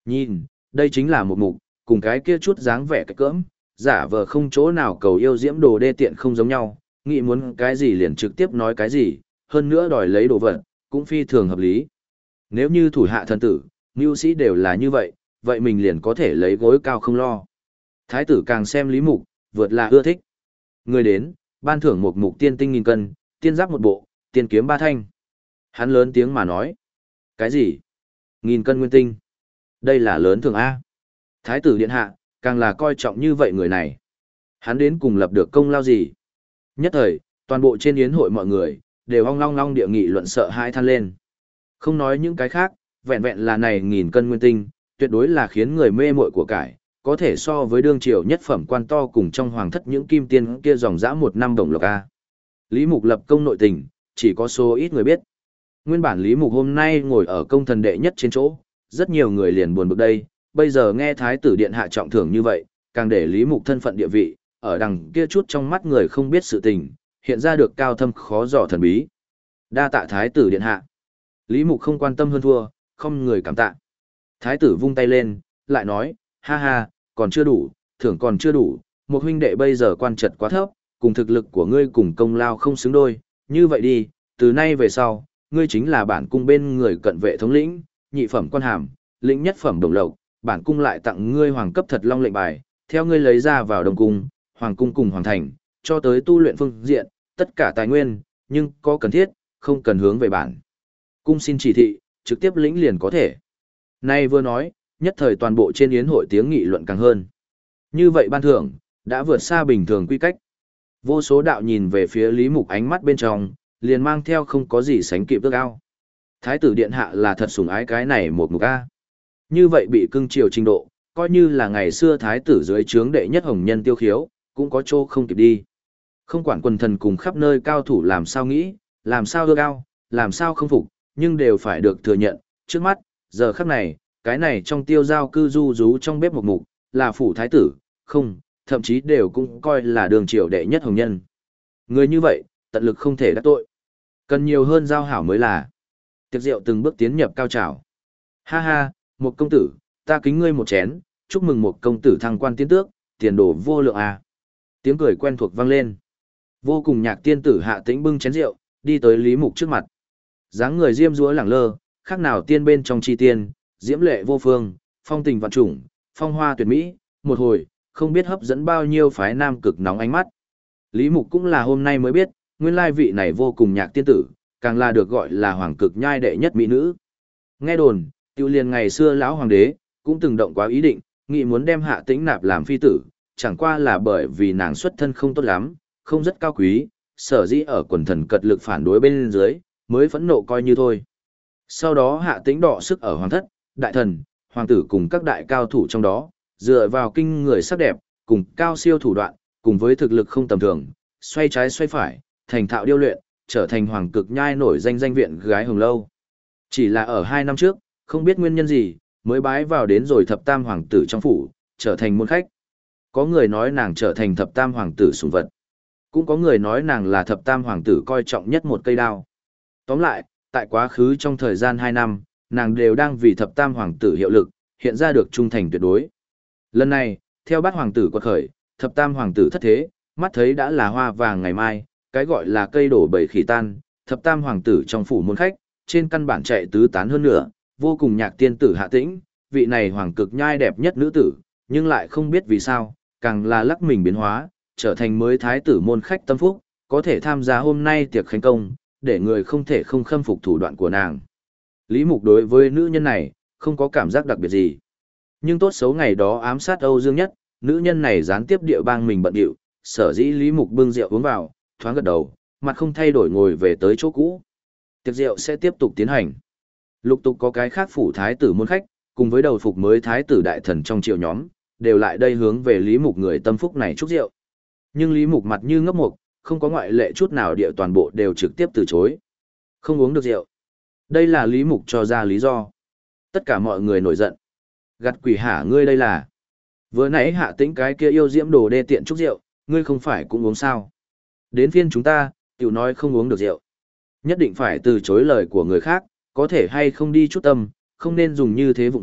Nhìn, đây chính là một mục, cùng cái kia chút dáng vẻ cái cỡm, giả vờ không chỗ nào cầu yêu diễm đồ đê tiện không giống nhau, nghĩ muốn cái gì liền trực tiếp nói cái gì, hơn nữa đòi lấy đồ vật, cũng phi thường hợp lý. Nếu như thủ hạ thần tử, mưu sĩ đều là như vậy, vậy mình liền có thể lấy gối cao không lo. Thái tử càng xem Lý Mục, vượt là ưa thích. Người đến, ban thưởng một mục tiên tinh 1000 cân, tiên giáp một bộ, tiên kiếm 3 thanh. Hắn lớn tiếng mà nói. Cái gì? 1000 cân nguyên tinh. Đây là lớn thường A. Thái tử điện hạ, càng là coi trọng như vậy người này. Hắn đến cùng lập được công lao gì? Nhất thời, toàn bộ trên yến hội mọi người, đều ong long long địa nghị luận sợ hãi than lên. Không nói những cái khác, vẹn vẹn là này 1000 cân nguyên tinh, tuyệt đối là khiến người mê muội của cải, có thể so với đương triều nhất phẩm quan to cùng trong hoàng thất những kim tiên kia dòng dã 1 năm đồng lộc A. Lý Mục lập công nội tình, chỉ có số ít người biết. Nguyên bản Lý Mục hôm nay ngồi ở công thần đệ nhất trên chỗ, rất nhiều người liền buồn bực đây, bây giờ nghe Thái tử điện hạ trọng thưởng như vậy, càng để Lý Mục thân phận địa vị, ở đằng kia chút trong mắt người không biết sự tình, hiện ra được cao thâm khó dò thần bí. Đa tạ Thái tử điện hạ. Lý Mục không quan tâm hơn thua, không người cảm tạ. Thái tử vung tay lên, lại nói, ha ha, còn chưa đủ, thưởng còn chưa đủ, một huynh đệ bây giờ quan trật quá thấp, cùng thực lực của ngươi cùng công lao không xứng đôi, như vậy đi, từ nay về sau, ngươi chính là bản cung bên người cận vệ thống lĩnh, nhị phẩm quan hàm, lĩnh nhất phẩm đồng lộc, bản cung lại tặng ngươi hoàng cấp thật long lệnh bài, theo ngươi lấy ra vào đồng cung, hoàng cung cùng hoàng thành, cho tới tu luyện phương diện, tất cả tài nguyên, nhưng có cần thiết, không cần hướng về bản. Cung xin chỉ thị, trực tiếp lĩnh liền có thể. Nay vừa nói, nhất thời toàn bộ trên yến hội tiếng nghị luận càng hơn. Như vậy ban thưởng, đã vượt xa bình thường quy cách. Vô số đạo nhìn về phía Lý Mục ánh mắt bên trong, liền mang theo không có gì sánh kịp ước ao. Thái tử điện hạ là thật sủng ái cái này một mục a. Như vậy bị cưng chiều trình độ, coi như là ngày xưa thái tử dưới trướng đệ nhất hồng nhân Tiêu Khiếu, cũng có chỗ không kịp đi. Không quản quần thần cùng khắp nơi cao thủ làm sao nghĩ, làm sao ước ao, làm sao không phục, nhưng đều phải được thừa nhận, trước mắt, giờ khắc này, cái này trong tiêu giao cư du rú trong bếp một mục, là phủ thái tử, không, thậm chí đều cũng coi là đường triều đệ nhất hồng nhân. Người như vậy, tận lực không thể đắc tội. Cần nhiều hơn giao hảo mới là. Tiệc rượu từng bước tiến nhập cao trào. Ha ha, một công tử, ta kính ngươi một chén, chúc mừng một công tử thăng quan tiến tước, tiền đồ vô lượng à. Tiếng cười quen thuộc vang lên. Vô cùng nhạc tiên tử Hạ Tĩnh bưng chén rượu, đi tới Lý Mục trước mặt. Dáng người diêm dúa lẳng lơ, khác nào tiên bên trong chi tiên, diễm lệ vô phương, phong tình vạn trùng, phong hoa tuyệt mỹ, một hồi, không biết hấp dẫn bao nhiêu phái nam cực nóng ánh mắt. Lý Mục cũng là hôm nay mới biết, nguyên lai vị này vô cùng nhạc tiên tử, càng là được gọi là hoàng cực nhai đệ nhất mỹ nữ. Nghe đồn, tiêu liền ngày xưa lão hoàng đế, cũng từng động quá ý định, nghĩ muốn đem Hạ Tĩnh nạp làm phi tử, chẳng qua là bởi vì nàng xuất thân không tốt lắm, không rất cao quý, sở dĩ ở quần thần cật lực phản đối bên dưới, mới phẫn nộ coi như thôi. Sau đó Hạ Tĩnh đọ sức ở hoàng thất, đại thần, hoàng tử cùng các đại cao thủ trong đó, dựa vào kinh người sắc đẹp, cùng cao siêu thủ đoạn, cùng với thực lực không tầm thường, xoay trái xoay phải, thành thạo điêu luyện, trở thành hoàng cực nhai nổi danh danh viện gái hồng lâu. Chỉ là ở 2 năm trước, không biết nguyên nhân gì, mới bái vào đến rồi thập tam hoàng tử trong phủ, trở thành môn khách. Có người nói nàng trở thành thập tam hoàng tử sủng vật. Cũng có người nói nàng là thập tam hoàng tử coi trọng nhất một cây đao. Tóm lại, tại quá khứ trong thời gian 2 năm, nàng đều đang vì thập tam hoàng tử hiệu lực, hiện ra được trung thành tuyệt đối. Lần này, theo bát hoàng tử quật khởi, thập tam hoàng tử thất thế, mắt thấy đã là hoa vàng ngày mai, cái gọi là cây đổ bầy khỉ tan, thập tam hoàng tử trong phủ môn khách, trên căn bản chạy tứ tán hơn nữa, vô cùng nhạc tiên tử Hạ Tĩnh, vị này hoàng cực nhai đẹp nhất nữ tử, nhưng lại không biết vì sao, càng là lắc mình biến hóa, trở thành mới thái tử môn khách tâm phúc, có thể tham gia hôm nay tiệc khánh công, để người không thể không khâm phục thủ đoạn của nàng. Lý Mục đối với nữ nhân này, không có cảm giác đặc biệt gì. Nhưng tốt xấu ngày đó ám sát Âu Dương Nhất, nữ nhân này gián tiếp địa bang mình bận điệu, sở dĩ Lý Mục bưng rượu uống vào, thoáng gật đầu, mặt không thay đổi ngồi về tới chỗ cũ. Tiệc rượu sẽ tiếp tục tiến hành. Lục tục có cái khác phủ thái tử môn khách, cùng với đầu phục mới thái tử đại thần trong triệu nhóm, đều lại đây hướng về Lý Mục người tâm phúc này chúc rượu. Nhưng Lý Mục mặt như ngấp mục, không có ngoại lệ chút nào địa toàn bộ đều trực tiếp từ chối. Không uống được rượu. Đây là Lý Mục cho ra lý do. Tất cả mọi người nổi giận. Gặt quỷ hả ngươi đây là. Vừa nãy Hạ Tĩnh cái kia yêu diễm đồ đê tiện chúc rượu, ngươi không phải cũng uống sao. Đến phiên chúng ta, tiểu nói không uống được rượu. Nhất định phải từ chối lời của người khác, có thể hay không đi chút tâm, không nên dùng như thế vụ về,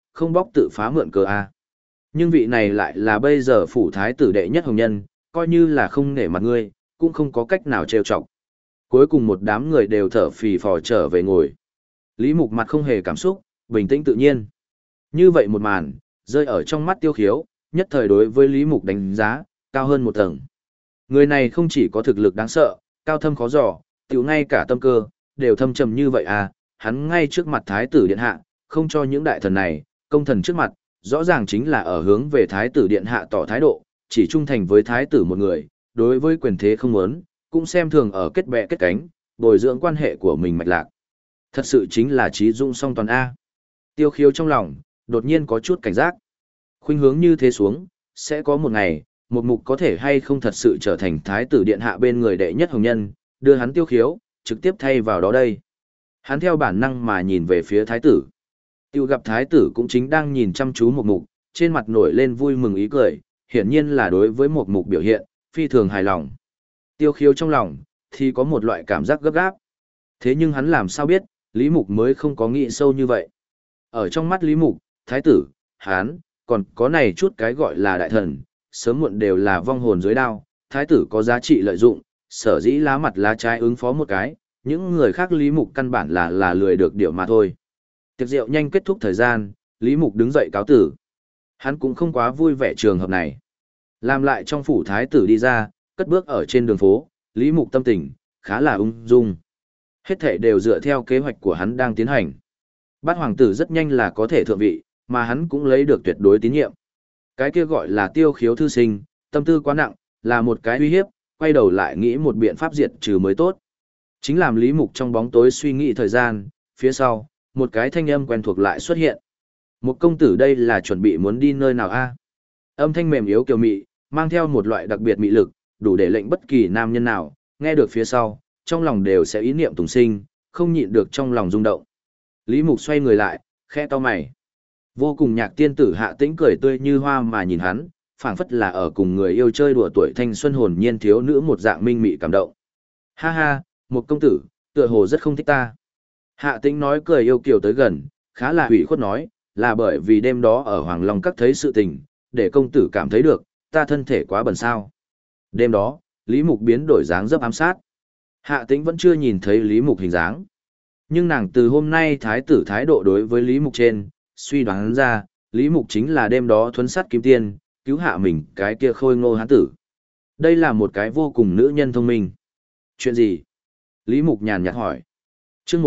không bóc tự phá mượn cớ a. Nhưng vị này lại là bây giờ phủ thái tử đệ nhất hồng nhân, coi như là không nể mặt ngươi, cũng không có cách nào trêu chọc. Cuối cùng một đám người đều thở phì phò trở về ngồi. Lý Mục mặt không hề cảm xúc, bình tĩnh tự nhiên. Như vậy một màn, rơi ở trong mắt Tiêu Khiếu, nhất thời đối với Lý Mục đánh giá, cao hơn một tầng. Người này không chỉ có thực lực đáng sợ, cao thâm khó dò, tiểu ngay cả tâm cơ, đều thâm trầm như vậy à, hắn ngay trước mặt thái tử điện hạ, không cho những đại thần này, công thần trước mặt, rõ ràng chính là ở hướng về thái tử điện hạ tỏ thái độ, chỉ trung thành với thái tử một người, đối với quyền thế không muốn, cũng xem thường ở kết bè kết cánh, bồi dưỡng quan hệ của mình mạch lạc. Thật sự chính là trí dung song toàn A. Tiêu Khiếu trong lòng, đột nhiên có chút cảnh giác. Khuynh hướng như thế xuống, sẽ có một ngày, một mục có thể hay không thật sự trở thành thái tử điện hạ bên người đệ nhất hồng nhân, đưa hắn Tiêu Khiếu, trực tiếp thay vào đó đây. Hắn theo bản năng mà nhìn về phía thái tử. Tiêu gặp thái tử cũng chính đang nhìn chăm chú một mục, trên mặt nổi lên vui mừng ý cười, hiển nhiên là đối với một mục biểu hiện, phi thường hài lòng. Tiêu Khiếu trong lòng, thì có một loại cảm giác gấp gáp. Thế nhưng hắn làm sao biết, Lý Mục mới không có nghĩ sâu như vậy. Ở trong mắt Lý Mục, thái tử, hắn, còn có này chút cái gọi là đại thần, sớm muộn đều là vong hồn dưới đao, thái tử có giá trị lợi dụng, sở dĩ lá mặt lá trái ứng phó một cái, những người khác Lý Mục căn bản là lười được điều mà thôi. Tiệc rượu nhanh kết thúc thời gian, Lý Mục đứng dậy cáo tử. Hắn cũng không quá vui vẻ trường hợp này. Làm lại trong phủ thái tử đi ra, cất bước ở trên đường phố, Lý Mục tâm tình, khá là ung dung. Hết thảy đều dựa theo kế hoạch của hắn đang tiến hành. Bát hoàng tử rất nhanh là có thể thượng vị, mà hắn cũng lấy được tuyệt đối tín nhiệm. Cái kia gọi là Tiêu Khiếu thư sinh, tâm tư quá nặng, là một cái uy hiếp, quay đầu lại nghĩ một biện pháp diệt trừ mới tốt. Chính làm Lý Mục trong bóng tối suy nghĩ thời gian, phía sau, một cái thanh âm quen thuộc lại xuất hiện. Một công tử đây là chuẩn bị muốn đi nơi nào a? Âm thanh mềm yếu kiều mị, mang theo một loại đặc biệt mị lực, đủ để lệnh bất kỳ nam nhân nào, nghe được phía sau, trong lòng đều sẽ ý niệm tùng sinh, không nhịn được trong lòng rung động. Lý Mục xoay người lại, khẽ to mày. Vô cùng nhạc tiên tử Hạ Tĩnh cười tươi như hoa mà nhìn hắn, phảng phất là ở cùng người yêu chơi đùa tuổi thanh xuân hồn nhiên thiếu nữ một dạng minh mị cảm động. Ha ha, một công tử, tựa hồ rất không thích ta. Hạ Tĩnh nói cười yêu kiều tới gần, khá là hủy khuất nói, là bởi vì đêm đó ở Hoàng Long Các thấy sự tình, để công tử cảm thấy được, ta thân thể quá bẩn sao. Đêm đó, Lý Mục biến đổi dáng dấp ám sát. Hạ Tĩnh vẫn chưa nhìn thấy Lý Mục hình dáng. Nhưng nàng từ hôm nay thái tử thái độ đối với Lý Mục trên, suy đoán ra, Lý Mục chính là đêm đó thuấn sát kim tiên, cứu hạ mình cái kia khôi ngô hán tử. Đây là một cái vô cùng nữ nhân thông minh. Chuyện gì? Lý Mục nhàn nhạt hỏi. Chương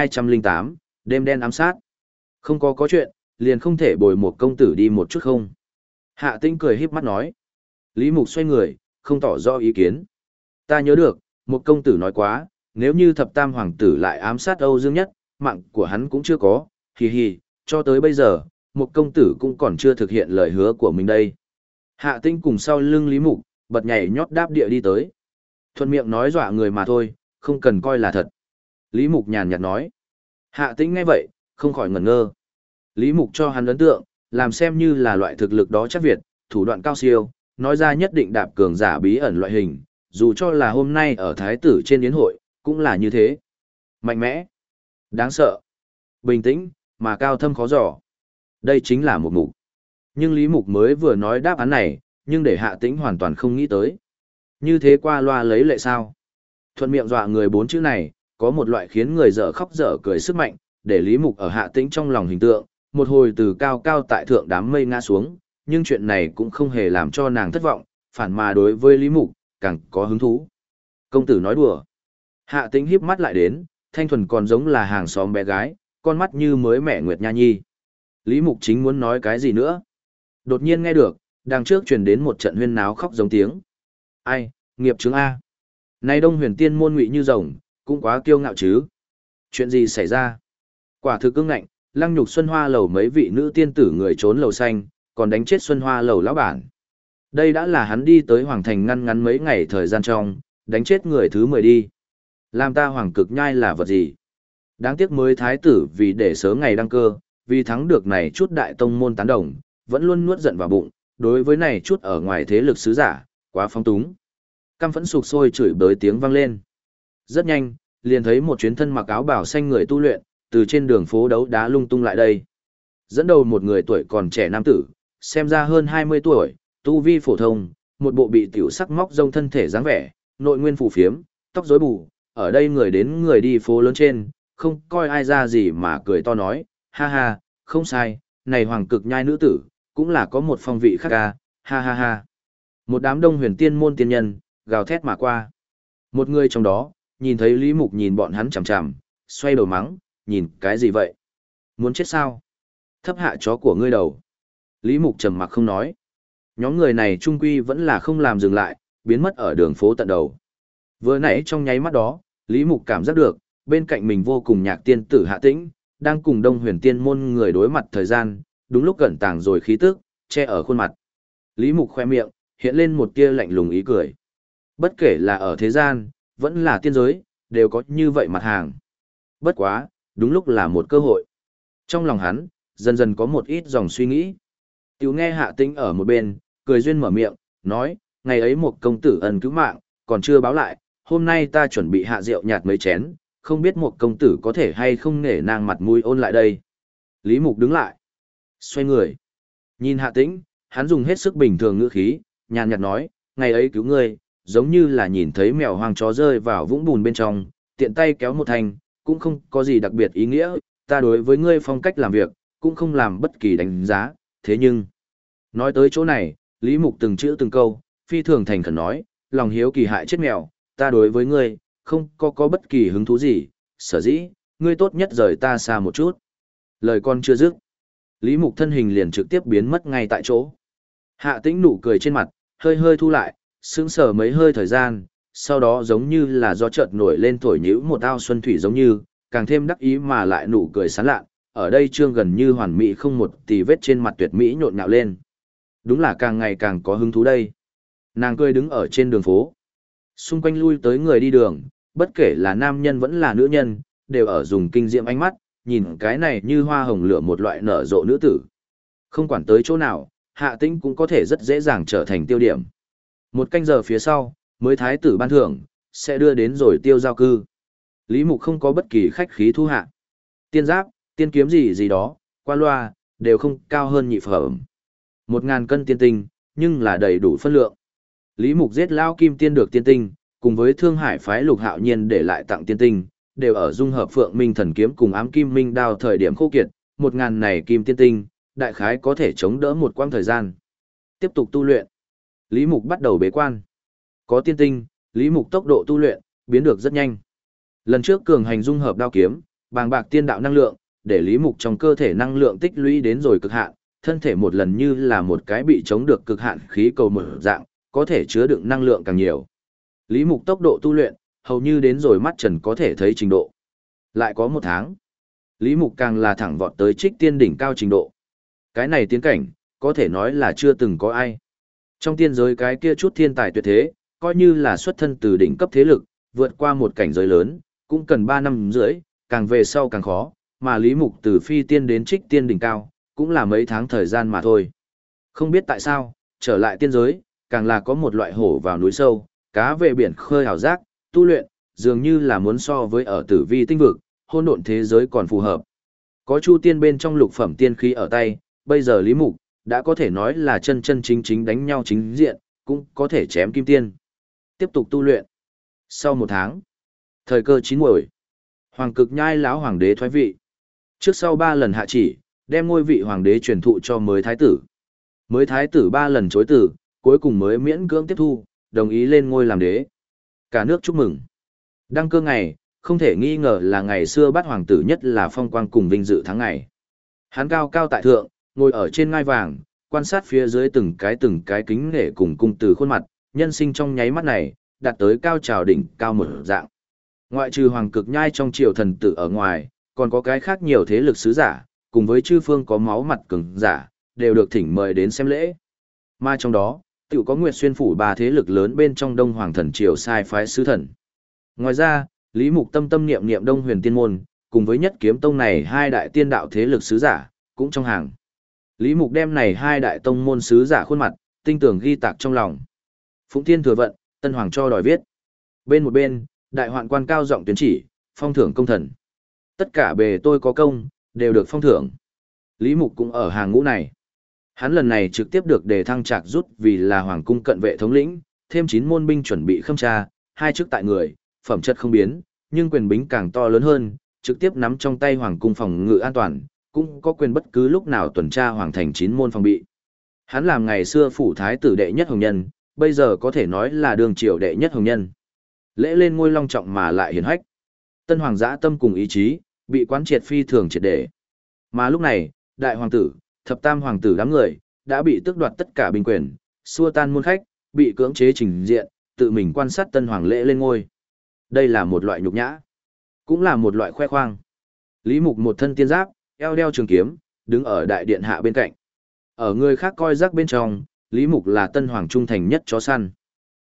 1208, đêm đen ám sát. Không có chuyện, liền không thể bồi một công tử đi một chút không? Hạ Tĩnh cười híp mắt nói. Lý Mục xoay người, không tỏ rõ ý kiến. Ta nhớ được, một công tử nói quá, nếu như thập tam hoàng tử lại ám sát Âu Dương Nhất, mạng của hắn cũng chưa có, hì hì, cho tới bây giờ, một công tử cũng còn chưa thực hiện lời hứa của mình đây. Hạ Tĩnh cùng sau lưng Lý Mục, bật nhảy nhót đáp địa đi tới. Thuận miệng nói dọa người mà thôi, không cần coi là thật. Lý Mục nhàn nhạt nói. Hạ Tĩnh nghe vậy, không khỏi ngẩn ngơ. Lý Mục cho hắn ấn tượng, làm xem như là loại thực lực đó chắc Việt, thủ đoạn cao siêu, nói ra nhất định đạp cường giả bí ẩn loại hình, dù cho là hôm nay ở thái tử trên yến hội, cũng là như thế. Mạnh mẽ, đáng sợ, bình tĩnh, mà cao thâm khó dò. Đây chính là một mục. Nhưng Lý Mục mới vừa nói đáp án này, nhưng để Hạ Tĩnh hoàn toàn không nghĩ tới. Như thế qua loa lấy lệ sao? Thuận miệng dọa người bốn chữ này, có một loại khiến người dở khóc dở cười sức mạnh, để Lý Mục ở Hạ Tĩnh trong lòng hình tượng, một hồi từ cao cao tại thượng đám mây ngã xuống, nhưng chuyện này cũng không hề làm cho nàng thất vọng, phản mà đối với Lý Mục, càng có hứng thú. Công tử nói đùa. Hạ Tĩnh híp mắt lại đến, thanh thuần còn giống là hàng xóm bé gái, con mắt như mới mẹ Nguyệt Nha Nhi. Lý Mục chính muốn nói cái gì nữa. Đột nhiên nghe được, đằng trước truyền đến một trận huyên náo khóc giống tiếng. Ai, nghiệp chứng A. Này Đông Huyền Tiên môn ngụy như rồng, cũng quá kiêu ngạo chứ. Chuyện gì xảy ra? Quả thực cứng ngạnh, Lăng Nhục Xuân Hoa lầu mấy vị nữ tiên tử người trốn lầu xanh, còn đánh chết Xuân Hoa lầu lão bản. Đây đã là hắn đi tới Hoàng Thành ngăn ngắn mấy ngày thời gian trong, đánh chết người thứ 10 đi. Làm ta Hoàng Cực Nhai là vật gì? Đáng tiếc mới thái tử vì để sớm ngày đăng cơ, vì thắng được này chút đại tông môn tán đồng, vẫn luôn nuốt giận vào bụng, đối với này chút ở ngoài thế lực sứ giả, quá phong túng. Căm phẫn sục sôi chửi bới tiếng vang lên. Rất nhanh, liền thấy một chuyến thân mặc áo bào xanh người tu luyện, từ trên đường phố đấu đá lung tung lại đây. Dẫn đầu một người tuổi còn trẻ nam tử, xem ra hơn 20 tuổi, tu vi phổ thông, một bộ bị tiểu sắc móc rông thân thể dáng vẻ, nội nguyên phù phiếm, tóc rối bù, ở đây người đến người đi phố lớn trên, không coi ai ra gì mà cười to nói, ha ha, không sai, này hoàng cực nhai nữ tử, cũng là có một phong vị khác ca, ha ha ha. Một đám đông huyền tiên môn tiên nhân, gào thét mà qua. Một người trong đó, nhìn thấy Lý Mục nhìn bọn hắn chằm chằm, xoay đầu mắng, nhìn cái gì vậy? Muốn chết sao? Thấp hạ chó của ngươi đầu. Lý Mục trầm mặc không nói. Nhóm người này trung quy vẫn là không làm dừng lại, biến mất ở đường phố tận đầu. Vừa nãy trong nháy mắt đó, Lý Mục cảm giác được, bên cạnh mình vô cùng nhạc tiên tử Hạ Tĩnh, đang cùng đông huyền tiên môn người đối mặt thời gian, đúng lúc cẩn tàng rồi khí tức, che ở khuôn mặt. Lý Mục khoe miệng, hiện lên một tia lạnh lùng ý cười. Bất kể là ở thế gian, vẫn là tiên giới, đều có như vậy mặt hàng. Bất quá, đúng lúc là một cơ hội. Trong lòng hắn, dần dần có một ít dòng suy nghĩ. Tiểu nghe Hạ Tĩnh ở một bên, cười duyên mở miệng, nói, ngày ấy một công tử ân cứu mạng, còn chưa báo lại, hôm nay ta chuẩn bị hạ rượu nhạt mấy chén, không biết một công tử có thể hay không nể nang mặt mũi ôn lại đây. Lý Mục đứng lại, xoay người, nhìn Hạ Tĩnh, hắn dùng hết sức bình thường ngữ khí, nhàn nhạt nói, ngày ấy cứu ngươi, giống như là nhìn thấy mèo hoang chó rơi vào vũng bùn bên trong, tiện tay kéo một thành, cũng không có gì đặc biệt ý nghĩa, ta đối với ngươi phong cách làm việc, cũng không làm bất kỳ đánh giá, thế nhưng, nói tới chỗ này, Lý Mục từng chữ từng câu, phi thường thành khẩn nói, lòng hiếu kỳ hại chết mèo, ta đối với ngươi, không có bất kỳ hứng thú gì, sở dĩ, ngươi tốt nhất rời ta xa một chút. Lời con chưa dứt, Lý Mục thân hình liền trực tiếp biến mất ngay tại chỗ. Hạ Tĩnh nụ cười trên mặt, hơi hơi thu lại, sững sờ mấy hơi thời gian, sau đó giống như là gió chợt nổi lên thổi nhũ một ao xuân thủy giống như, càng thêm đắc ý mà lại nụ cười sán lạ, ở đây trương gần như hoàn mỹ không một tì vết trên mặt tuyệt mỹ nhộn nhạo lên. Đúng là càng ngày càng có hứng thú đây. Nàng cười đứng ở trên đường phố. Xung quanh lui tới người đi đường, bất kể là nam nhân vẫn là nữ nhân, đều ở dùng kinh diệm ánh mắt, nhìn cái này như hoa hồng lửa một loại nở rộ nữ tử. Không quản tới chỗ nào, Hạ Tĩnh cũng có thể rất dễ dàng trở thành tiêu điểm. Một canh giờ phía sau, mới thái tử ban thưởng, sẽ đưa đến rồi tiêu giao cư. Lý Mục không có bất kỳ khách khí thu hạ. Tiên giáp, tiên kiếm gì gì đó, qua loa, đều không cao hơn nhị phẩm. 1000 cân tiên tinh, nhưng là đầy đủ phân lượng. Lý Mục giết lao kim tiên được tiên tinh, cùng với Thương Hải phái Lục Hạo Nhiên để lại tặng tiên tinh, đều ở dung hợp Phượng Minh thần kiếm cùng ám kim minh đao thời điểm khô kiệt, 1000 này kim tiên tinh, đại khái có thể chống đỡ một quãng thời gian. Tiếp tục tu luyện. Lý Mục bắt đầu bế quan. Có tiên tinh, Lý Mục tốc độ tu luyện biến được rất nhanh. Lần trước cường hành dung hợp đao kiếm, bàng bạc tiên đạo năng lượng, để Lý Mục trong cơ thể năng lượng tích lũy đến rồi cực hạn, thân thể một lần như là một cái bị chống được cực hạn khí cầu mở dạng, có thể chứa đựng năng lượng càng nhiều. Lý Mục tốc độ tu luyện, hầu như đến rồi mắt trần có thể thấy trình độ. Lại có 1 tháng, Lý Mục càng là thẳng vọt tới trích tiên đỉnh cao trình độ. Cái này tiến cảnh, có thể nói là chưa từng có ai. Trong tiên giới cái kia chút thiên tài tuyệt thế, coi như là xuất thân từ đỉnh cấp thế lực, vượt qua một cảnh giới lớn, cũng cần 3 năm rưỡi, càng về sau càng khó, mà Lý Mục từ phi tiên đến trích tiên đỉnh cao, cũng là mấy tháng thời gian mà thôi. Không biết tại sao, trở lại tiên giới, càng là có một loại hổ vào núi sâu, cá về biển khơi hào giác, tu luyện, dường như là muốn so với ở tử vi tinh vực, hôn độn thế giới còn phù hợp. Có chu tiên bên trong lục phẩm tiên khí ở tay, bây giờ Lý Mục, đã có thể nói là chân chân chính chính đánh nhau chính diện, cũng có thể chém kim tiên. Tiếp tục tu luyện. Sau 1 tháng, thời cơ chín muồi, Hoàng Cực Nhai lão hoàng đế thoái vị. Trước sau 3 lần hạ chỉ, đem ngôi vị hoàng đế truyền thụ cho mới thái tử. Mới thái tử 3 lần chối từ, cuối cùng mới miễn cưỡng tiếp thu, đồng ý lên ngôi làm đế. Cả nước chúc mừng. Đăng cơ ngày, không thể nghi ngờ là ngày xưa bát hoàng tử nhất là phong quang cùng vinh dự tháng ngày. Hắn cao cao tại thượng, ngồi ở trên ngai vàng, quan sát phía dưới từng cái kính nể cùng cung từ khuôn mặt, nhân sinh trong nháy mắt này, đạt tới cao trào đỉnh cao một dạng. Ngoại trừ Hoàng Cực Nhai trong triều thần tử ở ngoài, còn có cái khác nhiều thế lực sứ giả, cùng với chư phương có máu mặt cường giả, đều được thỉnh mời đến xem lễ. Mà trong đó, tự có Nguyệt Xuyên phủ 3 thế lực lớn bên trong Đông Hoàng thần triều sai phái sứ thần. Ngoài ra, Lý Mục tâm tâm niệm niệm Đông Huyền Tiên môn, cùng với Nhất Kiếm Tông này 2 đại tiên đạo thế lực sứ giả, cũng trong hàng. Lý Mục đem này 2 đại tông môn sứ giả khuôn mặt, tinh tường ghi tạc trong lòng. Phụng Thiên thừa vận, Tân Hoàng cho đòi viết. Bên một bên, đại hoạn quan cao giọng tuyên chỉ, phong thưởng công thần. Tất cả bề tôi có công, đều được phong thưởng. Lý Mục cũng ở hàng ngũ này. Hắn lần này trực tiếp được đề thăng trạc rút vì là hoàng cung cận vệ thống lĩnh, thêm 9 môn binh chuẩn bị khâm tra, 2 chức tại người, phẩm chất không biến, nhưng quyền bính càng to lớn hơn, trực tiếp nắm trong tay hoàng cung phòng ngự an toàn, cũng có quyền bất cứ lúc nào tuần tra hoàng thành 9 môn phòng bị. Hắn làm ngày xưa phủ thái tử đệ nhất hồng nhân, bây giờ có thể nói là đường triều đệ nhất hồng nhân. Lễ lên ngôi long trọng mà lại hiển hách. Tân hoàng dã tâm cùng ý chí, bị quán triệt phi thường triệt để. Mà lúc này, đại hoàng tử, thập tam hoàng tử đám người, đã bị tước đoạt tất cả binh quyền, xua tan môn khách, bị cưỡng chế trình diện, tự mình quan sát tân hoàng lễ lên ngôi. Đây là một loại nhục nhã, cũng là một loại khoe khoang. Lý Mục một thân tiên giáp, eo đeo trường kiếm, đứng ở đại điện hạ bên cạnh. Ở người khác coi rắc bên trong, Lý Mục là tân hoàng trung thành nhất chó săn.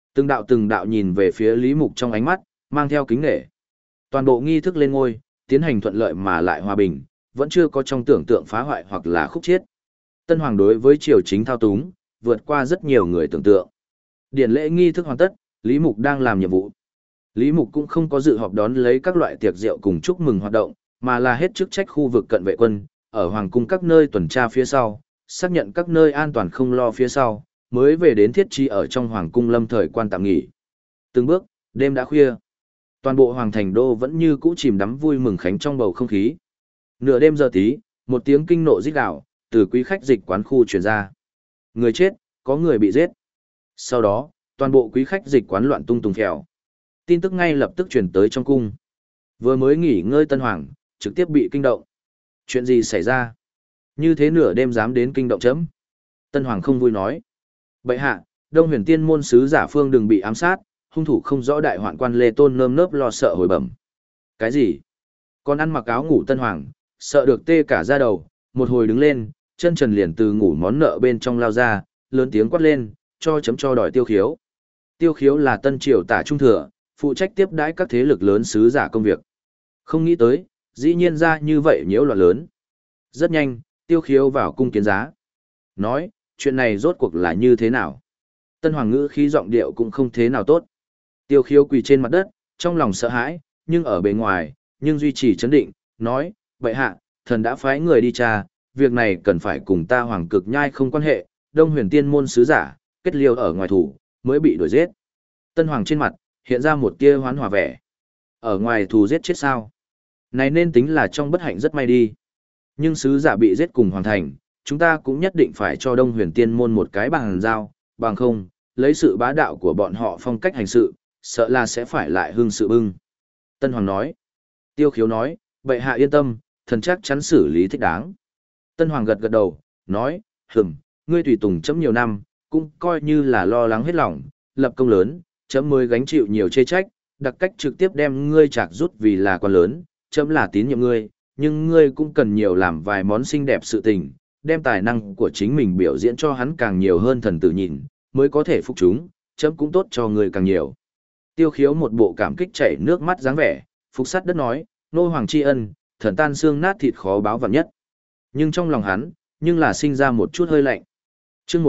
Từng đạo nhìn về phía Lý Mục trong ánh mắt, mang theo kính nể. Toàn bộ nghi thức lên ngôi, tiến hành thuận lợi mà lại hòa bình, vẫn chưa có trong tưởng tượng phá hoại hoặc là khúc chiết. Tân hoàng đối với triều chính thao túng, vượt qua rất nhiều người tưởng tượng. Điển lễ nghi thức hoàn tất, Lý Mục đang làm nhiệm vụ. Lý Mục cũng không có dự họp đón lấy các loại tiệc rượu cùng chúc mừng hoạt động, mà là hết chức trách khu vực cận vệ quân, ở hoàng cung các nơi tuần tra phía sau, xác nhận các nơi an toàn không lo phía sau, mới về đến thiết trí ở trong hoàng cung lâm thời quan tạm nghỉ. Từng bước, đêm đã khuya. Toàn bộ hoàng thành đô vẫn như cũ chìm đắm vui mừng khánh trong bầu không khí. Nửa đêm giờ tí, một tiếng kinh nộ rít gào từ quý khách dịch quán khu truyền ra. Người chết, có người bị giết. Sau đó, toàn bộ quý khách dịch quán loạn tung tùng phèo. Tin tức ngay lập tức truyền tới trong cung. Vừa mới nghỉ ngơi tân hoàng, trực tiếp bị kinh động. Chuyện gì xảy ra? Như thế nửa đêm dám đến kinh động chấm. Tân hoàng không vui nói. Bệ hạ, Đông Huyền Tiên môn sứ giả Phương đừng bị ám sát, hung thủ không rõ đại hoạn quan Lê Tôn nơm nớp lo sợ hồi bẩm. Cái gì? Còn ăn mặc áo ngủ tân hoàng, sợ được tê cả da đầu, một hồi đứng lên, chân trần liền từ ngủ món nợ bên trong lao ra, lớn tiếng quát lên, cho chấm cho đòi Tiêu Khiếu. Tiêu Khiếu là tân triều tả trung thừa, phụ trách tiếp đãi các thế lực lớn sứ giả công việc. Không nghĩ tới, dĩ nhiên ra như vậy nhiễu loạn lớn. Rất nhanh, Tiêu Khiếu vào cung kiến giá. Nói, chuyện này rốt cuộc là như thế nào? Tân hoàng ngữ khí giọng điệu cũng không thế nào tốt. Tiêu Khiếu quỳ trên mặt đất, trong lòng sợ hãi, nhưng ở bề ngoài, nhưng duy trì chấn định, nói, bệ hạ, thần đã phái người đi tra, việc này cần phải cùng ta hoàng cực nhai không quan hệ, Đông Huyền Tiên môn sứ giả, kết liêu ở ngoài thủ, mới bị đuổi giết. Tân hoàng trên mặt, hiện ra một tia hoán hòa vẻ. Ở ngoài thủ giết chết sao? Này nên tính là trong bất hạnh rất may đi. Nhưng sứ giả bị giết cùng hoàng thành, chúng ta cũng nhất định phải cho Đông Huyền Tiên môn một cái bằng giao, bằng không, lấy sự bá đạo của bọn họ phong cách hành sự, sợ là sẽ phải lại hưng sự bưng. Tân hoàng nói. Tiêu Khiếu nói, bệ hạ yên tâm, thần chắc chắn xử lý thích đáng. Tân hoàng gật gật đầu, nói, ngươi tùy tùng chấm nhiều năm, cũng coi như là lo lắng hết lòng, lập công lớn, chấm mới gánh chịu nhiều chê trách, đặc cách trực tiếp đem ngươi trạc rút vì là quan lớn, chấm là tín nhiệm ngươi, nhưng ngươi cũng cần nhiều làm vài món xinh đẹp sự tình, đem tài năng của chính mình biểu diễn cho hắn càng nhiều hơn thần tử nhìn, mới có thể phục chúng, chấm cũng tốt cho ngươi càng nhiều. Tiêu Khiếu một bộ cảm kích chảy nước mắt dáng vẻ, phục sát đất nói, nô hoàng tri ân, thần tan xương nát thịt khó báo vạn nhất. Nhưng trong lòng hắn, nhưng là sinh ra một chút hơi lạnh. Chương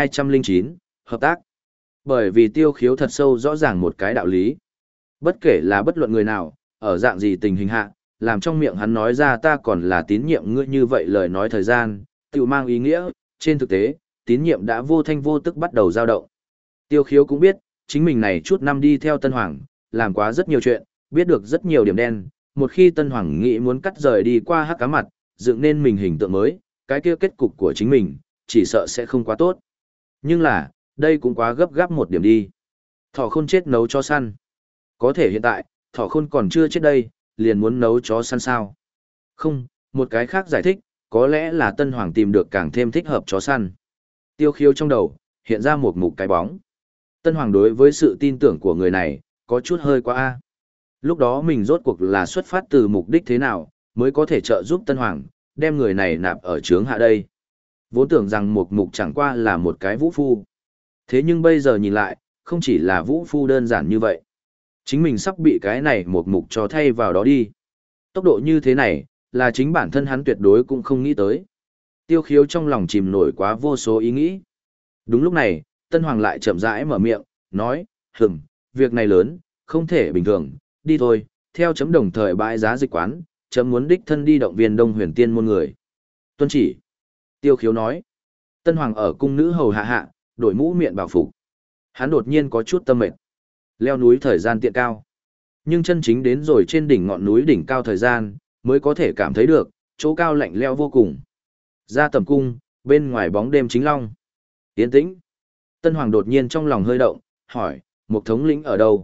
1209, hợp tác. Bởi vì Tiêu Khiếu thật sâu rõ ràng một cái đạo lý. Bất kể là bất luận người nào, ở dạng gì tình hình hạ, làm trong miệng hắn nói ra ta còn là tín nhiệm ngươi như vậy lời nói thời gian, tự mang ý nghĩa, trên thực tế, tín nhiệm đã vô thanh vô tức bắt đầu dao động. Tiêu Khiếu cũng biết, chính mình này chút năm đi theo Tân Hoàng, làm quá rất nhiều chuyện, biết được rất nhiều điểm đen, một khi Tân Hoàng nghĩ muốn cắt rời đi qua hắc cá mặt, dựng nên mình hình tượng mới, cái kia kết cục của chính mình, chỉ sợ sẽ không quá tốt. Nhưng là, đây cũng quá gấp gáp một điểm đi. Thỏ khôn chết nấu cho săn. Có thể hiện tại, thỏ khôn còn chưa chết đây, liền muốn nấu chó săn sao. Không, một cái khác giải thích, có lẽ là Tân Hoàng tìm được càng thêm thích hợp chó săn. Tiêu Khiếu trong đầu, hiện ra một mục cái bóng. Tân Hoàng đối với sự tin tưởng của người này, có chút hơi quá a. Lúc đó mình rốt cuộc là xuất phát từ mục đích thế nào, mới có thể trợ giúp Tân Hoàng, đem người này nạp ở trướng hạ đây. Vốn tưởng rằng một mục chẳng qua là một cái vũ phu. Thế nhưng bây giờ nhìn lại, không chỉ là vũ phu đơn giản như vậy. Chính mình sắp bị cái này một mục cho thay vào đó đi. Tốc độ như thế này, là chính bản thân hắn tuyệt đối cũng không nghĩ tới. Tiêu Khiếu trong lòng chìm nổi quá vô số ý nghĩ. Đúng lúc này, Tân Hoàng lại chậm rãi mở miệng, nói, việc này lớn, không thể bình thường, đi thôi, theo chấm đồng thời bãi giá dịch quán, chấm muốn đích thân đi động viên Đông Huyền Tiên môn người. Tuân chỉ. Tiêu Khiếu nói. Tân Hoàng ở cung nữ hầu hạ hạ, đổi mũ miệng bảo phục. Hắn đột nhiên có chút tâm mệt. Leo núi thời gian tiện cao. Nhưng chân chính đến rồi trên đỉnh ngọn núi đỉnh cao thời gian, mới có thể cảm thấy được, chỗ cao lạnh leo vô cùng. Ra tầm cung, bên ngoài bóng đêm chính long. Yên tĩnh. Tân Hoàng đột nhiên trong lòng hơi động, hỏi, Mục thống lĩnh ở đâu?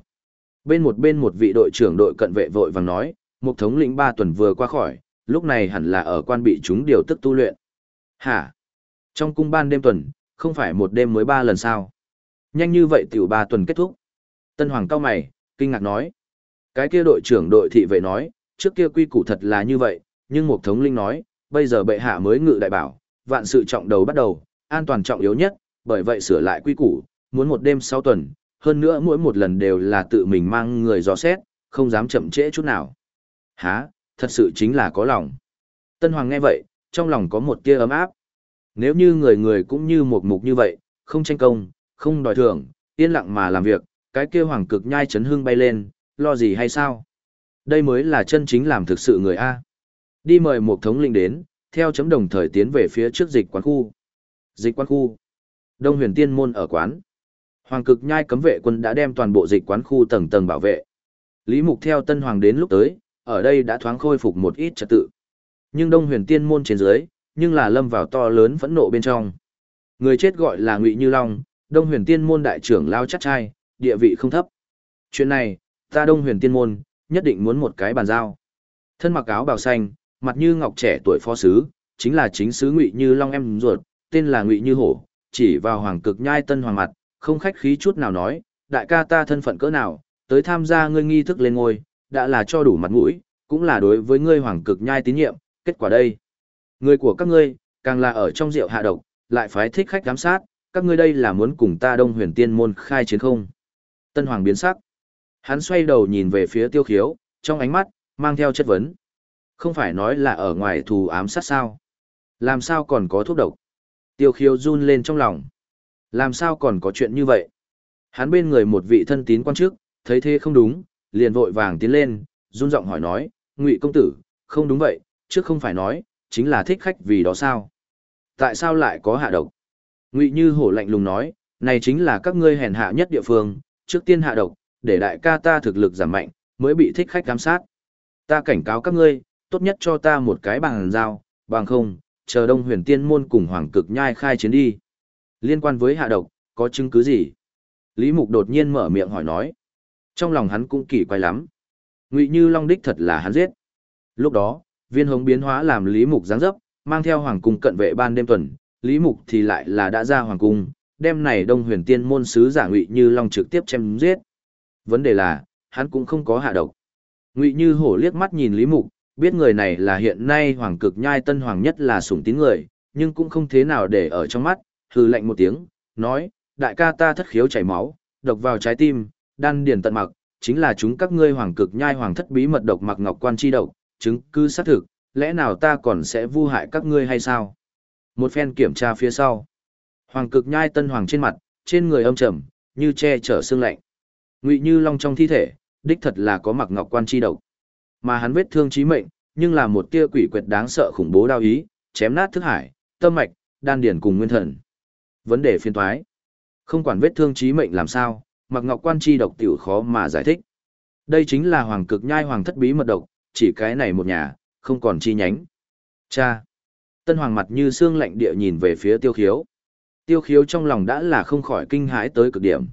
Bên một vị đội trưởng đội cận vệ vội vàng nói, Mục thống lĩnh 3 tuần vừa qua khỏi, lúc này hẳn là ở quan bị chúng điều tức tu luyện. Hả? Trong cung ban đêm tuần, không phải một đêm mới 3 lần sao? Nhanh như vậy tiểu 3 tuần kết thúc. Tân Hoàng cau mày, kinh ngạc nói. Cái kia đội trưởng đội thị vệ nói, trước kia quy củ thật là như vậy, nhưng Mục thống lĩnh nói, bây giờ bệ hạ mới ngự đại bảo, vạn sự trọng đầu bắt đầu, an toàn trọng yếu nhất, bởi vậy sửa lại quy củ, muốn một đêm 6 tuần, hơn nữa mỗi một lần đều là tự mình mang người dò xét, không dám chậm trễ chút nào. Hả, thật sự chính là có lòng. Tân Hoàng nghe vậy, trong lòng có một tia ấm áp. Nếu như người người cũng như một mục như vậy, không tranh công, không đòi thưởng, yên lặng mà làm việc, cái kia hoàng cực nhai chấn hương bay lên, lo gì hay sao? Đây mới là chân chính làm thực sự người A. Đi mời một thống lĩnh đến, theo chấm đồng thời tiến về phía trước dịch quán khu. Dịch quán khu. Đông Huyền Tiên môn ở quán. Hoàng cực nhai cấm vệ quân đã đem toàn bộ dịch quán khu tầng tầng bảo vệ. Lý Mục theo Tân Hoàng đến lúc tới, ở đây đã thoáng khôi phục một ít trật tự. Nhưng Đông Huyền Tiên môn trên dưới, nhưng là lâm vào to lớn phẫn nộ bên trong. Người chết gọi là Ngụy Như Long, Đông Huyền Tiên môn đại trưởng lao chắc trai, địa vị không thấp. Chuyện này, ta Đông Huyền Tiên môn, nhất định muốn một cái bàn giao. Thân mặc áo bào xanh, mặt như ngọc trẻ tuổi phó sứ, chính là chính sứ Ngụy Như Long em ruột, tên là Ngụy Như Hổ, chỉ vào hoàng cực nhai Tân Hoàng mặt, không khách khí chút nào nói, đại ca ta thân phận cỡ nào, tới tham gia ngươi nghi thức lên ngôi, đã là cho đủ mặt mũi, cũng là đối với ngươi hoàng cực nhai tín nhiệm, kết quả đây. Người của các ngươi, càng là ở trong rượu hạ độc, lại phái thích khách giám sát, các ngươi đây là muốn cùng ta Đông Huyền Tiên môn khai chiến không? Tân Hoàng biến sắc. Hắn xoay đầu nhìn về phía Tiêu Khiếu, trong ánh mắt, mang theo chất vấn. Không phải nói là ở ngoài thù ám sát sao? Làm sao còn có thuốc độc? Tiêu Khiếu run lên trong lòng. Làm sao còn có chuyện như vậy? Hắn bên người một vị thân tín quan chức, thấy thế không đúng, liền vội vàng tiến lên, run giọng hỏi nói, Ngụy công tử, không đúng vậy, trước không phải nói, chính là thích khách vì đó sao? Tại sao lại có hạ độc? Ngụy Như Hổ lạnh lùng nói, này chính là các ngươi hèn hạ nhất địa phương, trước tiên hạ độc, để đại ca ta thực lực giảm mạnh, mới bị thích khách giám sát. Ta cảnh cáo các ngươi, tốt nhất cho ta một cái bằng dao, bằng không, chờ Đông Huyền Tiên môn cùng Hoàng Cực Nhai khai chiến đi. Liên quan với hạ độc, có chứng cứ gì? Lý Mục đột nhiên mở miệng hỏi nói. Trong lòng hắn cũng kỳ quái lắm. Ngụy Như Long đích thật là hắn giết. Lúc đó, viên hống biến hóa làm Lý Mục giáng dấp, mang theo hoàng cung cận vệ ban đêm tuần, Lý Mục thì lại là đã ra hoàng cung, đem này Đông Huyền Tiên môn sứ giả Ngụy Như Long trực tiếp chém giết. Vấn đề là, hắn cũng không có hạ độc. Ngụy Như Hổ liếc mắt nhìn Lý Mục, biết người này là hiện nay hoàng cực nhai Tân Hoàng nhất là sủng tín người, nhưng cũng không thế nào để ở trong mắt, hừ lạnh một tiếng, nói, đại ca ta thất khiếu chảy máu, độc vào trái tim, đan điền tận mặc, chính là chúng các ngươi hoàng cực nhai hoàng thất bí mật độc mặc ngọc quan chi độc, chứng cứ xác thực, lẽ nào ta còn sẽ vu hại các ngươi hay sao? Một phen kiểm tra phía sau, hoàng cực nhai Tân Hoàng trên mặt, trên người âm trầm, như che chở xương lạnh. Ngụy Như Long trong thi thể, đích thật là có mặc ngọc quan chi độc, mà hắn vết thương chí mệnh, nhưng là một tia quỷ quyệt đáng sợ khủng bố đao ý, chém nát thức hải, tâm mạch, đan điền cùng nguyên thần. Vấn đề phiên toái. Không quản vết thương chí mệnh làm sao, mặc ngọc quan chi độc tiểu khó mà giải thích. Đây chính là hoàng cực nhai hoàng thất bí mật độc, chỉ cái này một nhà, không còn chi nhánh. Cha! Tân Hoàng mặt như xương lạnh địa nhìn về phía Tiêu Khiếu. Tiêu Khiếu trong lòng đã là không khỏi kinh hãi tới cực điểm.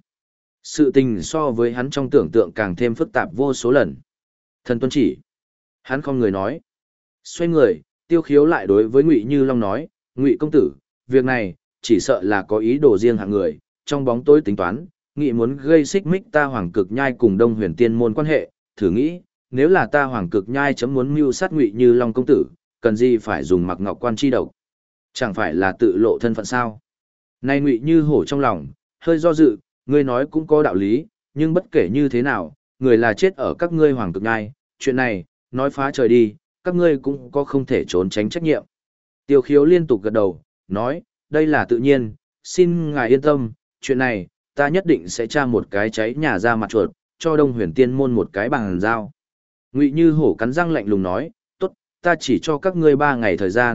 Sự tình so với hắn trong tưởng tượng càng thêm phức tạp vô số lần. Thần tuân chỉ. Hắn không người nói. Xoay người, Tiêu Khiếu lại đối với Ngụy Như Long nói, Ngụy công tử, việc này, chỉ sợ là có ý đồ riêng hạng người, trong bóng tối tính toán, nghĩ muốn gây xích mích ta hoàng cực nhai cùng Đông Huyền Tiên môn quan hệ, thử nghĩ, nếu là ta hoàng cực nhai chấm muốn mưu sát Ngụy Như Long công tử, cần gì phải dùng mặc ngọc quan chi độc? Chẳng phải là tự lộ thân phận sao? Nay Ngụy Như Hổ trong lòng, hơi do dự, ngươi nói cũng có đạo lý, nhưng bất kể như thế nào, người là chết ở các ngươi hoàng cực nhai, chuyện này, nói phá trời đi, các ngươi cũng có không thể trốn tránh trách nhiệm. Tiêu Khiếu liên tục gật đầu, nói, đây là tự nhiên, xin ngài yên tâm, chuyện này, ta nhất định sẽ tra một cái cháy nhà ra mặt chuột, cho Đông Huyền Tiên môn một cái bằng dao. Ngụy Như Hổ cắn răng lạnh lùng nói, tốt, ta chỉ cho các ngươi 3 ngày thời gian,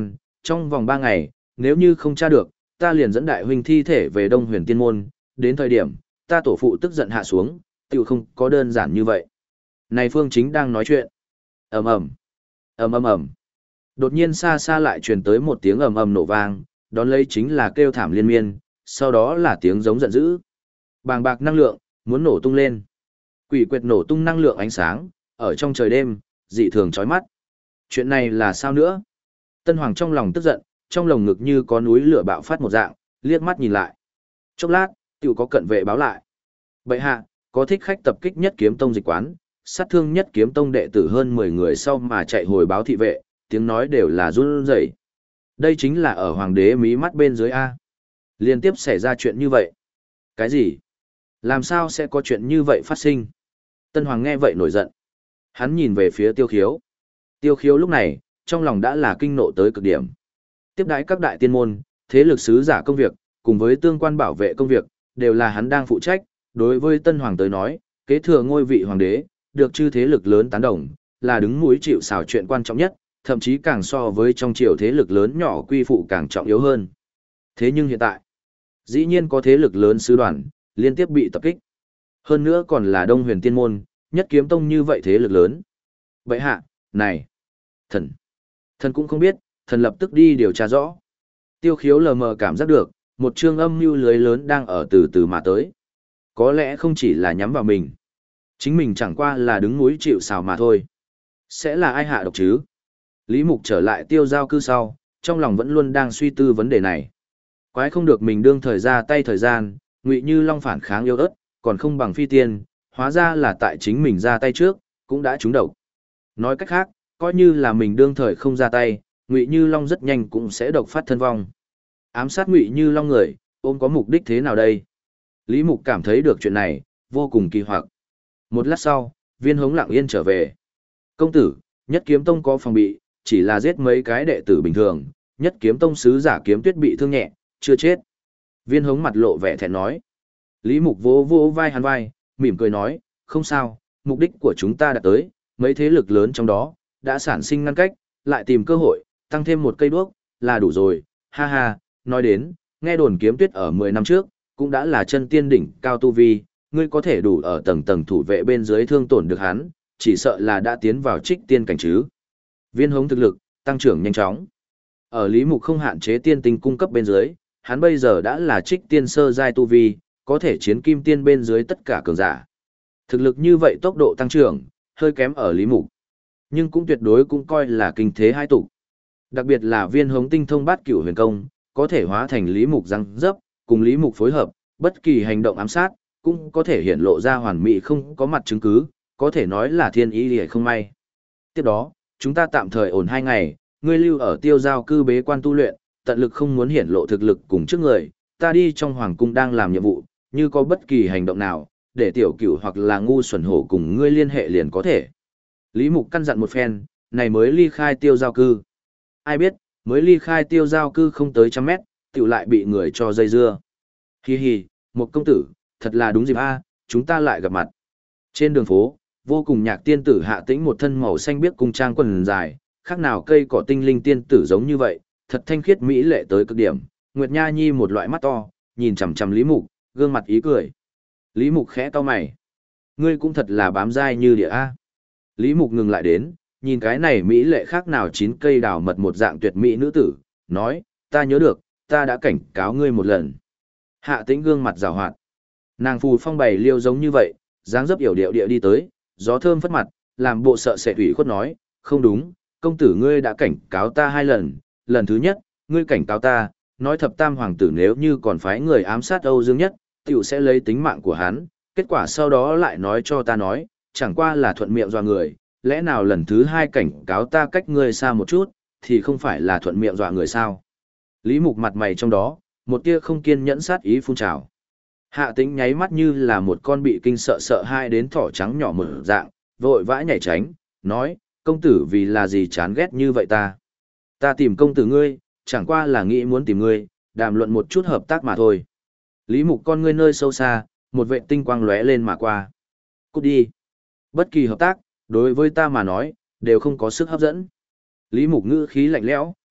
trong vòng 3 ngày, nếu như không tra được, ta liền dẫn đại huynh thi thể về Đông Huyền Tiên Môn, đến thời điểm, ta tổ phụ tức giận hạ xuống, tiểu không có đơn giản như vậy. Này Phương Chính đang nói chuyện. Ầm ầm, ầm ầm ầm. Đột nhiên xa xa lại truyền tới một tiếng ầm ầm nổ vang, đón lấy chính là kêu thảm liên miên, sau đó là tiếng giống giận dữ. Bàng bạc năng lượng, muốn nổ tung lên. Quỷ quyệt nổ tung năng lượng ánh sáng, ở trong trời đêm, dị thường chói mắt. Chuyện này là sao nữa? Tân Hoàng trong lòng tức giận, trong lồng ngực như có núi lửa bạo phát một dạng, liếc mắt nhìn lại. Chốc lát, tiểu có cận vệ báo lại. Bệ hạ, có thích khách tập kích Nhất Kiếm Tông dịch quán, sát thương Nhất Kiếm Tông đệ tử hơn 10 người sau mà chạy hồi báo thị vệ, tiếng nói đều là run rẩy. Đây chính là ở hoàng đế mí mắt bên dưới A. Liên tiếp xảy ra chuyện như vậy. Cái gì? Làm sao sẽ có chuyện như vậy phát sinh? Tân Hoàng nghe vậy nổi giận. Hắn nhìn về phía Tiêu Khiếu. Tiêu Khiếu lúc này, trong lòng đã là kinh nộ tới cực điểm. Tiếp đãi các đại tiên môn, thế lực sứ giả công việc, cùng với tương quan bảo vệ công việc, đều là hắn đang phụ trách. Đối với Tân Hoàng tới nói, kế thừa ngôi vị hoàng đế, được chư thế lực lớn tán đồng, là đứng mũi chịu sào chuyện quan trọng nhất, thậm chí càng so với trong triều thế lực lớn nhỏ quy phụ càng trọng yếu hơn. Thế nhưng hiện tại, dĩ nhiên có thế lực lớn sứ đoàn, liên tiếp bị tập kích. Hơn nữa còn là Đông Huyền Tiên Môn, Nhất Kiếm Tông như vậy thế lực lớn. Bệ hạ, này, thần cũng không biết, thần lập tức đi điều tra rõ. Tiêu Khiếu lờ mờ cảm giác được, một chương âm mưu lưới lớn đang ở từ từ mà tới. Có lẽ không chỉ là nhắm vào mình. Chính mình chẳng qua là đứng núi chịu sào mà thôi. Sẽ là ai hạ độc chứ? Lý Mục trở lại Tiêu Giao cư sau, trong lòng vẫn luôn đang suy tư vấn đề này. Quái không được mình đương thời ra tay thời gian, Ngụy Như Long phản kháng yếu ớt, còn không bằng Phi Tiên, hóa ra là tại chính mình ra tay trước, cũng đã trúng độc. Nói cách khác, coi như là mình đương thời không ra tay, Ngụy Như Long rất nhanh cũng sẽ độc phát thân vong. Ám sát Ngụy Như Long người, ôm có mục đích thế nào đây? Lý Mục cảm thấy được chuyện này, vô cùng kỳ hoặc. Một lát sau, Viên Hống lặng yên trở về. Công tử, Nhất Kiếm Tông có phòng bị, chỉ là giết mấy cái đệ tử bình thường, Nhất Kiếm Tông sứ giả Kiếm Tuyết bị thương nhẹ, chưa chết. Viên Hống mặt lộ vẻ thẹn nói. Lý Mục vỗ vỗ vai hắn vai, mỉm cười nói, không sao, mục đích của chúng ta đã tới, mấy thế lực lớn trong đó, đã sản sinh ngăn cách, lại tìm cơ hội, tăng thêm một cây đuốc, là đủ rồi, ha ha, nói đến, nghe đồn Kiếm Tuyết ở 10 năm trước, cũng đã là chân tiên đỉnh cao tu vi, ngươi có thể đủ ở tầng tầng thủ vệ bên dưới thương tổn được hắn, chỉ sợ là đã tiến vào trích tiên cảnh chứ. Viên Hống thực lực, tăng trưởng nhanh chóng. Ở Lý Mục không hạn chế tiên tinh cung cấp bên dưới, hắn bây giờ đã là trích tiên sơ giai tu vi, có thể chiến kim tiên bên dưới tất cả cường giả. Thực lực như vậy tốc độ tăng trưởng, hơi kém ở Lý Mục. Nhưng cũng tuyệt đối cũng coi là kinh thế hai tụ. Đặc biệt là Viên Hống tinh thông bát cửu huyền công, có thể hóa thành Lý Mục răng dấp, cùng Lý Mục phối hợp, bất kỳ hành động ám sát, cũng có thể hiện lộ ra hoàn mỹ không có mặt chứng cứ, có thể nói là thiên ý liễu không may. Tiếp đó, chúng ta tạm thời ổn 2 ngày, ngươi lưu ở Tiêu Giao cư bế quan tu luyện, tận lực không muốn hiển lộ thực lực cùng trước người, ta đi trong hoàng cung đang làm nhiệm vụ, như có bất kỳ hành động nào, để tiểu cửu hoặc là ngu xuẩn hổ cùng ngươi liên hệ liền có thể. Lý Mục căn dặn một phen, này mới ly khai Tiêu Giao cư. Ai biết, mới ly khai Tiêu Giao cư không tới 100 mét, tiểu lại bị người cho dây dưa. Hi hi, một công tử, thật là đúng dịp a, chúng ta lại gặp mặt. Trên đường phố, vô cùng nhạc tiên tử Hạ Tĩnh một thân màu xanh biếc cung trang quần dài, khác nào cây cỏ tinh linh tiên tử giống như vậy, thật thanh khiết mỹ lệ tới cực điểm. Nguyệt Nha Nhi một loại mắt to, nhìn chằm chằm Lý Mục, gương mặt ý cười. Lý Mục khẽ cau mày. Ngươi cũng thật là bám dai như địa a. Lý Mục ngừng lại đến, nhìn cái này mỹ lệ khác nào 9 cây đào mật một dạng tuyệt mỹ nữ tử, nói, ta nhớ được, ta đã cảnh cáo ngươi một lần. Hạ Tĩnh gương mặt rào hoạt. Nàng phù phong bày liêu giống như vậy, dáng dấp yểu điệu địa đi tới, gió thơm phất mặt, làm bộ sợ sệt ủy khuất nói, không đúng, công tử ngươi đã cảnh cáo ta 2 lần, lần thứ nhất, ngươi cảnh cáo ta, nói thập tam hoàng tử nếu như còn phái người ám sát Âu Dương Nhất, tiểu sẽ lấy tính mạng của hắn, kết quả sau đó lại nói cho ta nói, chẳng qua là thuận miệng dọa người, lẽ nào lần thứ 2 cảnh cáo ta cách ngươi xa một chút, thì không phải là thuận miệng dọa người sao? Lý Mục mặt mày trong đó, một tia không kiên nhẫn sát ý phun trào. Hạ Tĩnh nháy mắt như là một con bị kinh sợ sợ hai đến thỏ trắng nhỏ mở dạng, vội vã nhảy tránh, nói, công tử vì là gì chán ghét như vậy ta? Ta tìm công tử ngươi, chẳng qua là nghĩ muốn tìm ngươi, đàm luận một chút hợp tác mà thôi. Lý Mục con ngươi nơi sâu xa, một vệ tinh quang lóe lên mà qua. Cút đi. Bất kỳ hợp tác, đối với ta mà nói, đều không có sức hấp dẫn. Lý Mục ngữ khí lạnh lẽo,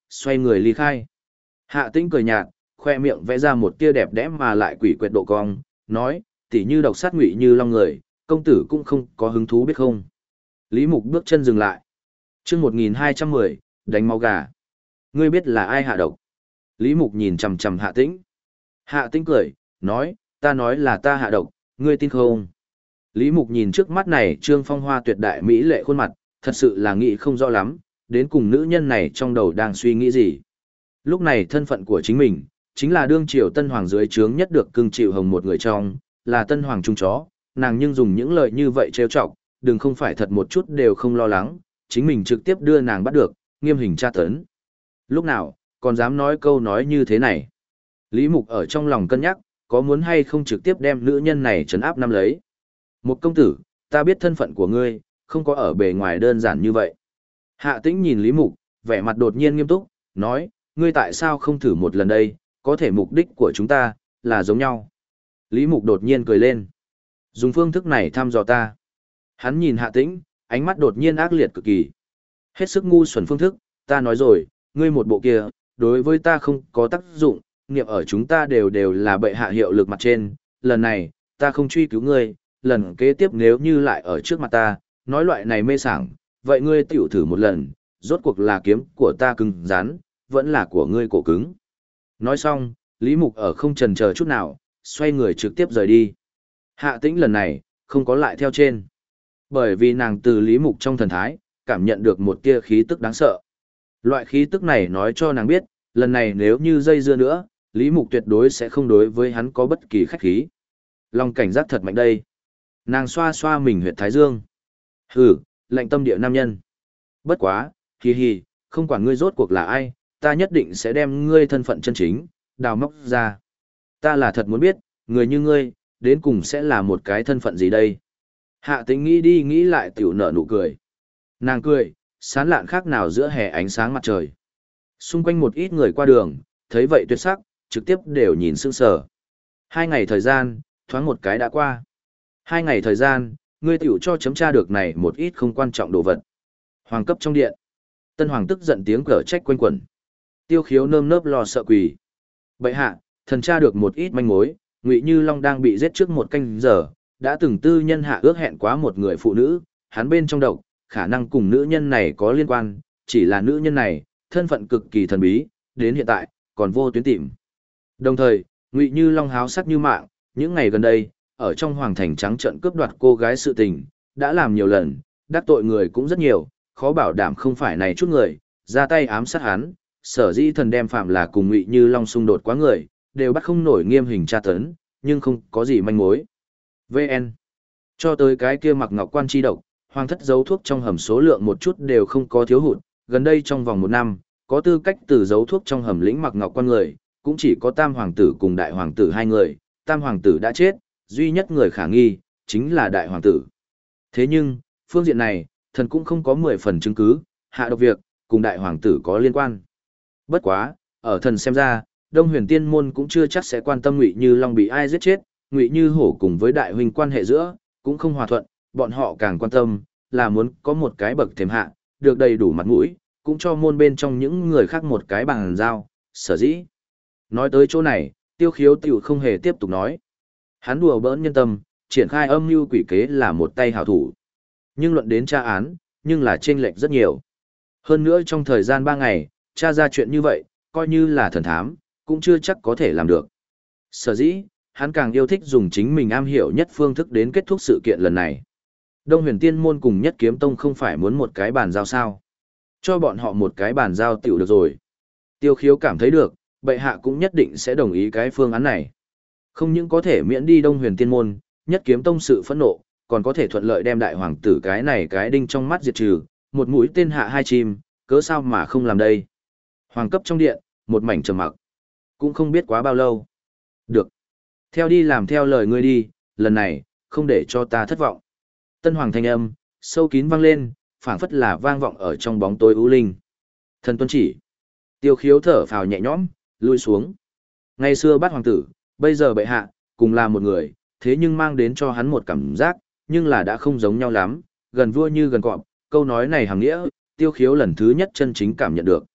xoay người ly khai. Hạ Tĩnh cười nhạt, khoe miệng vẽ ra một tia đẹp đẽ mà lại quỷ quyệt độ cong, nói, tỉ như độc sát Ngụy Như Long người, công tử cũng không có hứng thú biết không. Lý Mục bước chân dừng lại. Chương 1210, đánh máu gà. Ngươi biết là ai hạ độc? Lý Mục nhìn chằm chằm Hạ Tĩnh. Hạ Tĩnh cười, nói, ta nói là ta hạ độc, ngươi tin không? Lý Mục nhìn trước mắt này trương phong hoa tuyệt đại mỹ lệ khuôn mặt, thật sự là nghĩ không rõ lắm, đến cùng nữ nhân này trong đầu đang suy nghĩ gì. Lúc này thân phận của chính mình, chính là đương triều tân hoàng dưới trướng nhất được cưng chịu hồng một người trong, là tân hoàng trung chó, nàng nhưng dùng những lời như vậy trêu chọc, đừng không phải thật một chút đều không lo lắng, chính mình trực tiếp đưa nàng bắt được, nghiêm hình tra tấn. Lúc nào, còn dám nói câu nói như thế này. Lý Mục ở trong lòng cân nhắc, có muốn hay không trực tiếp đem nữ nhân này trấn áp năm lấy. Một công tử, ta biết thân phận của ngươi, không có ở bề ngoài đơn giản như vậy. Hạ Tĩnh nhìn Lý Mục, vẻ mặt đột nhiên nghiêm túc, nói, ngươi tại sao không thử một lần đây, có thể mục đích của chúng ta, là giống nhau. Lý Mục đột nhiên cười lên. Dùng phương thức này thăm dò ta. Hắn nhìn Hạ Tĩnh, ánh mắt đột nhiên ác liệt cực kỳ. Hết sức ngu xuẩn phương thức, ta nói rồi, ngươi một bộ kia, đối với ta không có tác dụng, niệm ở chúng ta đều là bệ hạ hiệu lực mặt trên, lần này, ta không truy cứu ngươi, lần kế tiếp nếu như lại ở trước mặt ta, nói loại này mê sảng, vậy ngươi tiểu thử một lần, rốt cuộc là kiếm của ta cứng rắn, vẫn là của ngươi cổ cứng. Nói xong, Lý Mục ở không chần chờ chút nào, xoay người trực tiếp rời đi. Hạ Tĩnh lần này, không có lại theo trên. Bởi vì nàng từ Lý Mục trong thần thái, cảm nhận được một tia khí tức đáng sợ. Loại khí tức này nói cho nàng biết, lần này nếu như dây dưa nữa, Lý Mục tuyệt đối sẽ không đối với hắn có bất kỳ khách khí. Lòng cảnh giác thật mạnh đây. Nàng xoa xoa mình huyệt thái dương. Hừ, lạnh tâm địa nam nhân. Bất quá, hi hi, không quản ngươi rốt cuộc là ai, ta nhất định sẽ đem ngươi thân phận chân chính, đào móc ra. Ta là thật muốn biết, người như ngươi, đến cùng sẽ là một cái thân phận gì đây? Hạ Tĩnh nghĩ đi nghĩ lại tiểu nở nụ cười. Nàng cười, sán lạn khác nào giữa hè ánh sáng mặt trời. Xung quanh một ít người qua đường, thấy vậy tuyệt sắc, trực tiếp đều nhìn sững sờ. 2 ngày thời gian, thoáng một cái đã qua. 2 ngày thời gian, ngươi tiểu cho chấm tra được này một ít không quan trọng đồ vật. Hoàng cấp trong điện. Tân hoàng tức giận tiếng cở trách quanh quẩn. Tiêu Khiếu nơm nớp lo sợ quỳ. Bệ hạ, thần tra được một ít manh mối, Ngụy Như Long đang bị giết trước 1 canh giờ, đã từng tư nhân hạ ước hẹn quá một người phụ nữ, hắn bên trong độc, khả năng cùng nữ nhân này có liên quan, chỉ là nữ nhân này, thân phận cực kỳ thần bí, đến hiện tại, còn vô tuyến tìm. Đồng thời, Ngụy Như Long háo sắc như mạng, những ngày gần đây, ở trong hoàng thành trắng trợn cướp đoạt cô gái sự tình, đã làm nhiều lần, đắc tội người cũng rất nhiều, khó bảo đảm không phải này chút người, ra tay ám sát hắn, sở dĩ thần đem phạm là cùng Ngụy Như Long xung đột quá người, đều bắt không nổi nghiêm hình tra tấn, nhưng không có gì manh mối. VN. Cho tới cái kia Mặc Ngọc Quan chi độc, hoàng thất giấu thuốc trong hầm số lượng một chút đều không có thiếu hụt, gần đây trong vòng 1 năm, có tư cách từ giấu thuốc trong hầm lĩnh Mặc Ngọc Quan người, cũng chỉ có Tam hoàng tử cùng Đại hoàng tử 2 người, Tam hoàng tử đã chết, duy nhất người khả nghi, chính là Đại hoàng tử. Thế nhưng, phương diện này, thần cũng không có 10 phần chứng cứ, hạ độc việc, cùng Đại hoàng tử có liên quan. Bất quá, ở thần xem ra, Đông Huyền Tiên môn cũng chưa chắc sẽ quan tâm Ngụy Như Long bị ai giết chết, Ngụy Như Hổ cùng với đại huynh quan hệ giữa, cũng không hòa thuận, bọn họ càng quan tâm, là muốn có một cái bậc thềm hạ, được đầy đủ mặt mũi, cũng cho môn bên trong những người khác một cái bàn giao, sở dĩ. Nói tới chỗ này, Tiêu Khiếu tiểu không hề tiếp tục nói. Hắn đùa bỡn nhân tâm, triển khai âm mưu quỷ kế là một tay hảo thủ. Nhưng luận đến tra án, nhưng là chênh lệch rất nhiều. Hơn nữa trong thời gian 3 ngày, tra ra chuyện như vậy, coi như là thần thám, cũng chưa chắc có thể làm được. Sở dĩ, hắn càng yêu thích dùng chính mình am hiểu nhất phương thức đến kết thúc sự kiện lần này. Đông Huyền Tiên môn cùng Nhất Kiếm Tông không phải muốn một cái bàn giao sao? Cho bọn họ một cái bàn giao tiểu được rồi. Tiêu Khiếu cảm thấy được, bệ hạ cũng nhất định sẽ đồng ý cái phương án này. Không những có thể miễn đi Đông Huyền Tiên môn, Nhất Kiếm Tông sự phẫn nộ, còn có thể thuận lợi đem đại hoàng tử cái này cái đinh trong mắt diệt trừ, một mũi tên hạ 2 chim, cớ sao mà không làm đây. Hoàng cấp trong điện, một mảnh trầm mặc. Cũng không biết quá bao lâu. Được. Theo đi làm theo lời ngươi đi, lần này, không để cho ta thất vọng. Tân hoàng thanh âm, sâu kín vang lên, phảng phất là vang vọng ở trong bóng tối u linh. Thần tuân chỉ. Tiêu Khiếu thở phào nhẹ nhõm, lui xuống. Ngày xưa bắt hoàng tử, bây giờ bệ hạ, cùng là một người, thế nhưng mang đến cho hắn một cảm giác, nhưng là đã không giống nhau lắm, gần vua như gần cọp, câu nói này hàm nghĩa, Tiêu Khiếu lần thứ nhất chân chính cảm nhận được.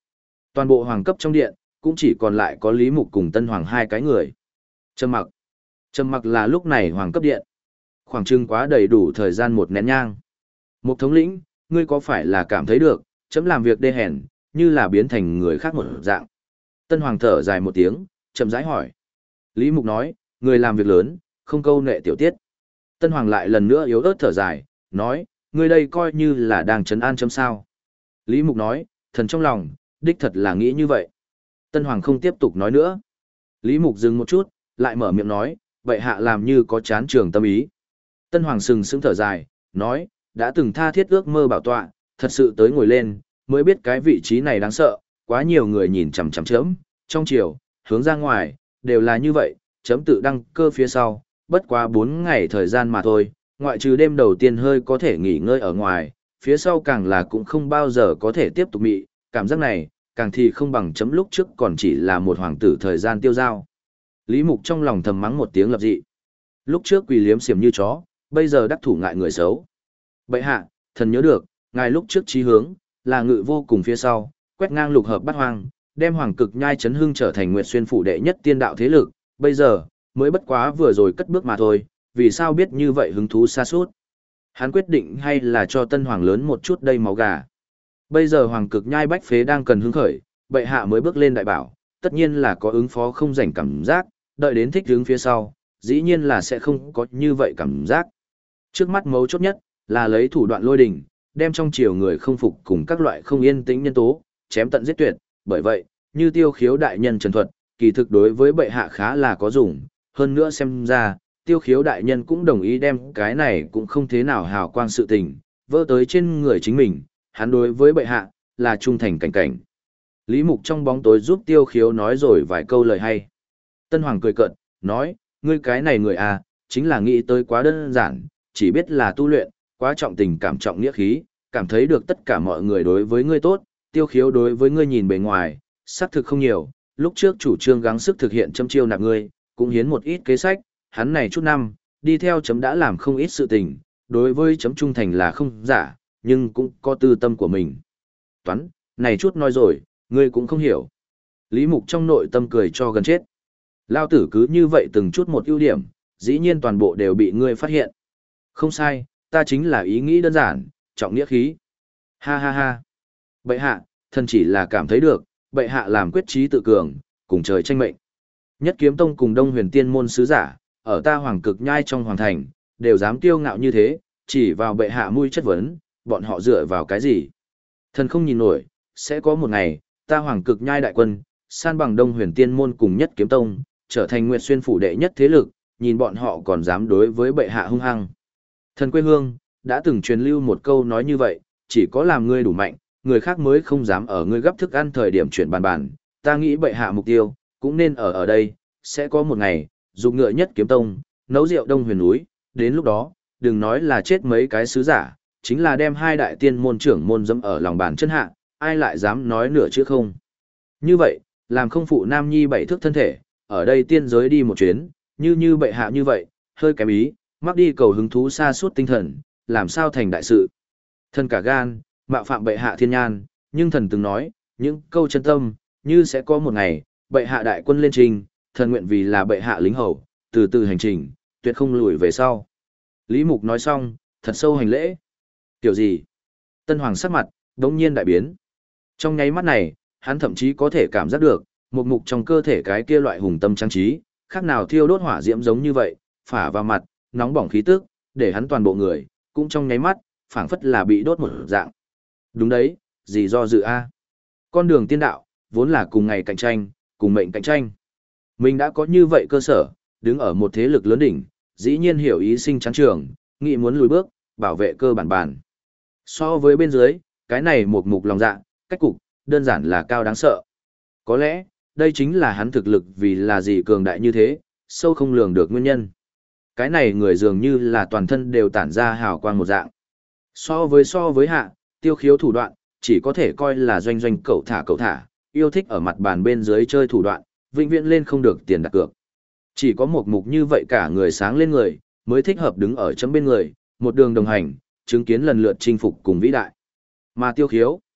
Toàn bộ hoàng cấp trong điện, cũng chỉ còn lại có Lý Mục cùng Tân Hoàng hai cái người. Trầm mặc. Trầm mặc là lúc này hoàng cấp điện. Khoảng chừng quá đầy đủ thời gian một nén nhang. Một thống lĩnh, ngươi có phải là cảm thấy được, chấm làm việc đê hèn, như là biến thành người khác một dạng. Tân Hoàng thở dài một tiếng, chậm rãi hỏi. Lý Mục nói, người làm việc lớn, không câu nệ tiểu tiết. Tân Hoàng lại lần nữa yếu ớt thở dài, nói, ngươi đây coi như là đang trấn an chấm sao. Lý Mục nói, thần trong lòng, đích thật là nghĩ như vậy. Tân Hoàng không tiếp tục nói nữa. Lý Mục dừng một chút, lại mở miệng nói, vậy hạ làm như có chán trường tâm ý. Tân Hoàng sừng sững thở dài, nói, đã từng tha thiết ước mơ bảo tọa, thật sự tới ngồi lên, mới biết cái vị trí này đáng sợ, quá nhiều người nhìn chằm chằm chấm, trong chiều, hướng ra ngoài, đều là như vậy, chấm tự đăng cơ phía sau, bất quá 4 ngày thời gian mà thôi, ngoại trừ đêm đầu tiên hơi có thể nghỉ ngơi ở ngoài, phía sau càng là cũng không bao giờ có thể tiếp tục mị, cảm giác này, càng thì không bằng chấm lúc trước còn chỉ là một hoàng tử thời gian tiêu dao. Lý Mục trong lòng thầm mắng một tiếng lập dị. Lúc trước quỳ liếm xiềm như chó, bây giờ đắc thủ ngại người xấu. Bệ hạ, thần nhớ được, ngài lúc trước chí hướng, là ngự vô cùng phía sau, quét ngang lục hợp bát hoang, đem hoàng cực nhai chấn hưng trở thành Nguyệt Xuyên phủ đệ nhất tiên đạo thế lực, bây giờ, mới bất quá vừa rồi cất bước mà thôi, vì sao biết như vậy hứng thú xa suốt. Hắn quyết định hay là cho tân hoàng lớn một chút đây máu gà. Bây giờ hoàng cực nhai bách phế đang cần hứng khởi, bệ hạ mới bước lên đại bảo, tất nhiên là có ứng phó không rảnh cảm giác, đợi đến thích hướng phía sau, dĩ nhiên là sẽ không có như vậy cảm giác. Trước mắt mấu chốt nhất, là lấy thủ đoạn lôi đình, đem trong chiều người không phục cùng các loại không yên tĩnh nhân tố, chém tận giết tuyệt, bởi vậy, như tiêu khiếu đại nhân trần thuật, kỳ thực đối với bệ hạ khá là có dùng, hơn nữa xem ra, tiêu khiếu đại nhân cũng đồng ý đem cái này cũng không thế nào hào quang sự tình, vỡ tới trên người chính mình, hắn đối với bệ hạ, là trung thành cảnh cảnh. Lý Mục trong bóng tối giúp tiêu khiếu nói rồi vài câu lời hay. Tân Hoàng cười cợt, nói, ngươi cái này người à, chính là nghĩ tới quá đơn giản, chỉ biết là tu luyện, quá trọng tình cảm trọng nghĩa khí, cảm thấy được tất cả mọi người đối với ngươi tốt, tiêu khiếu đối với ngươi nhìn bề ngoài, xác thực không nhiều, lúc trước chủ trương gắng sức thực hiện châm chiêu nạp ngươi, cũng hiến một ít kế sách, hắn này chút năm, đi theo chấm đã làm không ít sự tình, đối với chấm trung thành là không giả, nhưng cũng có tư tâm của mình. Toán, này chút nói rồi, ngươi cũng không hiểu. Lý Mục trong nội tâm cười cho gần chết. Lao tử cứ như vậy từng chút một ưu điểm, dĩ nhiên toàn bộ đều bị ngươi phát hiện. Không sai, ta chính là ý nghĩ đơn giản, trọng nghĩa khí. Ha ha ha. Bệ hạ, thần chỉ là cảm thấy được, bệ hạ làm quyết trí tự cường, cùng trời tranh mệnh. Nhất Kiếm Tông cùng Đông Huyền Tiên môn sứ giả, ở ta hoàng cực nhai trong hoàng thành, đều dám kiêu ngạo như thế, chỉ vào bệ hạ mui chất vấn, bọn họ dựa vào cái gì? Thần không nhìn nổi, sẽ có một ngày, ta hoàng cực nhai đại quân, san bằng Đông Huyền Tiên môn cùng Nhất Kiếm Tông, trở thành Nguyệt Xuyên phủ đệ nhất thế lực, nhìn bọn họ còn dám đối với bệ hạ hung hăng. Thần quê hương, đã từng truyền lưu một câu nói như vậy, chỉ có làm ngươi đủ mạnh, người khác mới không dám ở ngươi gấp thức ăn thời điểm chuyển bàn bàn, ta nghĩ bệ hạ mục tiêu, cũng nên ở đây, sẽ có một ngày, dùng ngựa Nhất Kiếm Tông, nấu rượu Đông Huyền núi, đến lúc đó, đừng nói là chết mấy cái sứ giả, chính là đem hai đại tiên môn trưởng môn dẫm ở lòng bàn chân hạ, ai lại dám nói nửa chữ không. Như vậy, làm không phụ nam nhi bảy thước thân thể, ở đây tiên giới đi một chuyến, như bệ hạ như vậy, hơi kém ý, mắc đi cầu hứng thú xa suốt tinh thần, làm sao thành đại sự. Thần cả gan, mạo phạm bệ hạ thiên nhan, nhưng thần từng nói, những câu chân tâm, như sẽ có một ngày, bệ hạ đại quân lên trình, thần nguyện vì là bệ hạ lính hầu, từ từ hành trình, tuyệt không lùi về sau. Lý Mục nói xong, thật sâu hành lễ. Kiểu gì? Tân Hoàng sắc mặt, đống nhiên đại biến. Trong nháy mắt này, hắn thậm chí có thể cảm giác được, một mục trong cơ thể cái kia loại hùng tâm trang trí, khác nào thiêu đốt hỏa diễm giống như vậy, phả vào mặt, nóng bỏng khí tức, để hắn toàn bộ người, cũng trong nháy mắt, phảng phất là bị đốt một dạng. Đúng đấy, gì do dự a? Con đường tiên đạo, vốn là cùng ngày cạnh tranh, cùng mệnh cạnh tranh. Mình đã có như vậy cơ sở, đứng ở một thế lực lớn đỉnh, dĩ nhiên hiểu ý sinh chán trường, nghĩ muốn lùi bước, bảo vệ cơ bản bản. So với bên dưới, cái này một mục lòng dạ, cách cục, đơn giản là cao đáng sợ. Có lẽ, đây chính là hắn thực lực vì là gì cường đại như thế, sâu không lường được nguyên nhân. Cái này người dường như là toàn thân đều tản ra hào quang một dạng. So với hạ, tiêu khiếu thủ đoạn, chỉ có thể coi là doanh doanh cậu thả, yêu thích ở mặt bàn bên dưới chơi thủ đoạn, vĩnh viễn lên không được tiền đặt cược. Chỉ có một mục như vậy cả người sáng lên người, mới thích hợp đứng ở chấm bên người, một đường đồng hành, chứng kiến lần lượt chinh phục cùng vĩ đại. Mà tiêu khiếu,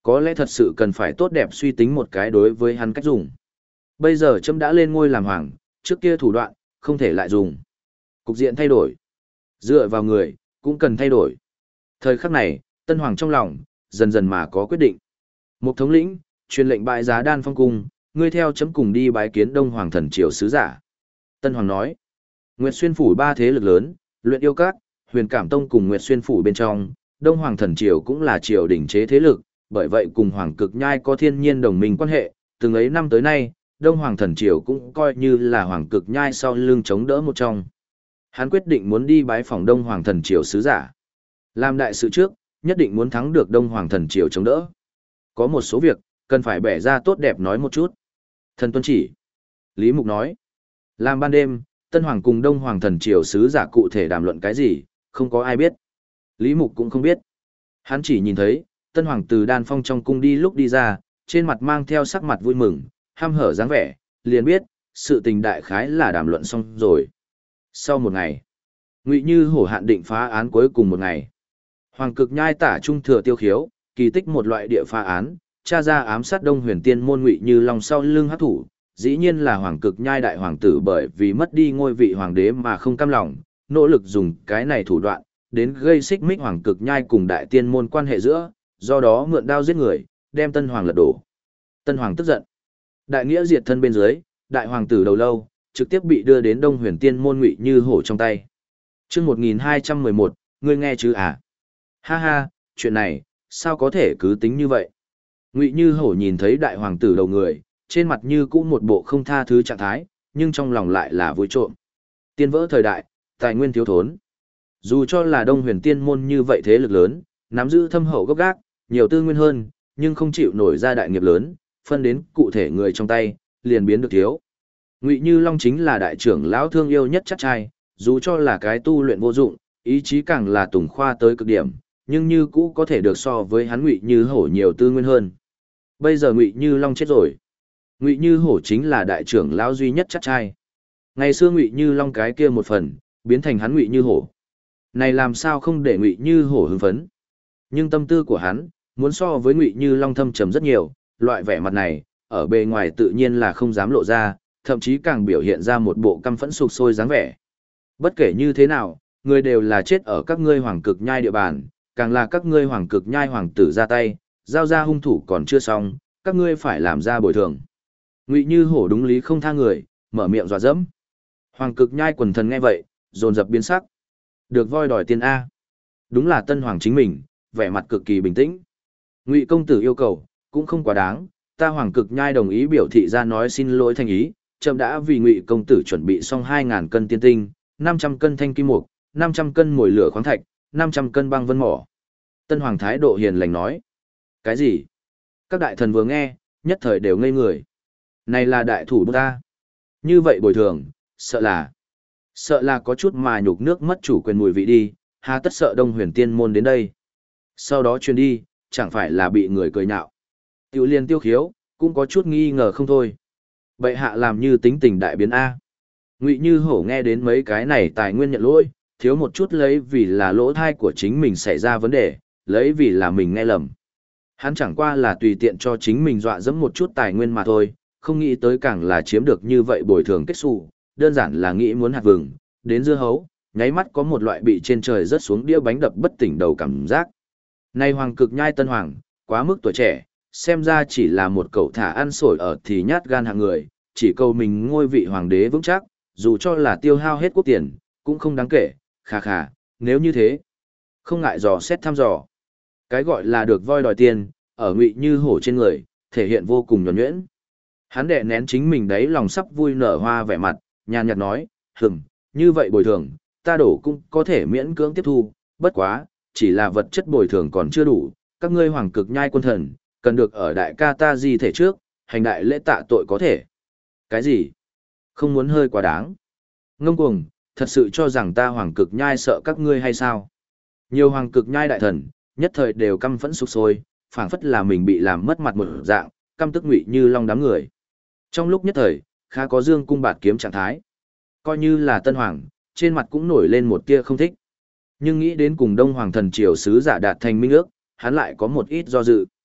Có lẽ thật sự cần phải tốt đẹp suy tính một cái đối với hắn cách dùng. Bây giờ chấm đã lên ngôi làm hoàng, trước kia thủ đoạn, không thể lại dùng. Cục diện thay đổi. Dựa vào người, cũng cần thay đổi. Thời khắc này, Tân Hoàng trong lòng, dần dần mà có quyết định. Một thống lĩnh, truyền lệnh bãi giá Đan Phong cung, ngươi theo chấm cùng đi bái kiến Đông Hoàng thần triều sứ giả. Tân Hoàng nói, Nguyệt Xuyên phủ ba thế lực lớn, Luyện Yêu Các, Huyền Cảm Tông cùng Nguyệt Xuyên phủ bên trong, Đông Hoàng thần triều cũng là triều đỉnh chế thế lực, bởi vậy cùng Hoàng Cực Nhai có thiên nhiên đồng minh quan hệ, từng ấy năm tới nay, Đông Hoàng thần triều cũng coi như là Hoàng Cực Nhai sau lưng chống đỡ một trong. Hắn quyết định muốn đi bái phỏng Đông Hoàng thần triều sứ giả. Làm đại sự trước, nhất định muốn thắng được Đông Hoàng thần triều chống đỡ. Có một số việc, cần phải bẻ ra tốt đẹp nói một chút. Thần tuân chỉ. Lý Mục nói. Làm ban đêm, Tân Hoàng cùng Đông Hoàng thần triều sứ giả cụ thể đàm luận cái gì, không có ai biết. Lý Mục cũng không biết. Hắn chỉ nhìn thấy, Tân Hoàng từ Đan Phong trong cung đi lúc đi ra, trên mặt mang theo sắc mặt vui mừng, ham hở dáng vẻ, liền biết, sự tình đại khái là đàm luận xong rồi. Sau một ngày, Ngụy Như Hổ hạn định phá án cuối cùng một ngày. Hoàng Cực Nhai tả trung thừa tiêu khiếu, kỳ tích một loại địa phá án, tra ra ám sát Đông Huyền Tiên môn Ngụy Như Long sau lưng hắc thủ, dĩ nhiên là Hoàng Cực Nhai đại hoàng tử bởi vì mất đi ngôi vị hoàng đế mà không cam lòng, nỗ lực dùng cái này thủ đoạn, đến gây xích mích Hoàng Cực Nhai cùng đại tiên môn quan hệ giữa, do đó mượn đao giết người, đem Tân Hoàng lật đổ. Tân Hoàng tức giận. Đại nghĩa diệt thân bên dưới, đại hoàng tử đầu lâu, trực tiếp bị đưa đến Đông Huyền Tiên môn Ngụy Như Hổ trong tay. Chương 1211, ngươi nghe chứ à? Ha ha, chuyện này, sao có thể cứ tính như vậy? Ngụy Như Hổ nhìn thấy đại hoàng tử đầu người, trên mặt như cũ một bộ không tha thứ trạng thái, nhưng trong lòng lại là vui trộm. Tiên vỡ thời đại, tài nguyên thiếu thốn. Dù cho là Đông Huyền Tiên môn như vậy thế lực lớn, nắm giữ thâm hậu gốc gác, nhiều tư nguyên hơn, nhưng không chịu nổi ra đại nghiệp lớn, phân đến cụ thể người trong tay, liền biến được thiếu. Ngụy Như Long chính là đại trưởng lão thương yêu nhất chắc trai, dù cho là cái tu luyện vô dụng, ý chí càng là tùng khoa tới cực điểm, nhưng như cũ có thể được so với hắn Ngụy Như Hổ nhiều tư nguyên hơn. Bây giờ Ngụy Như Long chết rồi. Ngụy Như Hổ chính là đại trưởng lão duy nhất chắc trai. Ngày xưa Ngụy Như Long cái kia một phần, biến thành hắn Ngụy Như Hổ. Này làm sao không để Ngụy Như Hổ hưng phấn? Nhưng tâm tư của hắn, muốn so với Ngụy Như Long thâm trầm rất nhiều, loại vẻ mặt này, ở bề ngoài tự nhiên là không dám lộ ra, thậm chí càng biểu hiện ra một bộ căm phẫn sục sôi dáng vẻ. Bất kể như thế nào, người đều là chết ở các ngươi Hoàng Cực Nhai địa bàn, càng là các ngươi Hoàng Cực Nhai hoàng tử ra tay, giao ra hung thủ còn chưa xong, các ngươi phải làm ra bồi thường. Ngụy Như Hổ đúng lý không tha người, mở miệng dọa dẫm. Hoàng Cực Nhai quần thần nghe vậy, dồn dập biến sắc. Được voi đòi tiền a. Đúng là Tân Hoàng chính mình, vẻ mặt cực kỳ bình tĩnh. Ngụy công tử yêu cầu, cũng không quá đáng, ta Hoàng Cực Nhai đồng ý biểu thị ra nói xin lỗi thành ý, trẫm đã vì Ngụy công tử chuẩn bị xong 2000 cân tiên tinh, 500 cân thanh kim mục, 500 cân mồi lửa khoáng thạch, 500 cân băng vân mỏ. Tân Hoàng thái độ hiền lành nói. Cái gì? Các đại thần vừa nghe, nhất thời đều ngây người. Này là đại thủ ta. Như vậy bồi thường, sợ là có chút mà nhục nước mất chủ quyền mùi vị đi, hà tất sợ Đông Huyền Tiên môn đến đây. Sau đó truyền đi, chẳng phải là bị người cười nhạo. Tiểu liên tiêu khiếu, cũng có chút nghi ngờ không thôi. Bệ hạ làm như tính tình đại biến A. Ngụy Như Hổ nghe đến mấy cái này tài nguyên nhận lỗi, thiếu một chút lấy vì là lỗ thai của chính mình xảy ra vấn đề, lấy vì là mình nghe lầm. Hắn chẳng qua là tùy tiện cho chính mình dọa dẫm một chút tài nguyên mà thôi, không nghĩ tới càng là chiếm được như vậy bồi thường kết xù, đơn giản là nghĩ muốn hạt vừng, đến dưa hấu, nháy mắt có một loại bị trên trời rớt xuống đĩa bánh đập bất tỉnh đầu cảm giác. Nay Hoàng Cực Nhai Tân Hoàng, quá mức tuổi trẻ, xem ra chỉ là một cậu thả ăn sổi ở thì nhát gan hạng người, chỉ cầu mình ngôi vị hoàng đế vững chắc, dù cho là tiêu hao hết quốc tiền, cũng không đáng kể, khà khà, nếu như thế, không ngại dò xét thăm dò. Cái gọi là được voi đòi tiền, ở Ngụy Như Hổ trên người, thể hiện vô cùng nhuần nhuyễn. Hắn đè nén chính mình đấy lòng sắp vui nở hoa vẻ mặt, nhàn nhạt nói, như vậy bồi thường, ta đổ cũng có thể miễn cưỡng tiếp thu, bất quá, chỉ là vật chất bồi thường còn chưa đủ, các ngươi Hoàng Cực Nhai quân thần, cần được ở đại ca ta di thể trước, hành đại lễ tạ tội có thể. Cái gì? Không muốn hơi quá đáng. Ngông cuồng, thật sự cho rằng ta Hoàng Cực Nhai sợ các ngươi hay sao? Nhiều Hoàng Cực Nhai đại thần, nhất thời đều căm phẫn sục sôi, phảng phất là mình bị làm mất mặt một dạng, căm tức Ngụy Như Long đám người. Trong lúc nhất thời, khá có dương cung bạt kiếm trạng thái. Coi như là Tân Hoàng, trên mặt cũng nổi lên một tia không thích. Nhưng nghĩ đến cùng Đông Hoàng thần triều sứ giả đạt thành minh ước, hắn lại có một ít do dự.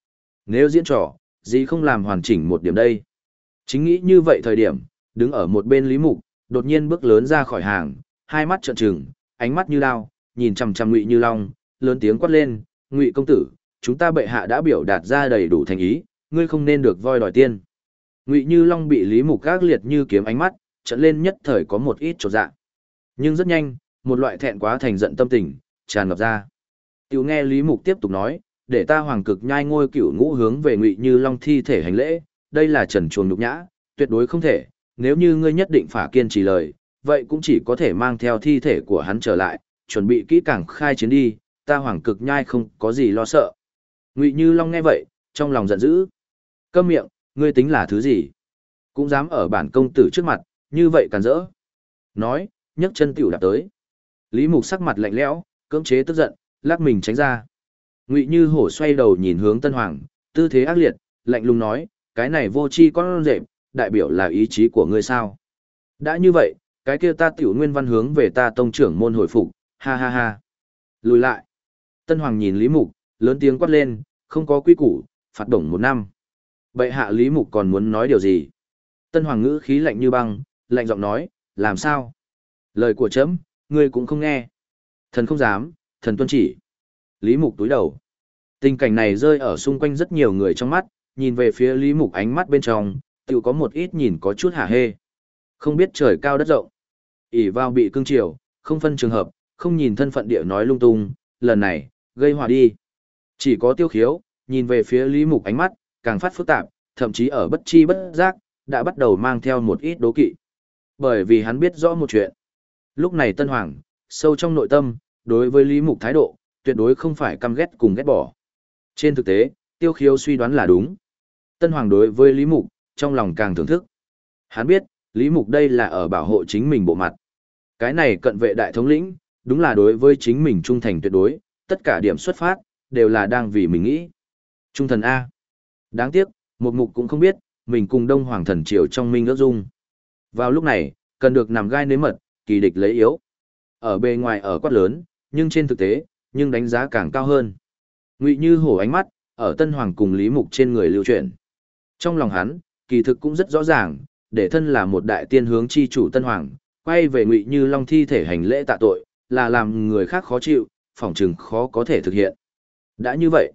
Nếu diễn trò, gì không làm hoàn chỉnh một điểm đây? Chính nghĩ như vậy thời điểm, đứng ở một bên Lý Mục, đột nhiên bước lớn ra khỏi hàng, hai mắt trợn trừng, ánh mắt như lao, nhìn chằm chằm Ngụy Như Long, lớn tiếng quát lên, "Ngụy công tử, chúng ta bệ hạ đã biểu đạt ra đầy đủ thành ý, ngươi không nên được voi đòi tiên." Ngụy Như Long bị Lý Mục gác liệt như kiếm ánh mắt, trợn lên nhất thời có một ít chột dạ. Nhưng rất nhanh, một loại thẹn quá thành giận tâm tình tràn ngập ra. Tiểu nghe Lý Mục tiếp tục nói, "Để ta Hoàng Cực Nhai Ngôi Cửu Ngũ hướng về Ngụy Như Long thi thể hành lễ, đây là trần truồng nhục nhã, tuyệt đối không thể, nếu như ngươi nhất định phải kiên trì lời, vậy cũng chỉ có thể mang theo thi thể của hắn trở lại, chuẩn bị kỹ càng khai chiến đi, ta Hoàng Cực Nhai không có gì lo sợ." Ngụy Như Long nghe vậy, trong lòng giận dữ. Câm miệng, ngươi tính là thứ gì? Cũng dám ở bản công tử trước mặt, như vậy càn rỡ. Nói, nhấc chân tiểu đạp tới. Lý Mục sắc mặt lạnh lẽo, cưỡng chế tức giận, lắc mình tránh ra. Ngụy Như Hổ xoay đầu nhìn hướng Tân Hoàng, tư thế ác liệt, lạnh lùng nói, cái này vô tri con rệp, đại biểu là ý chí của ngươi sao? Đã như vậy, cái kia ta tiểu nguyên văn hướng về ta tông trưởng môn hồi phục, ha ha ha. Lùi lại. Tân Hoàng nhìn Lý Mục, lớn tiếng quát lên, không có quy củ, phạt bổng 1 năm. Bệ hạ Lý Mục còn muốn nói điều gì? Tân Hoàng ngữ khí lạnh như băng, lạnh giọng nói, làm sao? Lời của chấm, ngươi cũng không nghe. Thần không dám, thần tuân chỉ. Lý Mục túi đầu. Tình cảnh này rơi ở xung quanh rất nhiều người trong mắt, nhìn về phía Lý Mục ánh mắt bên trong, tự có một ít nhìn có chút hả hê. Không biết trời cao đất rộng. Ỷ vào bị cương triều, không phân trường hợp, không nhìn thân phận địa nói lung tung, lần này, gây họa đi. Chỉ có Tiêu Khiếu, nhìn về phía Lý Mục ánh mắt, càng phát phức tạp, thậm chí ở bất chi bất giác, đã bắt đầu mang theo một ít đố kỵ. Bởi vì hắn biết rõ một chuyện. Lúc này Tân Hoàng, sâu trong nội tâm, đối với Lý Mục thái độ, tuyệt đối không phải căm ghét cùng ghét bỏ. Trên thực tế, Tiêu Khiếu suy đoán là đúng. Tân Hoàng đối với Lý Mục, trong lòng càng thưởng thức. Hắn biết, Lý Mục đây là ở bảo hộ chính mình bộ mặt. Cái này cận vệ đại thống lĩnh, đúng là đối với chính mình trung thành tuyệt đối, tất cả điểm xuất phát, đều là đang vì mình nghĩ. Trung thần A. Đáng tiếc, một mục cũng không biết, mình cùng Đông Hoàng thần triều trong minh ước dung. Vào lúc này, cần được nằm gai nếm mật, kỳ địch lấy yếu. Ở bề ngoài ở quát lớn, nhưng trên thực tế, nhưng đánh giá càng cao hơn. Ngụy Như Hổ ánh mắt, ở Tân Hoàng cùng Lý Mục trên người lưu chuyển. Trong lòng hắn, kỳ thực cũng rất rõ ràng, để thân là một đại tiên hướng chi chủ Tân Hoàng, quay về Ngụy Như Long thi thể hành lễ tạ tội, là làm người khác khó chịu, phỏng chừng khó có thể thực hiện. Đã như vậy,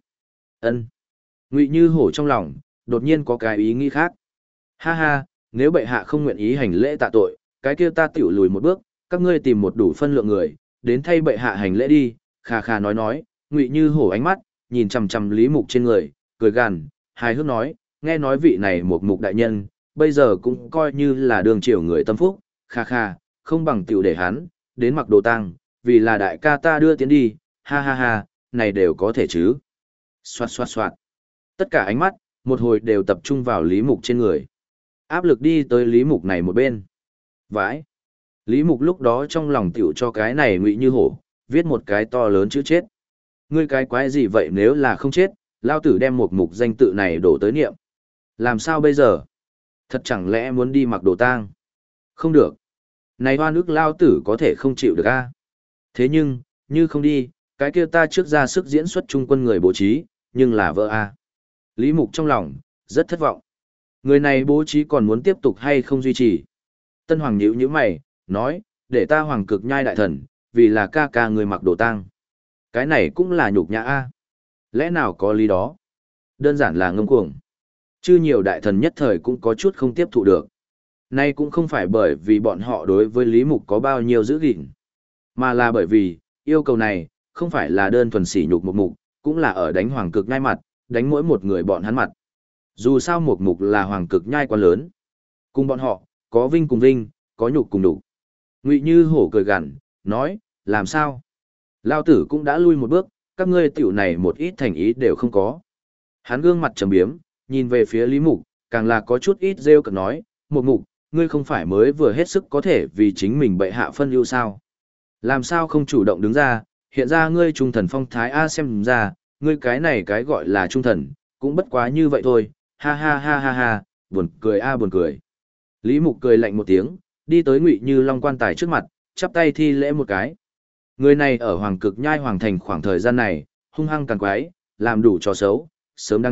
Ngụy Như Hổ trong lòng, đột nhiên có cái ý nghĩ khác. Ha ha, nếu bệ hạ không nguyện ý hành lễ tạ tội, cái kia ta tiểu lùi một bước, các ngươi tìm một đủ phân lượng người, đến thay bệ hạ hành lễ đi, khà khà nói, Ngụy Như Hổ ánh mắt, nhìn chằm chằm Lý Mục trên người, cười gằn, hài hước nói, nghe nói vị này một mục đại nhân, bây giờ cũng coi như là đường triều người tâm phúc, khà khà, không bằng tiểu để hắn, đến mặc đồ tang, vì là đại ca ta đưa tiến đi, ha ha ha, này đều có thể chứ. Xoạt xoạt xoạt. Tất cả ánh mắt, một hồi đều tập trung vào Lý Mục trên người. Áp lực đi tới Lý Mục này một bên. Vãi. Lý Mục lúc đó trong lòng tiểu cho cái này Ngụy Như Hổ, viết một cái to lớn chữ chết. Ngươi cái quái gì vậy nếu là không chết, lao tử đem một mục danh tự này đổ tới niệm. Làm sao bây giờ? Thật chẳng lẽ muốn đi mặc đồ tang? Không được. Này hoa nước lao tử có thể không chịu được a. Thế nhưng, như không đi, cái kia ta trước ra sức diễn xuất trung quân người bố trí, nhưng là vợ a. Lý Mục trong lòng, rất thất vọng. Người này bố trí còn muốn tiếp tục hay không duy trì? Tân Hoàng nhíu nhíu mày, nói, để ta Hoàng Cực Nhai đại thần, vì là ca ca người mặc đồ tang. Cái này cũng là nhục nhã a. Lẽ nào có lý đó? Đơn giản là ngông cuồng. Chứ nhiều đại thần nhất thời cũng có chút không tiếp thụ được. Nay cũng không phải bởi vì bọn họ đối với Lý Mục có bao nhiêu giữ gìn, mà là bởi vì, yêu cầu này, không phải là đơn thuần sỉ nhục một mục, cũng là ở đánh Hoàng Cực Nhai mặt, đánh mỗi một người bọn hắn mặt. Dù sao một mục là Hoàng Cực Nhai quá lớn. Cùng bọn họ, có vinh cùng vinh, có nhục cùng nhục. Ngụy Như Hổ cười gằn, nói, làm sao? Lao tử cũng đã lui một bước, các ngươi tiểu này một ít thành ý đều không có. Hắn gương mặt trầm biếm, nhìn về phía Lý Mục, càng là có chút ít rêu cực nói, một mục, ngươi không phải mới vừa hết sức có thể vì chính mình bệ hạ phân ưu sao? Làm sao không chủ động đứng ra, hiện ra ngươi trung thần phong thái a xem ra, ngươi cái này cái gọi là trung thần, cũng bất quá như vậy thôi, ha ha ha ha ha, buồn cười a buồn cười. Lý Mục cười lạnh một tiếng, đi tới Ngụy Như Long quan tài trước mặt, chắp tay thi lễ một cái. Người này ở Hoàng Cực Nhai Hoàng Thành khoảng thời gian này, hung hăng càng quái, làm đủ trò xấu, sớm đáng chết,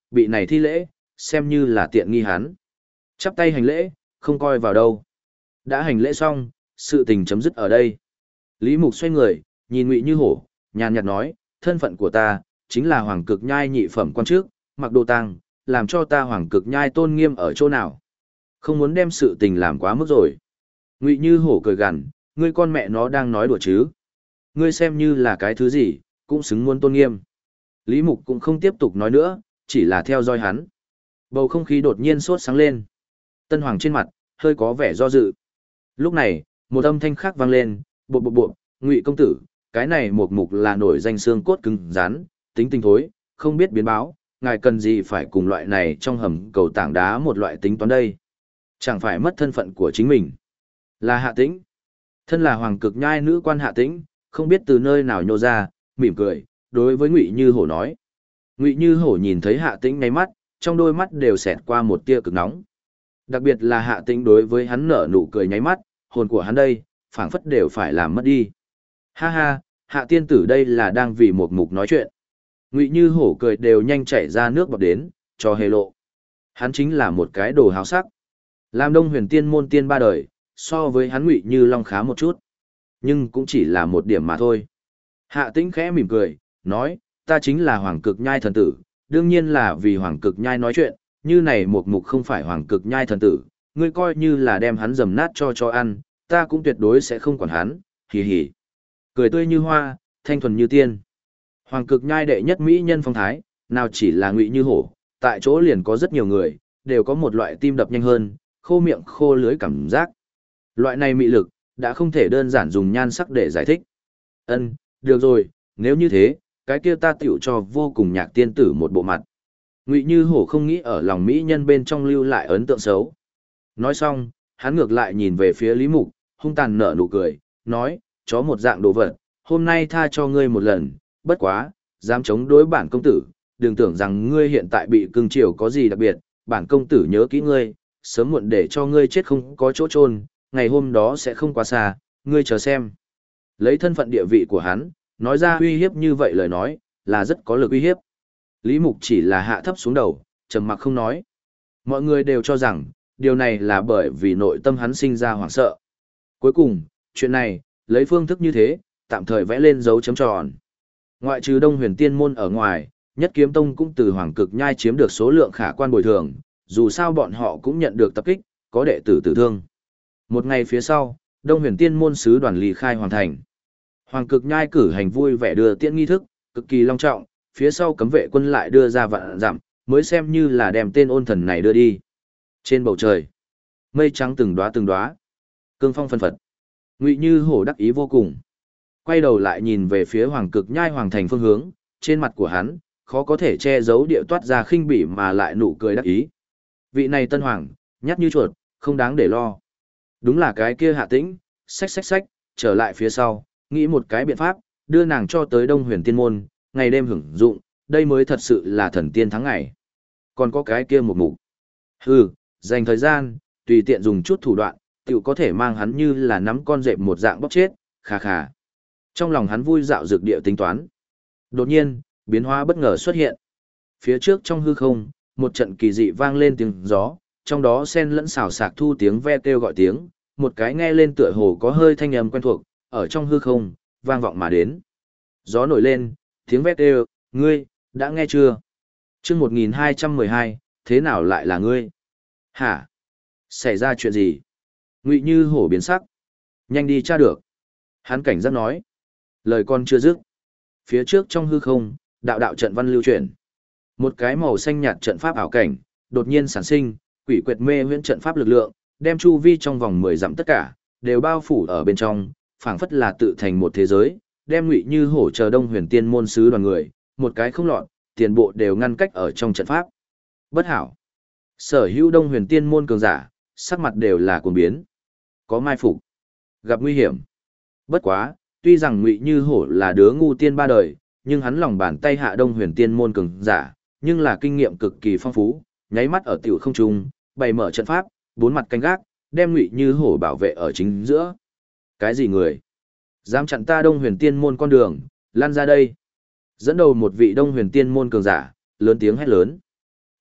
bị này thi lễ, xem như là tiện nghi hắn. Chắp tay hành lễ, không coi vào đâu. Đã hành lễ xong, sự tình chấm dứt ở đây. Lý Mục xoay người, nhìn Ngụy Như Hổ, nhàn nhạt nói, thân phận của ta, chính là Hoàng Cực Nhai nhị phẩm quan trước, mặc đồ tang, làm cho ta Hoàng Cực Nhai tôn nghiêm ở chỗ nào. Không muốn đem sự tình làm quá mức rồi. Ngụy Như Hổ cười gằn, ngươi con mẹ nó đang nói đùa chứ. Ngươi xem như là cái thứ gì, cũng xứng muốn tôn nghiêm. Lý Mục cũng không tiếp tục nói nữa, chỉ là theo dõi hắn. Bầu không khí đột nhiên sốt sáng lên. Tân Hoàng trên mặt, hơi có vẻ do dự. Lúc này, một âm thanh khác vang lên, bộ bộ bộ, Ngụy công tử, cái này một mục là nổi danh xương cốt cứng rắn, tính tình thối, không biết biến báo, ngài cần gì phải cùng loại này trong hầm cầu tảng đá một loại tính toán đây. Chẳng phải mất thân phận của chính mình. Là Hạ Tĩnh. Thân là Hoàng Cực Nhai nữ quan Hạ Tĩnh, không biết từ nơi nào nhô ra, mỉm cười, đối với Ngụy Như Hổ nói. Ngụy Như Hổ nhìn thấy Hạ Tĩnh ngay mắt, trong đôi mắt đều xẹt qua một tia cực nóng. Đặc biệt là Hạ Tĩnh đối với hắn nở nụ cười nháy mắt, hồn của hắn đây, phảng phất đều phải làm mất đi. Ha ha, Hạ tiên tử đây là đang vì một mục nói chuyện. Ngụy Như Hổ cười đều nhanh chảy ra nước bọt đến, cho hề lộ. Hắn chính là một cái đồ háo sắc. Làm Đông Huyền Tiên môn tiên ba đời, so với hắn Ngụy Như Long khá một chút. Nhưng cũng chỉ là một điểm mà thôi. Hạ Tĩnh khẽ mỉm cười, nói, ta chính là Hoàng Cực Nhai thần tử, đương nhiên là vì Hoàng Cực Nhai nói chuyện, như này một mục không phải Hoàng Cực Nhai thần tử, ngươi coi như là đem hắn dầm nát cho ăn, ta cũng tuyệt đối sẽ không quản hắn, hì hì. Cười tươi như hoa, thanh thuần như tiên. Hoàng Cực Nhai đệ nhất mỹ nhân phong thái, nào chỉ là Ngụy Như Hổ, tại chỗ liền có rất nhiều người, đều có một loại tim đập nhanh hơn, khô miệng khô lưới cảm giác. Loại này mị lực, đã không thể đơn giản dùng nhan sắc để giải thích. Ân, được rồi, nếu như thế, cái kia ta tiểu cho vô cùng nhạc tiên tử một bộ mặt. Ngụy Như Hổ không nghĩ ở lòng mỹ nhân bên trong lưu lại ấn tượng xấu. Nói xong, hắn ngược lại nhìn về phía Lý Mục, hung tàn nở nụ cười, nói, chó một dạng đồ vật, hôm nay tha cho ngươi một lần, bất quá, dám chống đối bản công tử, đừng tưởng rằng ngươi hiện tại bị cưng chiều có gì đặc biệt, bản công tử nhớ kỹ ngươi, sớm muộn để cho ngươi chết không có chỗ chôn, ngày hôm đó sẽ không quá xa, ngươi chờ xem. Lấy thân phận địa vị của hắn, nói ra uy hiếp như vậy lời nói, là rất có lực uy hiếp. Lý Mục chỉ là hạ thấp xuống đầu, trầm mặc không nói. Mọi người đều cho rằng, điều này là bởi vì nội tâm hắn sinh ra hoảng sợ. Cuối cùng, chuyện này, lấy phương thức như thế, tạm thời vẽ lên dấu chấm tròn. Ngoại trừ Đông Huyền Tiên môn ở ngoài, Nhất Kiếm Tông cũng từ Hoàng Cực Nhai chiếm được số lượng khả quan bồi thường, dù sao bọn họ cũng nhận được tập kích, có đệ tử tử thương. Một ngày phía sau, Đông Huyền Tiên môn sứ đoàn ly khai hoàn thành. Hoàng Cực Nhai cử hành vui vẻ đưa tiễn nghi thức, cực kỳ long trọng, phía sau cấm vệ quân lại đưa ra vạn dặm, mới xem như là đem tên ôn thần này đưa đi. Trên bầu trời, mây trắng từng đóa, cương phong phân phật. Ngụy Như Hổ đắc ý vô cùng. Quay đầu lại nhìn về phía Hoàng Cực Nhai hoàng thành phương hướng, trên mặt của hắn, khó có thể che giấu địa toát ra khinh bỉ mà lại nụ cười đắc ý. Vị này tân hoàng, nhát như chuột, không đáng để lo. Đúng là cái kia Hạ Tĩnh, xách, trở lại phía sau, nghĩ một cái biện pháp, đưa nàng cho tới Đông Huyền Tiên môn, ngày đêm hưởng dụng, đây mới thật sự là thần tiên thắng ngày. Còn có cái kia một mục. Hừ, dành thời gian, tùy tiện dùng chút thủ đoạn, tiểu có thể mang hắn như là nắm con dẹp một dạng bóp chết, khà khà. Trong lòng hắn vui dạo dược địa tính toán. Đột nhiên, biến hóa bất ngờ xuất hiện. Phía trước trong hư không, một trận kỳ dị vang lên tiếng gió, trong đó xen lẫn xào xạc thu tiếng ve kêu gọi tiếng, một cái nghe lên tựa hồ có hơi thanh âm quen thuộc, ở trong hư không, vang vọng mà đến. Gió nổi lên, tiếng ve kêu, ngươi, đã nghe chưa? Chương 1212, thế nào lại là ngươi? Hả? Xảy ra chuyện gì? Ngụy Như Hổ biến sắc. Nhanh đi tra được. Hắn cảnh giác nói. Lời con chưa dứt. Phía trước trong hư không, đạo đạo trận văn lưu chuyển. Một cái màu xanh nhạt trận pháp ảo cảnh, đột nhiên sản sinh, quỷ quyệt mê huyễn trận pháp lực lượng, đem chu vi trong vòng 10 dặm tất cả, đều bao phủ ở bên trong, phảng phất là tự thành một thế giới, đem Ngụy Như Hổ chờ Đông Huyền Tiên môn sứ đoàn người, một cái không lọt, tiền bộ đều ngăn cách ở trong trận pháp. Bất hảo. Sở hữu Đông Huyền Tiên môn cường giả, sắc mặt đều là cuồng biến. Có mai phục, gặp nguy hiểm. Bất quá, tuy rằng Ngụy Như Hổ là đứa ngu tiên ba đời, nhưng hắn lòng bàn tay hạ Đông Huyền Tiên môn cường giả, nhưng là kinh nghiệm cực kỳ phong phú, nháy mắt ở tiểu không trung, bày mở trận pháp, bốn mặt canh gác, đem Ngụy Như Hổ bảo vệ ở chính giữa. Cái gì người? Dám chặn ta Đông Huyền Tiên môn con đường, lan ra đây. Dẫn đầu một vị Đông Huyền Tiên môn cường giả, lớn tiếng hét lớn.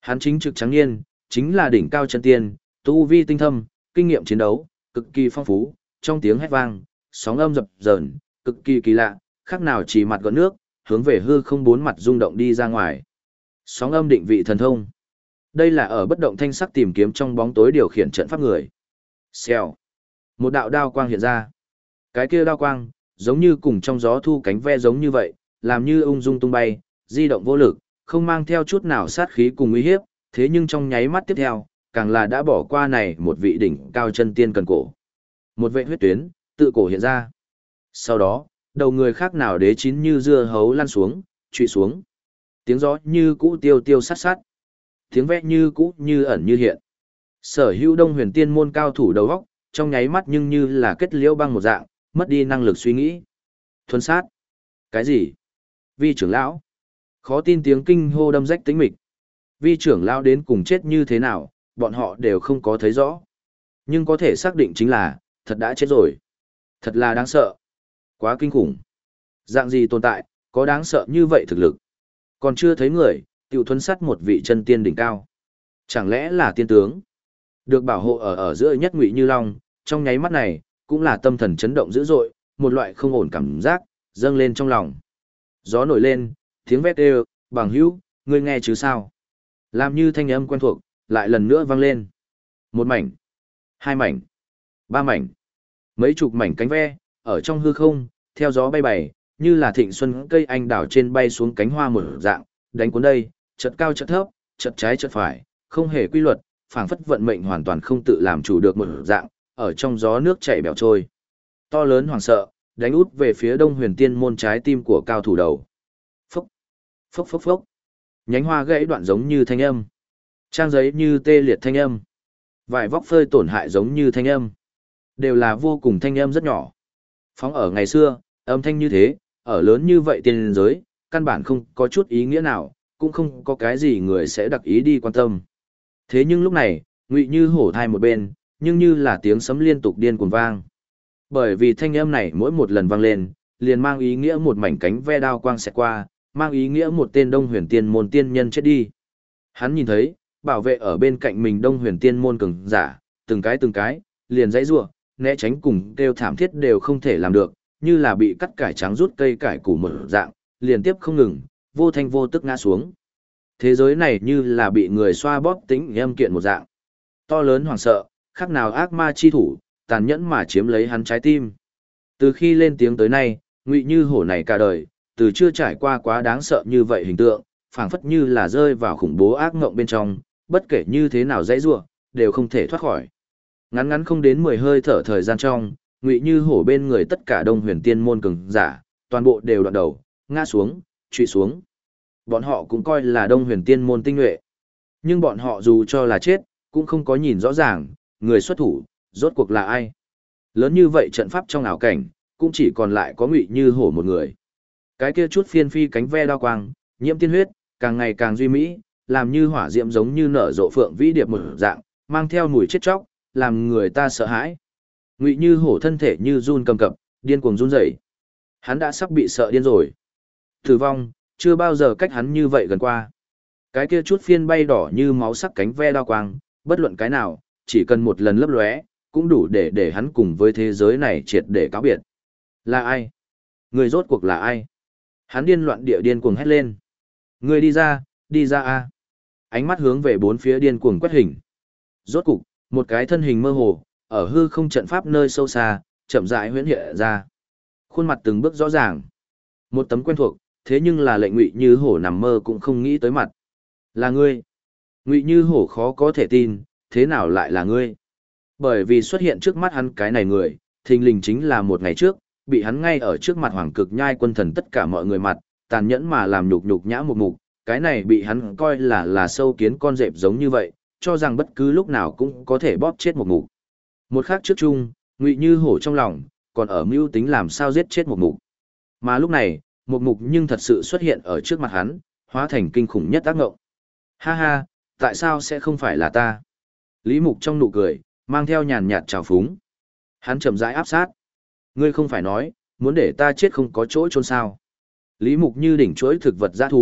Hắn chính trực trắng niên, chính là đỉnh cao chân tiên, tu vi tinh thâm, kinh nghiệm chiến đấu, cực kỳ phong phú, trong tiếng hét vang, sóng âm dập dờn, cực kỳ kỳ lạ, khác nào chỉ mặt gợn nước, hướng về hư không bốn mặt rung động đi ra ngoài. Sóng âm định vị thần thông. Đây là ở bất động thanh sắc tìm kiếm trong bóng tối điều khiển trận pháp người. Xèo. Một đạo đao quang hiện ra. Cái kia đao quang, giống như cùng trong gió thu cánh ve giống như vậy, làm như ung dung tung bay, di động vô lực, không mang theo chút nào sát khí cùng uy hiếp, thế nhưng trong nháy mắt tiếp theo, càng là đã bỏ qua này một vị đỉnh cao chân tiên cần cổ. Một vệ huyết tuyến, tự cổ hiện ra. Sau đó, đầu người khác nào đế chín như dưa hấu lăn xuống, trụy xuống. Tiếng gió như cũ tiêu tiêu sát sát. Tiếng vẽ như cũ như ẩn như hiện. Sở hữu Đông Huyền Tiên môn cao thủ đầu góc, trong nháy mắt nhưng như là kết liễu băng một dạng, mất đi năng lực suy nghĩ. Thuần sát. Cái gì? Vi trưởng lão. Khó tin tiếng kinh hô đâm rách tĩnh mịch. Vi trưởng lão đến cùng chết như thế nào, bọn họ đều không có thấy rõ. Nhưng có thể xác định chính là, thật đã chết rồi. Thật là đáng sợ. Quá kinh khủng. Dạng gì tồn tại, có đáng sợ như vậy thực lực. Còn chưa thấy người, tiểu thuần sát một vị chân tiên đỉnh cao. Chẳng lẽ là tiên tướng? Được bảo hộ ở giữa nhất Ngụy Như Long, trong nháy mắt này, cũng là tâm thần chấn động dữ dội, một loại không ổn cảm giác, dâng lên trong lòng. Gió nổi lên, tiếng vét đều, bằng hữu, ngươi nghe chứ sao? Làm như thanh âm quen thuộc, lại lần nữa vang lên. Một mảnh, hai mảnh, ba mảnh, mấy chục mảnh cánh ve, ở trong hư không, theo gió bay bày, như là thịnh xuân cây anh đào trên bay xuống cánh hoa một dạng, đánh cuốn đây, chợt cao chợt thấp, chợt trái chợt phải, không hề quy luật, phảng phất vận mệnh hoàn toàn không tự làm chủ được một dạng, ở trong gió nước chảy bèo trôi. To lớn hoảng sợ, đánh út về phía Đông Huyền Tiên môn trái tim của cao thủ đầu. Phốc, phốc phốc phốc. Nhánh hoa gãy đoạn giống như thanh âm. Trang giấy như tê liệt thanh âm. Vải vóc phơi tổn hại giống như thanh âm. Đều là vô cùng thanh âm rất nhỏ. Phóng ở ngày xưa, âm thanh như thế, ở lớn như vậy tiên giới, căn bản không có chút ý nghĩa nào, cũng không có cái gì người sẽ đặc ý đi quan tâm. Thế nhưng lúc này, Ngụy Như hổ thai một bên, nhưng như là tiếng sấm liên tục điên cuồng vang. Bởi vì thanh âm này mỗi một lần vang lên, liền mang ý nghĩa một mảnh cánh ve đao quang xẹt qua, mang ý nghĩa một tên Đông Huyền Tiên môn tiên nhân chết đi. Hắn nhìn thấy, bảo vệ ở bên cạnh mình Đông Huyền Tiên môn cường giả, từng cái, liền dãy rủa, né tránh cùng kêu thảm thiết đều không thể làm được, như là bị cắt cải trắng rút cây cải củ một dạng, liên tiếp không ngừng, vô thanh vô tức ngã xuống. Thế giới này như là bị người xoa bóp tính âm kiện một dạng. To lớn hoảng sợ, khác nào ác ma chi thủ, tàn nhẫn mà chiếm lấy hắn trái tim. Từ khi lên tiếng tới nay, Ngụy Như hổ này cả đời, từ chưa trải qua quá đáng sợ như vậy hình tượng, phảng phất như là rơi vào khủng bố ác ngộng bên trong, bất kể như thế nào dãy rủa, đều không thể thoát khỏi. Ngắn ngắn không đến 10 hơi thở thời gian trong, Ngụy Như hổ bên người tất cả Đông Huyền Tiên môn cường giả, toàn bộ đều đoạn đầu, ngã xuống, trụy xuống. Bọn họ cũng coi là Đông Huyền Tiên môn tinh nhuệ. Nhưng bọn họ dù cho là chết, cũng không có nhìn rõ ràng, người xuất thủ, rốt cuộc là ai. Lớn như vậy trận pháp trong ảo cảnh, cũng chỉ còn lại có Ngụy Như hổ một người. Cái kia chút phiên phi cánh ve đao quang, nhiễm tiên huyết, càng ngày càng duy mỹ, làm như hỏa diệm giống như nở rộ phượng vĩ điệp một dạng, mang theo mùi chết chóc, làm người ta sợ hãi. Ngụy Như hổ thân thể như run cầm cập, điên cuồng run rẩy. Hắn đã sắp bị sợ điên rồi. Tử vong, chưa bao giờ cách hắn như vậy gần qua. Cái kia chút phiên bay đỏ như máu sắc cánh ve đao quang, bất luận cái nào, chỉ cần một lần lấp lóe, cũng đủ để hắn cùng với thế giới này triệt để cáo biệt. Là ai? Người rốt cuộc là ai? Hắn điên loạn địa điên cuồng hét lên. Người đi ra a. Ánh mắt hướng về bốn phía điên cuồng quét hình. Rốt cục, một cái thân hình mơ hồ, ở hư không trận pháp nơi sâu xa, chậm rãi huyễn hiện ra. Khuôn mặt từng bước rõ ràng. Một tấm quen thuộc, thế nhưng là lệnh Ngụy Như hổ nằm mơ cũng không nghĩ tới mặt. Là ngươi. Ngụy Như hổ khó có thể tin, thế nào lại là ngươi? Bởi vì xuất hiện trước mắt hắn cái này người, thình lình chính là một ngày trước, bị hắn ngay ở trước mặt Hoàng Cực Nhai quân thần tất cả mọi người mặt, tàn nhẫn mà làm nhục nhã một mục, cái này bị hắn coi là sâu kiến con dẹp giống như vậy, cho rằng bất cứ lúc nào cũng có thể bóp chết một mục. Một khắc trước chung, Ngụy Như hổ trong lòng, còn ở mưu tính làm sao giết chết một mục. Mà lúc này, một mục nhưng thật sự xuất hiện ở trước mặt hắn, hóa thành kinh khủng nhất ác ngộng. Ha ha, tại sao sẽ không phải là ta? Lý Mục trong nụ cười, mang theo nhàn nhạt trào phúng. Hắn chậm rãi áp sát. Ngươi không phải nói, muốn để ta chết không có chỗ chôn sao. Lý Mục như đỉnh chuỗi thực vật dã thú,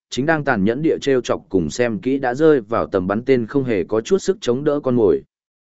chính đang tàn nhẫn địa trêu chọc cùng xem kỹ đã rơi vào tầm bắn tên không hề có chút sức chống đỡ con mồi.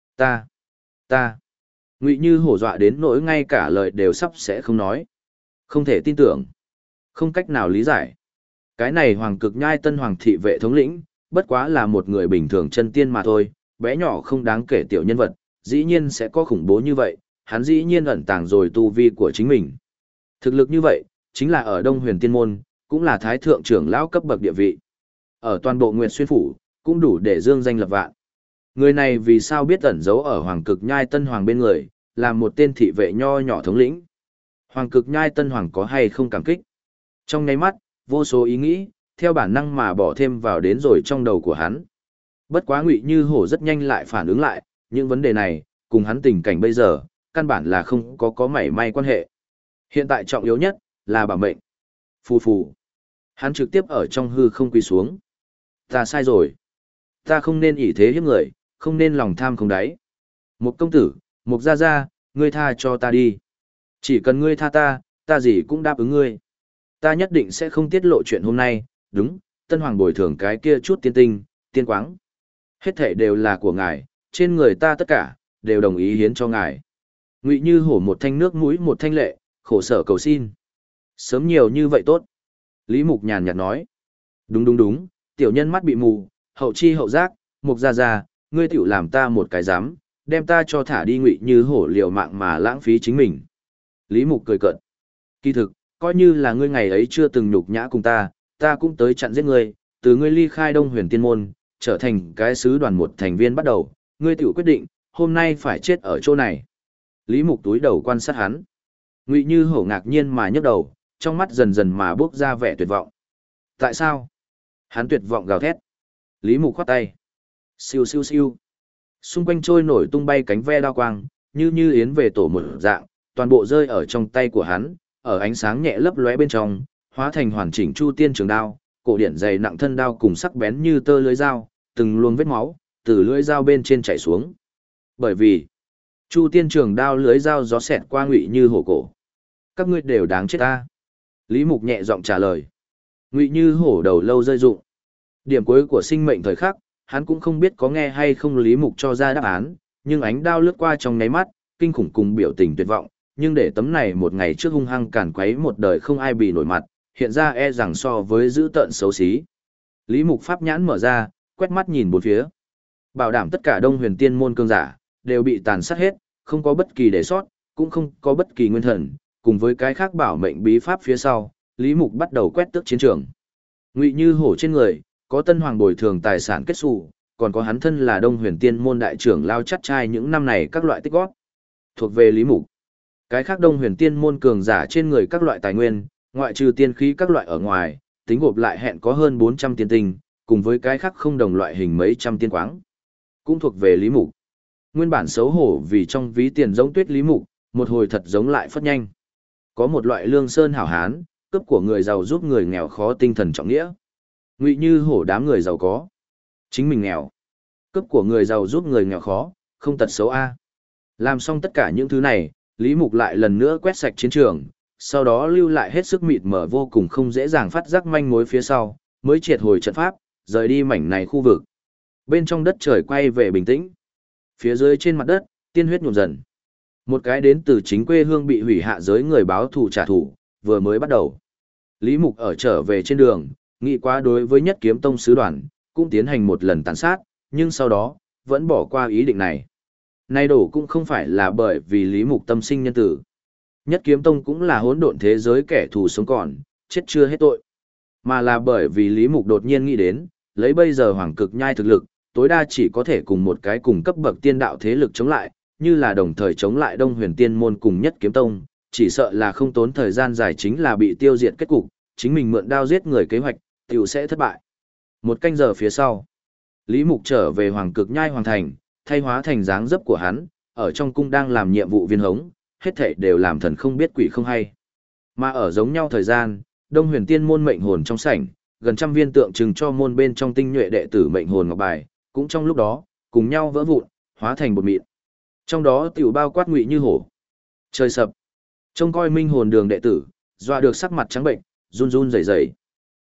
Ta. Ngụy Như hổ dọa đến nỗi ngay cả lời đều sắp sẽ không nói. Không thể tin tưởng. Không cách nào lý giải. Cái này Hoàng Cực Nhai Tân Hoàng thị vệ thống lĩnh, bất quá là một người bình thường chân tiên mà thôi, bé nhỏ không đáng kể tiểu nhân vật, dĩ nhiên sẽ có khủng bố như vậy, hắn dĩ nhiên ẩn tàng rồi tu vi của chính mình. Thực lực như vậy, chính là ở Đông Huyền Tiên Môn, cũng là thái thượng trưởng lão cấp bậc địa vị. Ở toàn bộ Nguyệt Xuyên phủ, cũng đủ để dương danh lập vạn. Người này vì sao biết ẩn giấu ở Hoàng Cực Nhai Tân Hoàng bên người, là một tên thị vệ nho nhỏ thống lĩnh. Hoàng Cực Nhai Tân Hoàng có hay không cảm kích? Trong nháy mắt, vô số ý nghĩ, theo bản năng mà bỏ thêm vào đến rồi trong đầu của hắn. Bất quá Ngụy Như hổ rất nhanh lại phản ứng lại, những vấn đề này, cùng hắn tình cảnh bây giờ, căn bản là không có mảy may quan hệ. Hiện tại trọng yếu nhất, là bảo mệnh. Phù phù. Hắn trực tiếp ở trong hư không quỳ xuống. Ta sai rồi. Ta không nên ỷ thế hiếp người, không nên lòng tham không đáy. Một công tử, một gia gia, ngươi tha cho ta đi. Chỉ cần ngươi tha ta, ta gì cũng đáp ứng ngươi. Ta nhất định sẽ không tiết lộ chuyện hôm nay, đúng, Tân Hoàng bồi thường cái kia chút tiên tinh, tiên quáng. Hết thảy đều là của ngài, trên người ta tất cả, đều đồng ý hiến cho ngài. Ngụy Như hổ một thanh nước mũi một thanh lệ, khổ sở cầu xin. Sớm nhiều như vậy tốt. Lý Mục nhàn nhạt nói. Đúng, tiểu nhân mắt bị mù, hậu chi hậu giác, Mục gia gia, ngươi tiểu làm ta một cái dám, đem ta cho thả đi. Ngụy Như hổ liều mạng mà lãng phí chính mình. Lý Mục cười cợt. Kỳ thực, coi như là ngươi ngày ấy chưa từng nhục nhã cùng ta cũng tới chặn giết ngươi, từ ngươi ly khai Đông Huyền Tiên Môn, trở thành cái sứ đoàn một thành viên bắt đầu, ngươi tiểu quyết định, hôm nay phải chết ở chỗ này. Lý Mục túi đầu quan sát hắn. Ngụy Như hổ ngạc nhiên mà nhấc đầu, trong mắt dần dần mà bước ra vẻ tuyệt vọng. Tại sao? Hắn tuyệt vọng gào thét. Lý Mục khoát tay. Siêu siêu siêu. Xung quanh trôi nổi tung bay cánh ve đao quang, như yến về tổ một dạng, toàn bộ rơi ở trong tay của hắn, ở ánh sáng nhẹ lấp lóe bên trong, hóa thành hoàn chỉnh chu tiên trường đao, cổ điển dày nặng thân đao cùng sắc bén như tơ lưỡi dao, từng luồng vết máu từ lưỡi dao bên trên chảy xuống. Bởi vì chu tiên trường đao lưỡi dao gió xẹt qua Ngụy Như hổ cổ. Các ngươi đều đáng chết ta. Lý Mục nhẹ giọng trả lời. Ngụy Như hổ đầu lâu rơi rụng. Điểm cuối của sinh mệnh thời khắc, hắn cũng không biết có nghe hay không Lý Mục cho ra đáp án, nhưng ánh đao lướt qua trong nháy mắt, kinh khủng cùng biểu tình tuyệt vọng, nhưng để tấm này một ngày trước hung hăng càn quấy một đời không ai bị nổi mặt, hiện ra e rằng so với dữ tợn xấu xí. Lý Mục pháp nhãn mở ra, quét mắt nhìn bốn phía. Bảo đảm tất cả Đông Huyền Tiên môn cường giả đều bị tàn sát hết, không có bất kỳ để sót, cũng không có bất kỳ nguyên thần, cùng với cái khác bảo mệnh bí pháp phía sau, Lý Mục bắt đầu quét tước chiến trường. Ngụy Như hổ trên người, có Tân Hoàng bồi thường tài sản kết sủ, còn có hắn thân là Đông Huyền Tiên môn đại trưởng lao chắt trai những năm này các loại tích góp, thuộc về Lý Mục. Cái khác Đông Huyền Tiên môn cường giả trên người các loại tài nguyên, ngoại trừ tiên khí các loại ở ngoài, tính gộp lại hẹn có hơn 400 tiên tinh, cùng với cái khác không đồng loại hình mấy trăm tiên quáng, cũng thuộc về Lý Mục. Nguyên bản xấu hổ vì trong ví tiền giống tuyết Lý Mục, một hồi thật giống lại phất nhanh. Có một loại lương sơn hảo hán, cướp của người giàu giúp người nghèo khó tinh thần trọng nghĩa. Ngụy Như hổ đám người giàu có, chính mình nghèo. Cướp của người giàu giúp người nghèo khó, không tật xấu a. Làm xong tất cả những thứ này, Lý Mục lại lần nữa quét sạch chiến trường, sau đó lưu lại hết sức mịt mờ vô cùng không dễ dàng phát giác manh mối phía sau, mới triệt hồi trận pháp, rời đi mảnh này khu vực. Bên trong đất trời quay về bình tĩnh. Phía dưới trên mặt đất, tiên huyết nhuộm dần. Một cái đến từ chính quê hương bị hủy hạ giới người báo thù trả thù, vừa mới bắt đầu. Lý Mục ở trở về trên đường, nghĩ quá đối với Nhất Kiếm Tông sứ đoàn, cũng tiến hành một lần tàn sát, nhưng sau đó, vẫn bỏ qua ý định này. Nay đổ cũng không phải là bởi vì Lý Mục tâm sinh nhân tử. Nhất Kiếm Tông cũng là hỗn độn thế giới kẻ thù sống còn, chết chưa hết tội. Mà là bởi vì Lý Mục đột nhiên nghĩ đến, lấy bây giờ Hoàng Cực Nhai thực lực, tối đa chỉ có thể cùng một cái cùng cấp bậc tiên đạo thế lực chống lại, như là đồng thời chống lại Đông Huyền Tiên môn cùng Nhất Kiếm Tông, chỉ sợ là không tốn thời gian dài chính là bị tiêu diệt kết cục, chính mình mượn đao giết người kế hoạch, tiểu sẽ thất bại. Một canh giờ phía sau, Lý Mục trở về Hoàng Cực Nhai Hoàng Thành, thay hóa thành dáng dấp của hắn, ở trong cung đang làm nhiệm vụ viên hống, hết thảy đều làm thần không biết quỷ không hay. Mà ở giống nhau thời gian, Đông Huyền Tiên môn mệnh hồn trong sảnh, gần trăm viên tượng trưng cho môn bên trong tinh nhuệ đệ tử mệnh hồn ngọc bài, cũng trong lúc đó, cùng nhau vỡ vụn, hóa thành bột mịn. Trong đó tiểu bao quát Ngụy Như hổ. Trời sập. Trông coi minh hồn đường đệ tử, dọa được sắc mặt trắng bệnh, run run rẩy rẩy.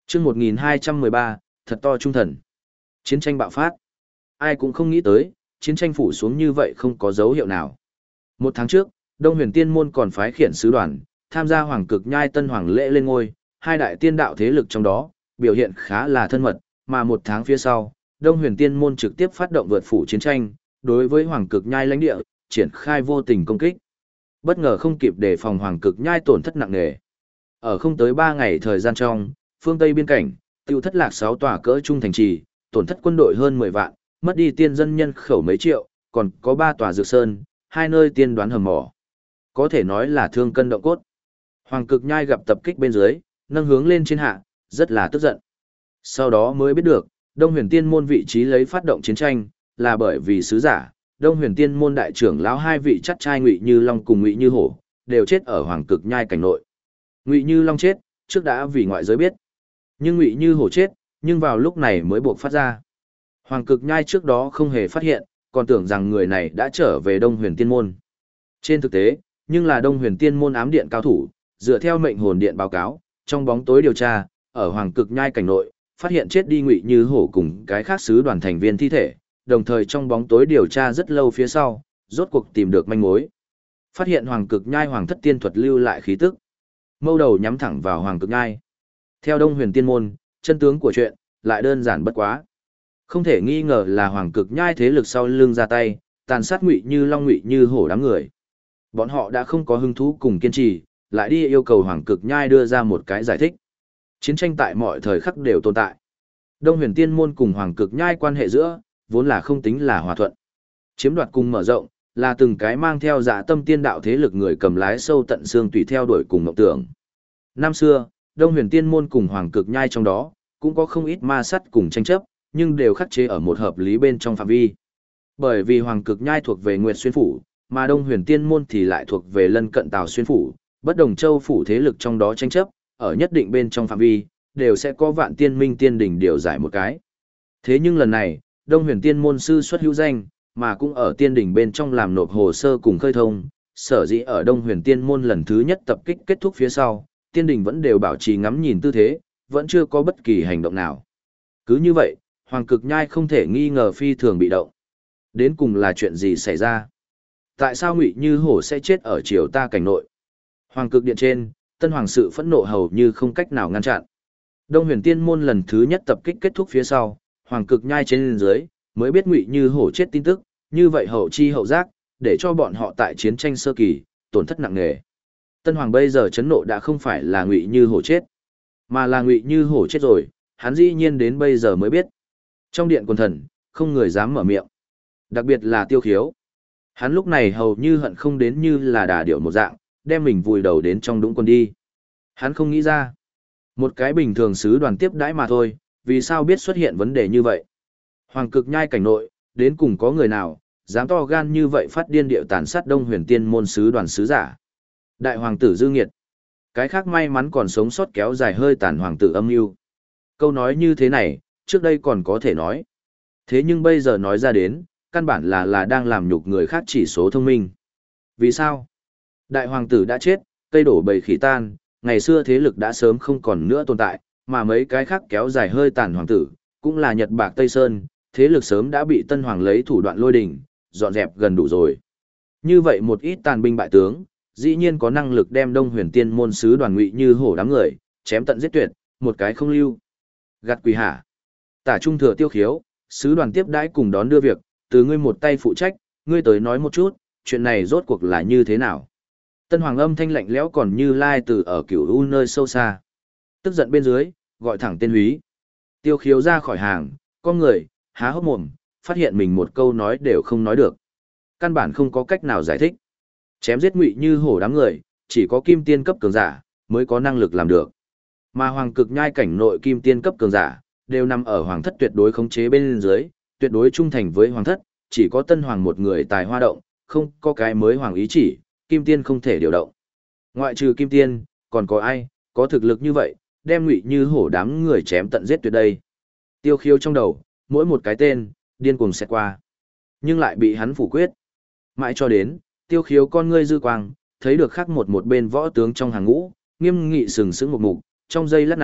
Chương 1213, thật to trung thần. Chiến tranh bạo phát. Ai cũng không nghĩ tới, chiến tranh phủ xuống như vậy không có dấu hiệu nào. Một tháng trước, Đông Huyền Tiên môn còn phái khiển sứ đoàn, tham gia Hoàng Cực Nhai Tân Hoàng lễ lên ngôi, hai đại tiên đạo thế lực trong đó, biểu hiện khá là thân mật, mà một tháng phía sau, Đông Huyền Tiên môn trực tiếp phát động vượt phủ chiến tranh, đối với Hoàng Cực Nhai lãnh địa, triển khai vô tình công kích. Bất ngờ không kịp đề phòng Hoàng Cực Nhai tổn thất nặng nề. Ở không tới 3 ngày thời gian trong, phương Tây biên cảnh, tiêu thất lạc 6 tòa cỡ trung thành trì, tổn thất quân đội hơn 10 vạn, mất đi tiên dân nhân khẩu mấy triệu, còn có 3 tòa dược sơn, 2 nơi tiên đoán hầm mỏ. Có thể nói là thương cân động cốt. Hoàng Cực Nhai gặp tập kích bên dưới, nâng hướng lên trên hạ, rất là tức giận. Sau đó mới biết được, Đông Huyền Tiên môn vị trí lấy phát động chiến tranh, là bởi vì sứ giả, Đông Huyền Tiên môn đại trưởng lão hai vị chắc trai Ngụy Như Long cùng Ngụy Như Hổ, đều chết ở Hoàng Cực Nhai cảnh nội. Ngụy Như Long chết, trước đã vì ngoại giới biết. Nhưng Ngụy Như Hổ chết, nhưng vào lúc này mới buộc phát ra. Hoàng Cực Nhai trước đó không hề phát hiện, còn tưởng rằng người này đã trở về Đông Huyền Tiên môn. Trên thực tế, nhưng là Đông Huyền Tiên môn ám điện cao thủ, dựa theo mệnh hồn điện báo cáo, trong bóng tối điều tra, ở Hoàng Cực Nhai cảnh nội, phát hiện chết đi Ngụy Như Hổ cùng cái khác sứ đoàn thành viên thi thể, đồng thời trong bóng tối điều tra rất lâu phía sau, rốt cuộc tìm được manh mối. Phát hiện Hoàng Cực Nhai Hoàng thất tiên thuật lưu lại khí tức. Mâu đầu nhắm thẳng vào Hoàng Cực Nhai. Theo Đông Huyền Tiên môn, chân tướng của chuyện lại đơn giản bất quá. Không thể nghi ngờ là Hoàng Cực Nhai thế lực sau lưng ra tay, tàn sát Ngụy Như Long Ngụy Như Hổ đám người. Bọn họ đã không có hứng thú cùng kiên trì, lại đi yêu cầu Hoàng Cực Nhai đưa ra một cái giải thích. Chiến tranh tại mọi thời khắc đều tồn tại. Đông Huyền Tiên môn cùng Hoàng Cực Nhai quan hệ giữa, vốn là không tính là hòa thuận. Chiếm đoạt cùng mở rộng, là từng cái mang theo dạ tâm tiên đạo thế lực người cầm lái sâu tận xương tùy theo đuổi cùng mộng tưởng. Năm xưa, Đông Huyền Tiên môn cùng Hoàng Cực Nhai trong đó, cũng có không ít ma sắt cùng tranh chấp, nhưng đều khắc chế ở một hợp lý bên trong phạm vi. Bởi vì Hoàng Cực Nhai thuộc về Nguyệt Xuyên phủ, mà Đông Huyền Tiên môn thì lại thuộc về lân cận Tào Xuyên phủ, bất đồng châu phủ thế lực trong đó tranh chấp, ở nhất định bên trong phạm vi, đều sẽ có Vạn Tiên Minh Tiên đỉnh điều giải một cái. Thế nhưng lần này, Đông Huyền Tiên môn sư xuất hữu danh, mà cũng ở tiên đỉnh bên trong làm nộp hồ sơ cùng khơi thông, sở dĩ ở Đông Huyền Tiên môn lần thứ nhất tập kích kết thúc phía sau, tiên đỉnh vẫn đều bảo trì ngắm nhìn tư thế, vẫn chưa có bất kỳ hành động nào. Cứ như vậy, Hoàng Cực Nhai không thể nghi ngờ phi thường bị động. Đến cùng là chuyện gì xảy ra? Tại sao Ngụy Như Hổ sẽ chết ở triều ta cảnh nội? Hoàng Cực điện trên, Tân Hoàng sự phẫn nộ hầu như không cách nào ngăn chặn. Đông Huyền Tiên môn lần thứ nhất tập kích kết thúc phía sau, Hoàng Cực Nhai trên dưới mới biết Ngụy Như Hổ chết tin tức, như vậy hậu chi hậu giác, để cho bọn họ tại chiến tranh sơ kỳ tổn thất nặng nề. Tân Hoàng bây giờ chấn nộ đã không phải là Ngụy Như Hổ chết, mà là Ngụy Như Hổ chết rồi, hắn dĩ nhiên đến bây giờ mới biết. Trong điện quần thần, không người dám mở miệng. Đặc biệt là Tiêu Khiếu. Hắn lúc này hầu như hận không đến như là đà điểu một dạng, đem mình vùi đầu đến trong đũng quần đi. Hắn không nghĩ ra. Một cái bình thường sứ đoàn tiếp đãi mà thôi, vì sao biết xuất hiện vấn đề như vậy? Hoàng Cực Nhai cảnh nội, đến cùng có người nào, dám to gan như vậy phát điên điệu tàn sát Đông Huyền Tiên môn sứ đoàn sứ giả? Đại hoàng tử Dư Nghiệt. Cái khác may mắn còn sống sót kéo dài hơi tàn hoàng tử Âm Mưu. Câu nói như thế này, trước đây còn có thể nói. Thế nhưng bây giờ nói ra đến, căn bản là đang làm nhục người khác chỉ số thông minh. Vì sao? Đại hoàng tử đã chết, cây đổ bầy khỉ tan, ngày xưa thế lực đã sớm không còn nữa tồn tại, mà mấy cái khác kéo dài hơi tàn hoàng tử, cũng là Nhật Bạc Tây Sơn, thế lực sớm đã bị Tân Hoàng lấy thủ đoạn lôi đỉnh, dọn dẹp gần đủ rồi. Như vậy một ít tàn binh bại tướng, dĩ nhiên có năng lực đem Đông Huyền Tiên môn sứ đoàn Ngụy Như Hổ đám người, chém tận giết tuyệt, một cái không lưu. Gạt quỷ hả? Tả Trung Thừa Tiêu Khiếu, sứ đoàn tiếp đãi cùng đón đưa việc, từ ngươi một tay phụ trách, ngươi tới nói một chút, chuyện này rốt cuộc là như thế nào? Tân Hoàng âm thanh lạnh lẽo còn như lai từ ở Cửu U nơi sâu xa. Tức giận bên dưới, gọi thẳng tên húy. Tiêu Khiếu ra khỏi hàng, con người, há hốc mồm, phát hiện mình một câu nói đều không nói được. Căn bản không có cách nào giải thích. Chém giết Ngụy Như Hổ đám người, chỉ có kim tiên cấp cường giả, mới có năng lực làm được. Mà Hoàng Cực Nhai cảnh nội kim tiên cấp cường giả, đều nằm ở Hoàng thất tuyệt đối khống chế bên dưới, tuyệt đối trung thành với Hoàng thất, chỉ có Tân Hoàng một người tài hoa động, không có cái mới Hoàng ý chỉ, kim tiên không thể điều động. Ngoại trừ kim tiên, còn có ai, có thực lực như vậy, đem Ngụy Như Hổ đám người chém tận giết tuyệt đây. Tiêu Khiếu trong đầu, mỗi một cái tên, điên cuồng xẹt qua. Nhưng lại bị hắn phủ quyết. Mãi cho đến, Tiêu Khiếu con ngươi dư quang, thấy được khắc một bên võ tướng trong hàng ngũ, nghiêm nghị sừng sững một mục, trong giây lát này,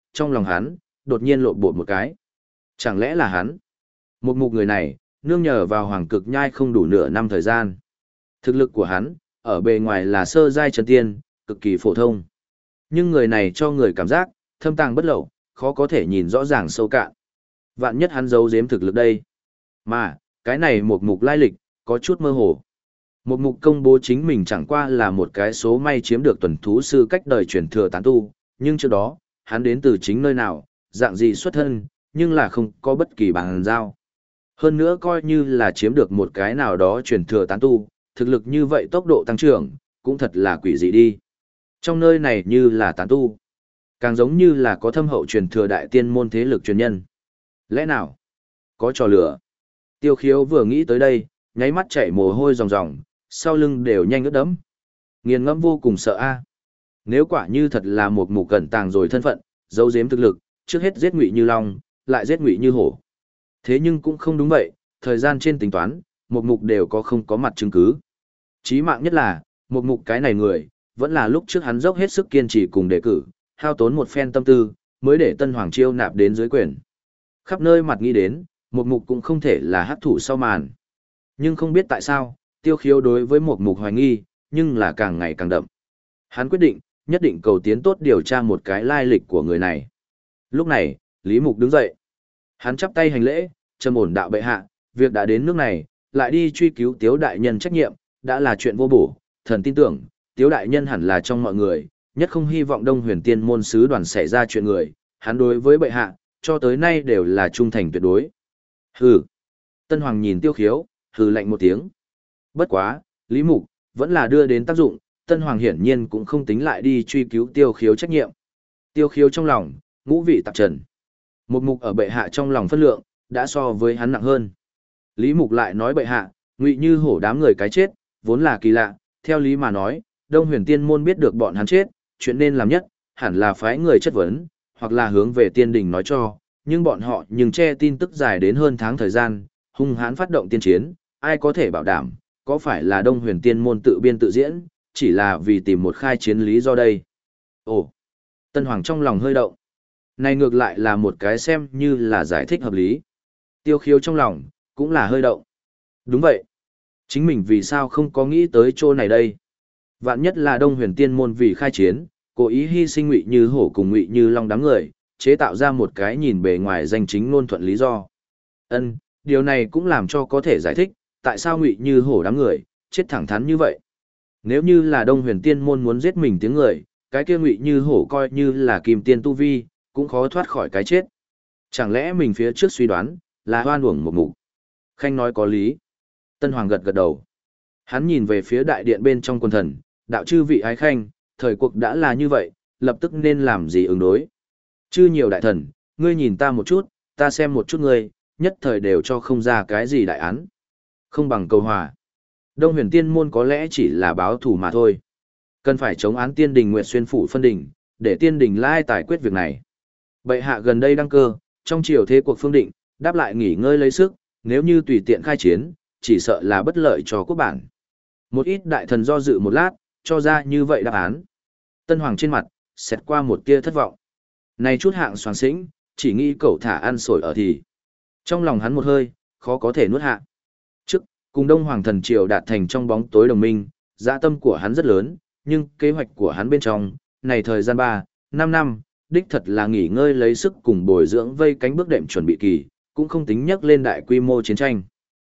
trong lòng hắn, đột nhiên lộn bột một cái. Chẳng lẽ là hắn? Một mục người này, nương nhờ vào hoàng cực nhai không đủ nửa năm thời gian. Thực lực của hắn, ở bề ngoài là sơ giai chân tiên, cực kỳ phổ thông. Nhưng người này cho người cảm giác, thâm tàng bất lậu, khó có thể nhìn rõ ràng sâu cạn. Vạn nhất hắn giấu giếm thực lực đây. Mà, cái này một mục lai lịch, có chút mơ hồ. Một mục công bố chính mình chẳng qua là một cái số may chiếm được tuần thú sư cách đời truyền thừa tán tu, nhưng trước đó, hắn đến từ chính nơi nào, dạng gì xuất thân, nhưng là không có bất kỳ bằng giao. Hơn nữa coi như là chiếm được một cái nào đó truyền thừa tán tu, thực lực như vậy tốc độ tăng trưởng, cũng thật là quỷ dị đi. Trong nơi này như là tán tu, càng giống như là có thâm hậu truyền thừa đại tiên môn thế lực truyền nhân. Lẽ nào? Có trò lửa. Tiêu Khiếu vừa nghĩ tới đây, nháy mắt chảy mồ hôi ròng ròng, sau lưng đều nhanh ướt đẫm. Nghiền ngẫm vô cùng sợ a. Nếu quả như thật là một mục cẩn tàng rồi thân phận, giấu giếm thực lực, trước hết giết Ngụy Như Long, lại giết Ngụy Như Hổ. Thế nhưng cũng không đúng vậy, thời gian trên tính toán, một mục đều có không có mặt chứng cứ. Chí mạng nhất là, một mục cái này người, vẫn là lúc trước hắn dốc hết sức kiên trì cùng đề cử, hao tốn một phen tâm tư, mới để Tân Hoàng chiêu nạp đến dưới quyền. Khắp nơi mặt nghĩ đến, một mục cũng không thể là hắc thủ sau màn. Nhưng không biết tại sao, Tiêu Khiếu đối với một mục hoài nghi, nhưng là càng ngày càng đậm. Hắn quyết định, nhất định cầu tiến tốt điều tra một cái lai lịch của người này. Lúc này, Lý Mục đứng dậy. Hắn chắp tay hành lễ, trầm ổn đạo bệ hạ, việc đã đến nước này, lại đi truy cứu Tiếu đại nhân trách nhiệm, đã là chuyện vô bổ, thần tin tưởng, Tiếu đại nhân hẳn là trong mọi người, nhất không hy vọng Đông Huyền Tiên môn sứ đoàn xảy ra chuyện người, hắn đối với bệ hạ, cho tới nay đều là trung thành tuyệt đối. Hừ. Tân Hoàng nhìn Tiêu Khiếu, hừ lạnh một tiếng. Bất quá, Lý Mục, vẫn là đưa đến tác dụng, Tân Hoàng hiển nhiên cũng không tính lại đi truy cứu Tiêu Khiếu trách nhiệm. Tiêu Khiếu trong lòng, ngũ vị tạp trần. Một mục ở bệ hạ trong lòng phân lượng, đã so với hắn nặng hơn. Lý Mục lại nói bệ hạ, Ngụy Như Hổ đám người cái chết, vốn là kỳ lạ, theo lý mà nói, Đông Huyền Tiên môn biết được bọn hắn chết, chuyện nên làm nhất, hẳn là phái người chất vấn, hoặc là hướng về tiên đình nói cho, nhưng bọn họ nhưng che tin tức dài đến hơn tháng thời gian, hung hãn phát động tiên chiến, ai có thể bảo đảm, có phải là Đông Huyền Tiên môn tự biên tự diễn, chỉ là vì tìm một khai chiến lý do đây. Ồ, Tân Hoàng trong lòng hơi động. Này ngược lại là một cái xem như là giải thích hợp lý. Tiêu Khiếu trong lòng, cũng là hơi động. Đúng vậy. Chính mình vì sao không có nghĩ tới chỗ này đây? Vạn nhất là Đông Huyền Tiên môn vì khai chiến, cố ý hy sinh Ngụy Như Hổ cùng Ngụy Như Long đám người, chế tạo ra một cái nhìn bề ngoài danh chính ngôn thuận lý do. Điều này cũng làm cho có thể giải thích, tại sao Ngụy Như Hổ đám người, chết thẳng thắn như vậy. Nếu như là Đông Huyền Tiên môn muốn giết mình tiếng người, cái kia Ngụy Như Hổ coi như là kim tiên tu vi, cũng khó thoát khỏi cái chết. Chẳng lẽ mình phía trước suy đoán, là hoan uổng một mục. Khanh nói có lý. Tân Hoàng gật gật đầu. Hắn nhìn về phía đại điện bên trong quân thần, đạo chư vị ái khanh, thời cuộc đã là như vậy, lập tức nên làm gì ứng đối. Chư nhiều đại thần, ngươi nhìn ta một chút, ta xem một chút ngươi, nhất thời đều cho không ra cái gì đại án. Không bằng cầu hòa. Đông Huyền Tiên môn có lẽ chỉ là báo thù mà thôi. Cần phải chống án tiên đình Nguyệt Xuyên phủ phân đỉnh, để tiên đình lai tài quyết việc này. Bệ hạ gần đây đăng cơ, trong triều thế cuộc phương định, đáp lại nghỉ ngơi lấy sức, nếu như tùy tiện khai chiến, chỉ sợ là bất lợi cho quốc bản. Một ít đại thần do dự một lát, cho ra như vậy đáp án. Tân Hoàng trên mặt, xẹt qua một tia thất vọng. Này chút hạng soàng xĩnh, chỉ nghĩ cậu thả ăn sổi ở thì. Trong lòng hắn một hơi, khó có thể nuốt hạ. Trước, cùng Đông Hoàng thần triều đạt thành trong bóng tối đồng minh, dã tâm của hắn rất lớn, nhưng kế hoạch của hắn bên trong, này thời gian 3, 5 năm, đích thật là nghỉ ngơi lấy sức cùng bồi dưỡng vây cánh bước đệm chuẩn bị kỳ, cũng không tính nhắc lên đại quy mô chiến tranh.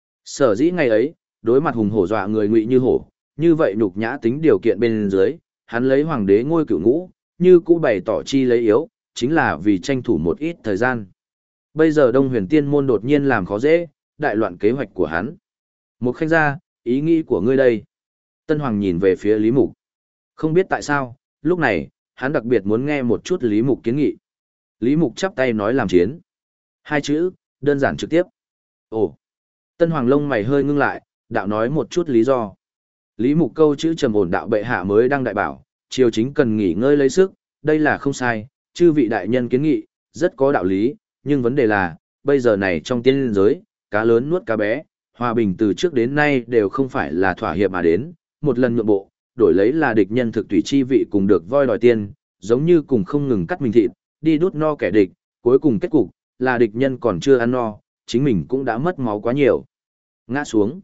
Sở dĩ ngày ấy, đối mặt hùng hổ dọa người Ngụy Như Hổ, như vậy nhục nhã tính điều kiện bên dưới, hắn lấy hoàng đế ngôi cửu ngũ, như cũ bày tỏ chi lấy yếu, chính là vì tranh thủ một ít thời gian. Bây giờ Đông Huyền Tiên môn đột nhiên làm khó dễ, đại loạn kế hoạch của hắn. Một khanh gia, ý nghĩ của ngươi đây. Tân Hoàng nhìn về phía Lý Mục. Không biết tại sao, lúc này, hắn đặc biệt muốn nghe một chút Lý Mục kiến nghị. Lý Mục chắp tay nói làm chiến. Hai chữ, đơn giản trực tiếp. Ồ. Tân Hoàng lông mày hơi ngưng lại, đạo nói một chút lý do. Lý Mục câu chữ trầm ổn đạo bệ hạ mới đang đại bảo, triều chính cần nghỉ ngơi lấy sức, đây là không sai, chư vị đại nhân kiến nghị, rất có đạo lý, nhưng vấn đề là, bây giờ này trong tiên giới, cá lớn nuốt cá bé, hòa bình từ trước đến nay đều không phải là thỏa hiệp mà đến, một lần nhượng bộ, đổi lấy là địch nhân thực tùy chi vị cùng được voi đòi tiên, giống như cùng không ngừng cắt mình thịt, đi đút no kẻ địch, cuối cùng kết cục là địch nhân còn chưa ăn no, chính mình cũng đã mất máu quá nhiều. Ngã xuống.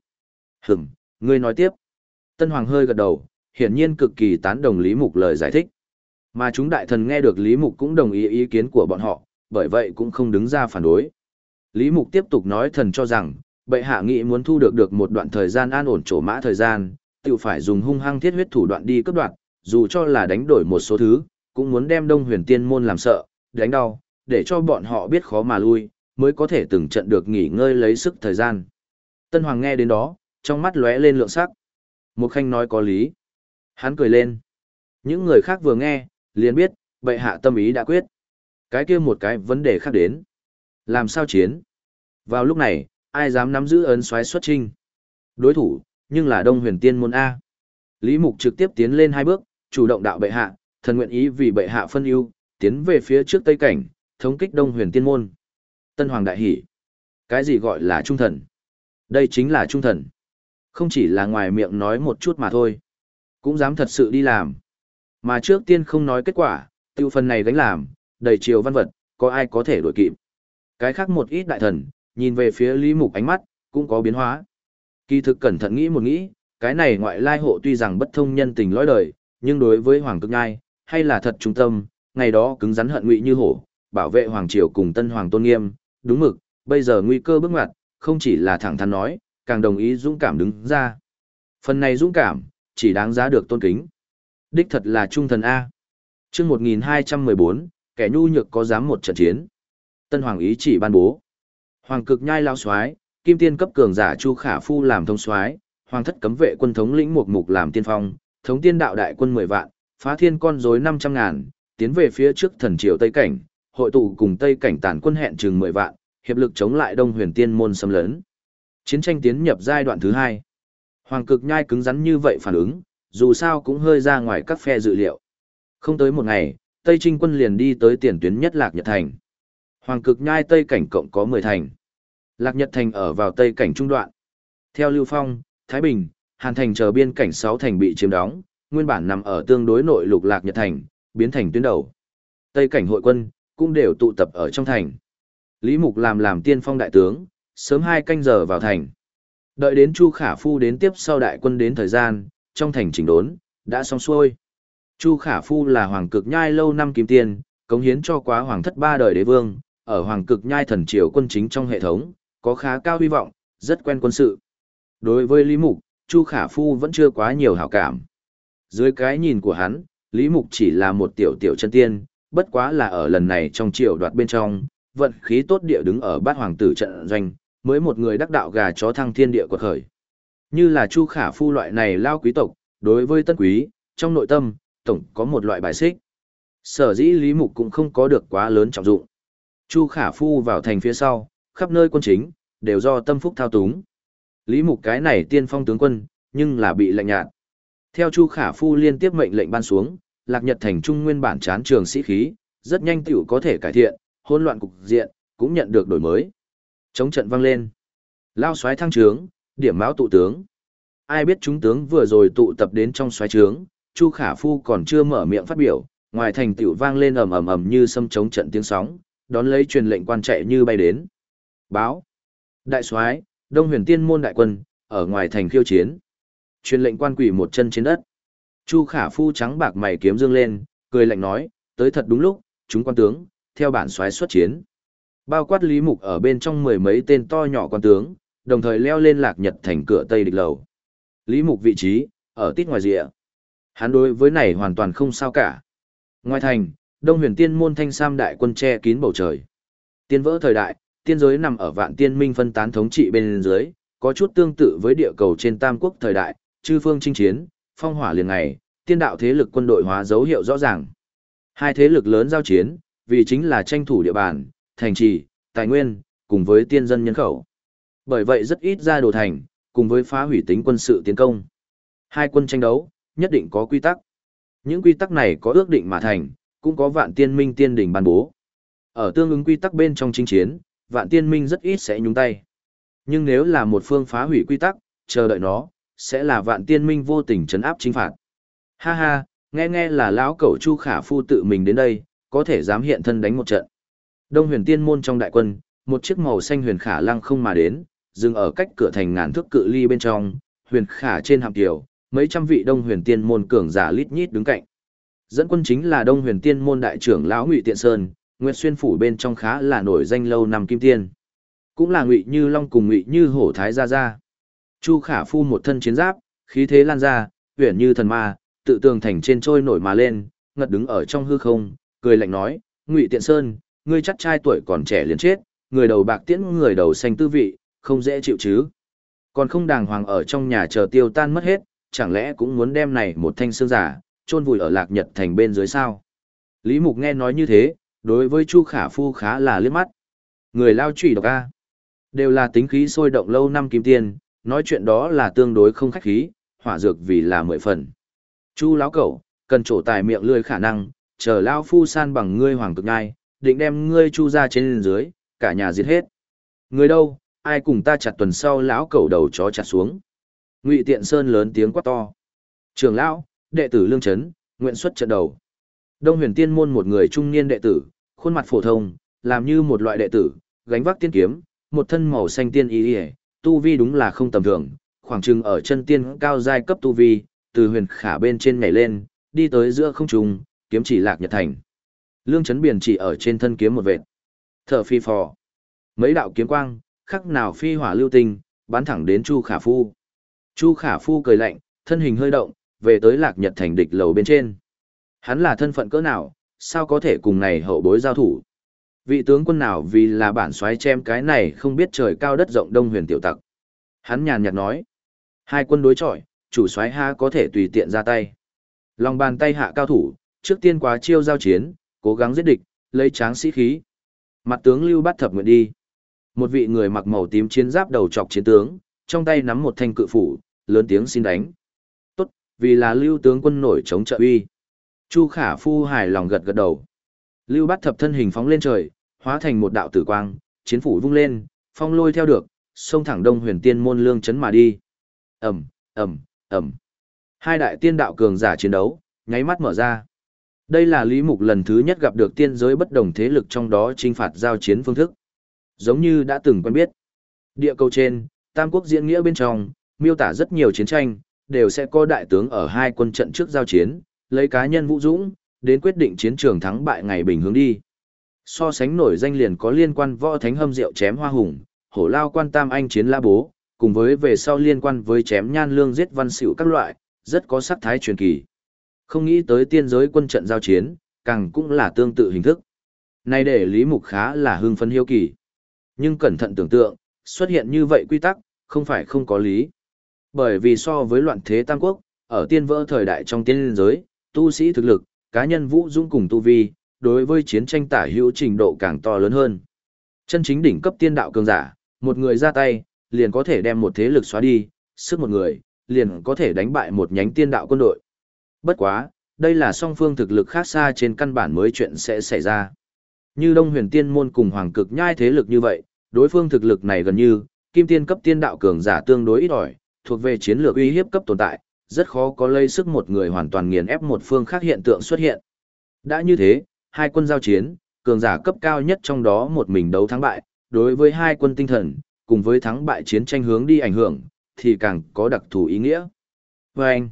Ngươi nói tiếp. Tân Hoàng hơi gật đầu, hiển nhiên cực kỳ tán đồng Lý Mục lời giải thích. Mà chúng đại thần nghe được Lý Mục cũng đồng ý ý kiến của bọn họ, bởi vậy cũng không đứng ra phản đối. Lý Mục tiếp tục nói thần cho rằng, bệ hạ nghĩ muốn thu được một đoạn thời gian an ổn trổ mã thời gian, tự phải dùng hung hăng thiết huyết thủ đoạn đi cướp đoạt, dù cho là đánh đổi một số thứ, cũng muốn đem Đông Huyền Tiên môn làm sợ, đánh đau, để cho bọn họ biết khó mà lui, mới có thể từng trận được nghỉ ngơi lấy sức thời gian. Tân Hoàng nghe đến đó, trong mắt lóe lên lượng sắc. Một Khanh nói có lý. Hắn cười lên. Những người khác vừa nghe, liền biết, bệ hạ tâm ý đã quyết. Cái kia một cái vấn đề khác đến. Làm sao chiến? Vào lúc này, ai dám nắm giữ ấn soái xuất chinh? Đối thủ, nhưng là Đông Huyền Tiên môn A. Lý Mục trực tiếp tiến lên 2 bước, chủ động đạo bệ hạ, thần nguyện ý vì bệ hạ phân ưu, tiến về phía trước Tây Cảnh, thống kích Đông Huyền Tiên môn. Tân Hoàng đại hỉ. Cái gì gọi là trung thần? Đây chính là trung thần. Không chỉ là ngoài miệng nói một chút mà thôi. Cũng dám thật sự đi làm. Mà trước tiên không nói kết quả, tiêu phần này gánh làm, đầy triều văn vật, có ai có thể đổi kịp. Cái khác một ít đại thần, nhìn về phía Lý Mục ánh mắt, cũng có biến hóa. Kỳ thực cẩn thận nghĩ một nghĩ, cái này ngoại lai hộ tuy rằng bất thông nhân tình lõi đời, nhưng đối với Hoàng Cực Nhai, hay là thật trung tâm, ngày đó cứng rắn hận ngụy như hổ, bảo vệ Hoàng Triều cùng Tân Hoàng tôn nghiêm, đúng mực, bây giờ nguy cơ bước ngoặt, không chỉ là thẳng thắn nói, càng đồng ý dũng cảm đứng ra. Phần này dũng cảm, chỉ đáng giá được tôn kính. Đích thật là trung thần A. Chương 1214, kẻ nhu nhược có dám một trận chiến. Tân Hoàng ý chỉ ban bố. Hoàng Cực Nhai lao soái, Kim Tiên cấp cường giả Chu Khả Phu làm thông soái, Hoàng thất cấm vệ quân thống lĩnh Mục Mục làm tiên phong, thống tiên đạo đại quân 10 vạn, phá thiên con rối 500.000, tiến về phía trước thần triều Tây Cảnh, hội tụ cùng Tây Cảnh tản quân hẹn chừng 10 vạn, hiệp lực chống lại Đông Huyền Tiên môn xâm lấn. Chiến tranh tiến nhập giai đoạn thứ 2. Hoàng Cực Nhai cứng rắn như vậy phản ứng, dù sao cũng hơi ra ngoài các phe dự liệu. Không tới một ngày, Tây Trinh quân liền đi tới tiền tuyến nhất Lạc Nhật Thành. Hoàng Cực Nhai Tây Cảnh cộng có 10 thành. Lạc Nhật Thành ở vào Tây Cảnh trung đoạn. Theo Lưu Phong, Thái Bình, Hàn Thành chờ biên cảnh 6 thành bị chiếm đóng, nguyên bản nằm ở tương đối nội lục Lạc Nhật Thành, biến thành tuyến đầu. Tây Cảnh hội quân, cũng đều tụ tập ở trong thành. Lý Mục làm tiên phong đại tướng, sớm 2 canh giờ vào thành. Đợi đến Chu Khả Phu đến tiếp sau đại quân đến thời gian, trong thành chỉnh đốn, đã xong xuôi. Chu Khả Phu là Hoàng Cực Nhai lâu năm kim tiền, cống hiến cho quá hoàng thất 3 đời đế vương, ở Hoàng Cực Nhai thần triều quân chính trong hệ thống, có khá cao hy vọng, rất quen quân sự. Đối với Lý Mục, Chu Khả Phu vẫn chưa quá nhiều hảo cảm. Dưới cái nhìn của hắn, Lý Mục chỉ là một tiểu chân tiên, bất quá là ở lần này trong triều đoạt bên trong, vận khí tốt địa đứng ở bát hoàng tử trận doanh, mới một người đắc đạo gà chó thăng thiên địa quật khởi. Như là Chu Khả Phu loại này lao quý tộc, đối với tân quý, trong nội tâm, tổng có một loại bài xích. Sở dĩ Lý Mục cũng không có được quá lớn trọng dụng. Chu Khả Phu vào thành phía sau, khắp nơi quân chính, đều do tâm phúc thao túng. Lý Mục cái này tiên phong tướng quân, nhưng là bị lạnh nhạt. Theo Chu Khả Phu liên tiếp mệnh lệnh ban xuống, Lạc Nhật Thành trung nguyên bản chán trường sĩ khí, rất nhanh tiểu có thể cải thiện, hỗn loạn cục diện, cũng nhận được đổi mới. Chống trận vang lên. Lao soái thăng trướng, điểm báo tụ tướng. Ai biết chúng tướng vừa rồi tụ tập đến trong soái trướng, Chu Khả Phu còn chưa mở miệng phát biểu, ngoài thành tiểu vang lên ầm ầm ầm như sấm chống trận tiếng sóng, đón lấy truyền lệnh quan chạy như bay đến. Báo. Đại soái, Đông Huyền Tiên môn đại quân, ở ngoài thành khiêu chiến. Truyền lệnh quan quỳ một chân trên đất. Chu Khả Phu trắng bạc mày kiếm dương lên, cười lạnh nói, tới thật đúng lúc, chúng quan tướng, theo bản soái xuất chiến. Bao quát Lý Mục ở bên trong 10 mấy tên to nhỏ quan tướng, đồng thời leo lên Lạc Nhật Thành cửa Tây địch lầu. Lý Mục vị trí, ở tít ngoài rìa. Hắn đối với này hoàn toàn không sao cả. Ngoài thành, Đông Huyền Tiên môn thanh sam đại quân che kín bầu trời. Tiên vỡ thời đại, tiên giới nằm ở vạn tiên minh phân tán thống trị bên dưới, có chút tương tự với địa cầu trên Tam Quốc thời đại, chư phương chinh chiến, phong hỏa liền ngày, tiên đạo thế lực quân đội hóa dấu hiệu rõ ràng. Hai thế lực lớn giao chiến, vì chính là tranh thủ địa bàn, thành trì, tài nguyên, cùng với tiên dân nhân khẩu. Bởi vậy rất ít ra đồ thành, cùng với phá hủy tính quân sự tiến công. Hai quân tranh đấu, nhất định có quy tắc. Những quy tắc này có ước định mà thành, cũng có vạn tiên minh tiên đỉnh ban bố. Ở tương ứng quy tắc bên trong chinh chiến, vạn tiên minh rất ít sẽ nhúng tay. Nhưng nếu là một phương phá hủy quy tắc, chờ đợi nó, sẽ là vạn tiên minh vô tình trấn áp chính phạt. Ha ha, nghe là lão cẩu Chu Khả Phu tự mình đến đây, có thể dám hiện thân đánh một trận. Đông Huyền Tiên môn trong đại quân, một chiếc màu xanh huyền khả lăng không mà đến, dừng ở cách cửa thành ngàn thước cự ly bên trong, huyền khả trên hạm kiều, mấy trăm vị Đông Huyền Tiên môn cường giả lít nhít đứng cạnh. Dẫn quân chính là Đông Huyền Tiên môn đại trưởng lão Ngụy Tiện Sơn, Nguyệt Xuyên phủ bên trong khá là nổi danh lâu năm kim tiên. Cũng là Ngụy Như Long cùng Ngụy Như Hổ thái gia gia. Chu Khả Phu một thân chiến giáp, khí thế lan ra, huyền như thần ma, tự tường thành trên trôi nổi mà lên, ngật đứng ở trong hư không, cười lạnh nói: "Ngụy Tiện Sơn, ngươi chắc trai tuổi còn trẻ liền chết, người đầu bạc tiễn người đầu xanh tư vị, không dễ chịu chứ? Còn không đàng hoàng ở trong nhà chờ tiêu tan mất hết, chẳng lẽ cũng muốn đem này một thanh xương giả chôn vùi ở Lạc Nhật thành bên dưới sao?" Lý Mục nghe nói như thế, đối với Chu Khả Phu khá là liếc mắt. Người lao chủy độc a, đều là tính khí sôi động lâu năm kim tiền, nói chuyện đó là tương đối không khách khí, hỏa dược vì là 10 phần. Chu lão cẩu, cần trổ tài miệng lươi khả năng, chờ lao phu san bằng ngươi hoàng cực nhai, định đem ngươi Chu ra trên dưới, cả nhà giết hết. Người đâu, ai cùng ta chặt tuần sau lão cẩu đầu chó chặt xuống. Ngụy Tiện Sơn lớn tiếng quát to. Trưởng lão, đệ tử Lương Chấn, nguyện xuất trận đầu. Đông Huyền Tiên môn một người trung niên đệ tử, khuôn mặt phổ thông, làm như một loại đệ tử, gánh vác tiên kiếm, một thân màu xanh tiên y, tu vi đúng là không tầm thường, khoảng chừng ở chân tiên cao giai cấp tu vi, từ huyền khả bên trên nhảy lên, đi tới giữa không trung, kiếm chỉ Lạc Nhật thành. Lương Chấn Biển chỉ ở trên thân kiếm một vệt. Thở phi phò. Mấy đạo kiếm quang, khắc nào phi hỏa lưu tinh, bắn thẳng đến Chu Khả Phu. Chu Khả Phu cười lạnh, thân hình hơi động, về tới Lạc Nhật thành địch lầu bên trên. Hắn là thân phận cỡ nào, sao có thể cùng này hậu bối giao thủ? Vị tướng quân nào vì là bản soái chém cái này không biết trời cao đất rộng Đông Huyền tiểu tặc. Hắn nhàn nhạt nói, hai quân đối chọi, chủ soái ha có thể tùy tiện ra tay. Lòng bàn tay hạ cao thủ, trước tiên quá chiêu giao chiến, cố gắng giết địch, lấy tráng sĩ khí. Mặt tướng Lưu Bát Thập nguyện đi. Một vị người mặc màu tím chiến giáp đầu trọc chiến tướng, trong tay nắm một thanh cự phủ, lớn tiếng xin đánh. Tốt, vì là Lưu tướng quân nổi chống trợ uy. Chu Khả Phu hài lòng gật gật đầu. Lưu Bát Thập thân hình phóng lên trời, hóa thành một đạo tử quang, chiến phủ vung lên, phong lôi theo được, xông thẳng Đông Huyền Tiên môn Lương Chấn mà đi. Ầm, ầm, ầm. Hai đại tiên đạo cường giả chiến đấu, nháy mắt mở ra. Đây là Lý Mục lần thứ nhất gặp được tiên giới bất đồng thế lực trong đó chinh phạt giao chiến phương thức. Giống như đã từng quen biết. Địa cầu trên, Tam Quốc diễn nghĩa bên trong, miêu tả rất nhiều chiến tranh, đều sẽ có đại tướng ở hai quân trận trước giao chiến, lấy cá nhân vũ dũng, đến quyết định chiến trường thắng bại ngày bình hướng đi. So sánh nổi danh liền có liên quan võ thánh hâm rượu chém hoa hùng, hổ lao quan tam anh chiến la bố, cùng với về sau liên quan với chém nhan lương giết văn xỉu các loại, rất có sắc thái truyền kỳ. Không nghĩ tới tiên giới quân trận giao chiến, càng cũng là tương tự hình thức. Này để Lý Mục khá là hưng phấn hiếu kỳ. Nhưng cẩn thận tưởng tượng, xuất hiện như vậy quy tắc, không phải không có lý. Bởi vì so với loạn thế Tam Quốc, ở tiên vỡ thời đại trong tiên giới, tu sĩ thực lực, cá nhân vũ dũng cùng tu vi, đối với chiến tranh tả hữu trình độ càng to lớn hơn. Chân chính đỉnh cấp tiên đạo cường giả, một người ra tay, liền có thể đem một thế lực xóa đi, sức một người, liền có thể đánh bại một nhánh tiên đạo quân đội. Bất quá, đây là song phương thực lực khác xa trên căn bản mới chuyện sẽ xảy ra. Như Đông Huyền Tiên môn cùng Hoàng Cực Nhai thế lực như vậy, đối phương thực lực này gần như, kim tiên cấp tiên đạo cường giả tương đối ít ỏi, thuộc về chiến lược uy hiếp cấp tồn tại, rất khó có lây sức một người hoàn toàn nghiền ép một phương khác hiện tượng xuất hiện. Đã như thế, hai quân giao chiến, cường giả cấp cao nhất trong đó một mình đấu thắng bại, đối với hai quân tinh thần, cùng với thắng bại chiến tranh hướng đi ảnh hưởng, thì càng có đặc thù ý nghĩa. Vâng!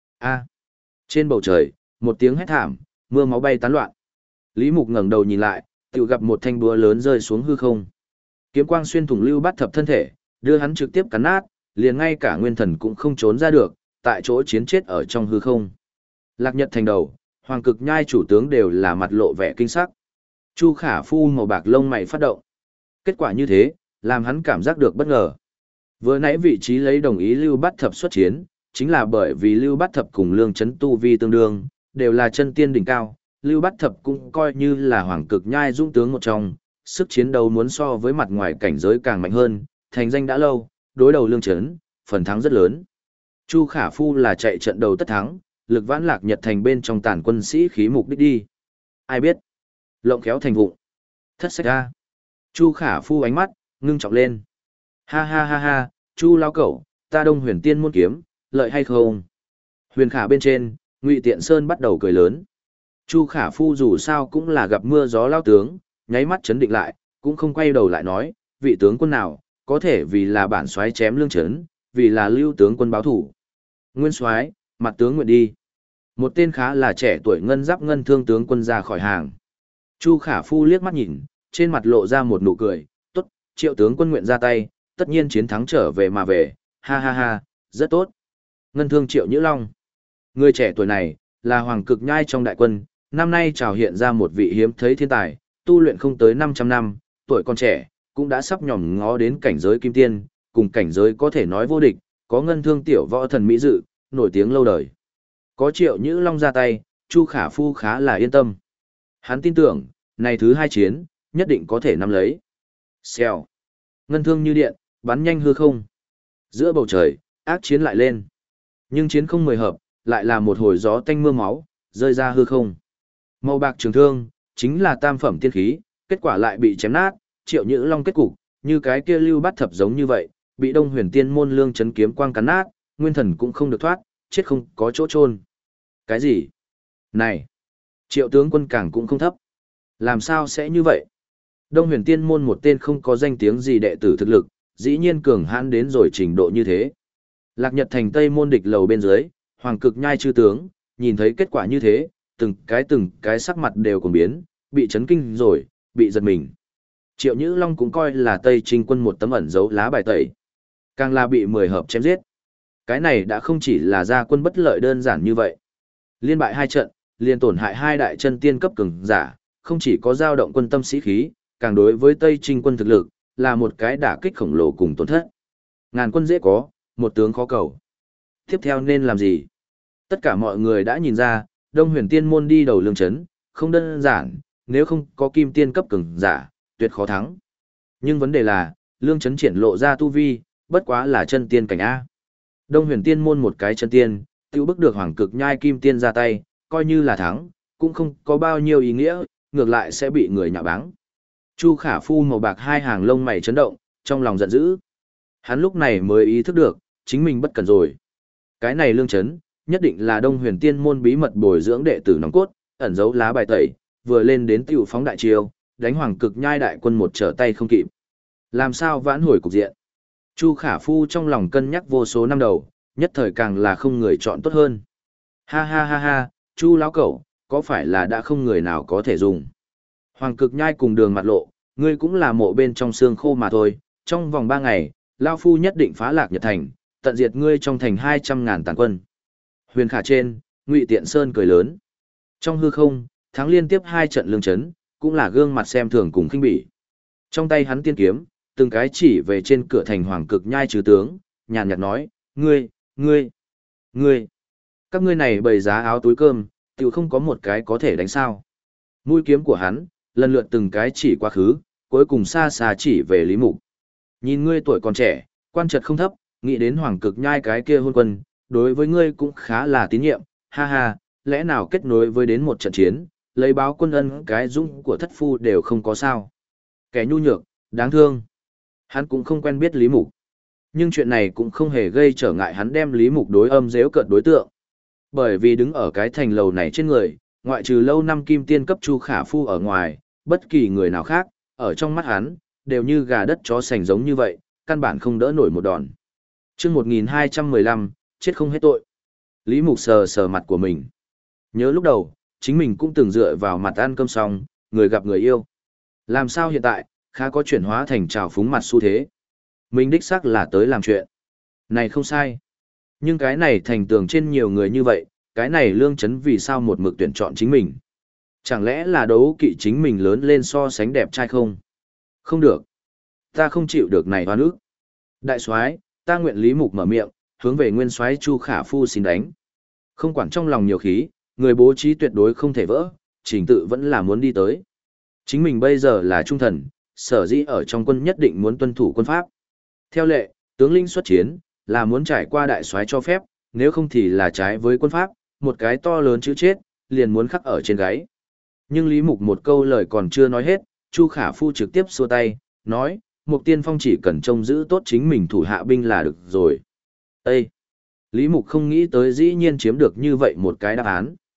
Trên bầu trời, một tiếng hét thảm, mưa máu bay tán loạn. Lý Mục ngẩng đầu nhìn lại, tự gặp một thanh búa lớn rơi xuống hư không. Kiếm quang xuyên thủng Lưu Bát Thập thân thể, đưa hắn trực tiếp cắn nát, liền ngay cả nguyên thần cũng không trốn ra được, tại chỗ chiến chết ở trong hư không. Lạc Nhật thành đầu, Hoàng Cực Nhai chủ tướng đều là mặt lộ vẻ kinh sắc. Chu Khả Phu màu bạc lông mày phát động. Kết quả như thế, làm hắn cảm giác được bất ngờ. Vừa nãy vị trí lấy đồng ý Lưu Bát Thập xuất chiến, chính là bởi vì Lưu Bát Thập cùng Lương Chấn tu vi tương đương, đều là chân tiên đỉnh cao, Lưu Bát Thập cũng coi như là Hoàng Cực Nhai dũng tướng một trong, sức chiến đấu muốn so với mặt ngoài cảnh giới càng mạnh hơn, thành danh đã lâu, đối đầu Lương Chấn, phần thắng rất lớn. Chu Khả Phu là chạy trận đầu tất thắng, lực vãn Lạc Nhật thành bên trong tàn quân sĩ khí mục đích đi. Ai biết? Lộng khéo thành vụng. Thất sách ra. Chu Khả Phu ánh mắt, ngưng trọng lên. Ha ha ha ha, Chu lao cẩu, ta Đông Huyền Tiên môn kiếm, lợi hay không? Huyền khả bên trên, Ngụy Tiện Sơn bắt đầu cười lớn. Chu Khả Phu dù sao cũng là gặp mưa gió lao tướng, nháy mắt chấn định lại, cũng không quay đầu lại nói, vị tướng quân nào, có thể vì là bản soái chém Lương Chấn, vì là Lưu tướng quân báo thủ. Nguyên soái, mặt tướng nguyện đi. Một tên khá là trẻ tuổi ngân giáp ngân thương tướng quân ra khỏi hàng. Chu Khả Phu liếc mắt nhìn, trên mặt lộ ra một nụ cười, tốt, Triệu tướng quân nguyện ra tay, tất nhiên chiến thắng trở về mà về, ha ha ha, rất tốt. Ngân thương Triệu Nhữ Long. Người trẻ tuổi này, là Hoàng Cực Nhai trong đại quân, năm nay trào hiện ra một vị hiếm thấy thiên tài, tu luyện không tới 500 năm, tuổi còn trẻ, cũng đã sắp nhòm ngó đến cảnh giới kim tiên, cùng cảnh giới có thể nói vô địch, có ngân thương tiểu võ thần mỹ dự, nổi tiếng lâu đời. Có Triệu Nhữ Long ra tay, Chu Khả Phu khá là yên tâm. Hắn tin tưởng, này thứ hai chiến, nhất định có thể nắm lấy. Xèo. Ngân thương như điện, bắn nhanh hư không. Giữa bầu trời, ác chiến lại lên. Nhưng chiến không mười hợp, lại là một hồi gió tanh mưa máu, rơi ra hư không. Màu bạc trường thương, chính là tam phẩm tiên khí, kết quả lại bị chém nát, Triệu Nhữ Long kết cục, như cái kia lưu bát thập giống như vậy, bị Đông Huyền Tiên môn Lương Chấn kiếm quang cắn nát, nguyên thần cũng không được thoát, chết không có chỗ chôn. Cái gì? Này, Triệu tướng quân càng cũng không thấp. Làm sao sẽ như vậy? Đông Huyền Tiên môn một tên không có danh tiếng gì đệ tử thực lực, dĩ nhiên cường hãn đến rồi trình độ như thế. Lạc Nhật thành Tây môn địch lầu bên dưới, Hoàng Cực Nhai chư tướng, nhìn thấy kết quả như thế, từng cái sắc mặt đều còn biến, bị chấn kinh rồi, bị giật mình. Triệu Nhữ Long cũng coi là Tây Trinh quân một tấm ẩn dấu lá bài tẩy. Càng là bị 10 hợp chém giết. Cái này đã không chỉ là ra quân bất lợi đơn giản như vậy. Liên bại 2 trận, liên tổn hại 2 đại chân tiên cấp cường giả, không chỉ có dao động quân tâm sĩ khí, càng đối với Tây Trinh quân thực lực, là một cái đả kích khổng lồ cùng tổn thất. Ngàn quân dễ có, một tướng khó cầu. Tiếp theo nên làm gì? Tất cả mọi người đã nhìn ra, Đông Huyền Tiên môn đi đầu Lương Chấn, không đơn giản, nếu không có kim tiên cấp cường giả, tuyệt khó thắng. Nhưng vấn đề là, Lương Chấn triển lộ ra tu vi, bất quá là chân tiên cảnh A. Đông Huyền Tiên môn một cái chân tiên, tiêu bức được Hoàng Cực Nhai kim tiên ra tay, coi như là thắng, cũng không có bao nhiêu ý nghĩa, ngược lại sẽ bị người nhạo báng. Chu Khả Phu màu bạc hai hàng lông mày chấn động, trong lòng giận dữ. Hắn lúc này mới ý thức được, chính mình bất cần rồi. Cái này Lương Chấn, nhất định là Đông Huyền Tiên môn bí mật bồi dưỡng đệ tử nòng cốt, ẩn giấu lá bài tẩy, vừa lên đến tiểu phóng đại chiêu, đánh Hoàng Cực Nhai đại quân một trở tay không kịp. Làm sao vãn hồi cục diện? Chu Khả Phu trong lòng cân nhắc vô số năm đầu, nhất thời càng là không người chọn tốt hơn. Ha ha ha ha, Chu lão cẩu, có phải là đã không người nào có thể dùng? Hoàng Cực Nhai cùng Đường Mặt Lộ, ngươi cũng là mộ bên trong xương khô mà thôi, trong vòng 3 ngày, lão phu nhất định phá Lạc Nhật thành, tận diệt ngươi trong thành 200.000 tàn quân. Huyền Khả trên, Ngụy Tiện Sơn cười lớn. Trong hư không, thắng liên tiếp 2 trận Lương Chấn, cũng là gương mặt xem thường cùng khinh bỉ. Trong tay hắn tiên kiếm, từng cái chỉ về trên cửa thành Hoàng Cực Nhai trừ tướng, nhàn nhạt nói, ngươi, các ngươi này bày giá áo túi cơm, tiểu không có một cái có thể đánh sao. Mũi kiếm của hắn, lần lượt từng cái chỉ quá khứ, cuối cùng xa xa chỉ về Lý Mục. Nhìn ngươi tuổi còn trẻ, quan trật không thấp, nghĩ đến Hoàng Cực Nhai cái kia hôn quân, đối với ngươi cũng khá là tín nhiệm, ha ha, lẽ nào kết nối với đến một trận chiến, lấy báo quân ân cái dũng của thất phu đều không có sao. Kẻ nhu nhược, đáng thương. Hắn cũng không quen biết Lý Mục. Nhưng chuyện này cũng không hề gây trở ngại hắn đem Lý Mục đối âm dễu cợt đối tượng. Bởi vì đứng ở cái thành lầu này trên người, ngoại trừ lâu năm kim tiên cấp Chu Khả Phu ở ngoài, bất kỳ người nào khác, ở trong mắt hắn, đều như gà đất chó sành giống như vậy, căn bản không đỡ nổi một đòn. Chương 1215, chết không hết tội. Lý Mục sờ sờ mặt của mình. Nhớ lúc đầu, chính mình cũng từng dựa vào mặt ăn cơm xong, người gặp người yêu. Làm sao hiện tại, khá có chuyển hóa thành trào phúng mặt xu thế. Mình đích xác là tới làm chuyện. Này không sai. Nhưng cái này thành tường trên nhiều người như vậy, cái này Lương Chấn vì sao một mực tuyển chọn chính mình? Chẳng lẽ là đấu kỵ chính mình lớn lên so sánh đẹp trai không? Không được. Ta không chịu được này oan ức. Đại soái, ta nguyện Lý Mục mở miệng, hướng về nguyên soái Chu Khả Phu xin đánh. Không quản trong lòng nhiều khí, người bố trí tuyệt đối không thể vỡ, trình tự vẫn là muốn đi tới. Chính mình bây giờ là trung thần, sở dĩ ở trong quân nhất định muốn tuân thủ quân pháp. Theo lệ, tướng lĩnh xuất chiến, là muốn trải qua đại soái cho phép, nếu không thì là trái với quân pháp, một cái to lớn chữ chết, liền muốn khắc ở trên gáy. Nhưng Lý Mục một câu lời còn chưa nói hết, Chu Khả Phu trực tiếp xua tay, nói, Mục Tiên Phong chỉ cần trông giữ tốt chính mình thủ hạ binh là được rồi. Ê! Lý Mục không nghĩ tới dĩ nhiên chiếm được như vậy một cái đáp án.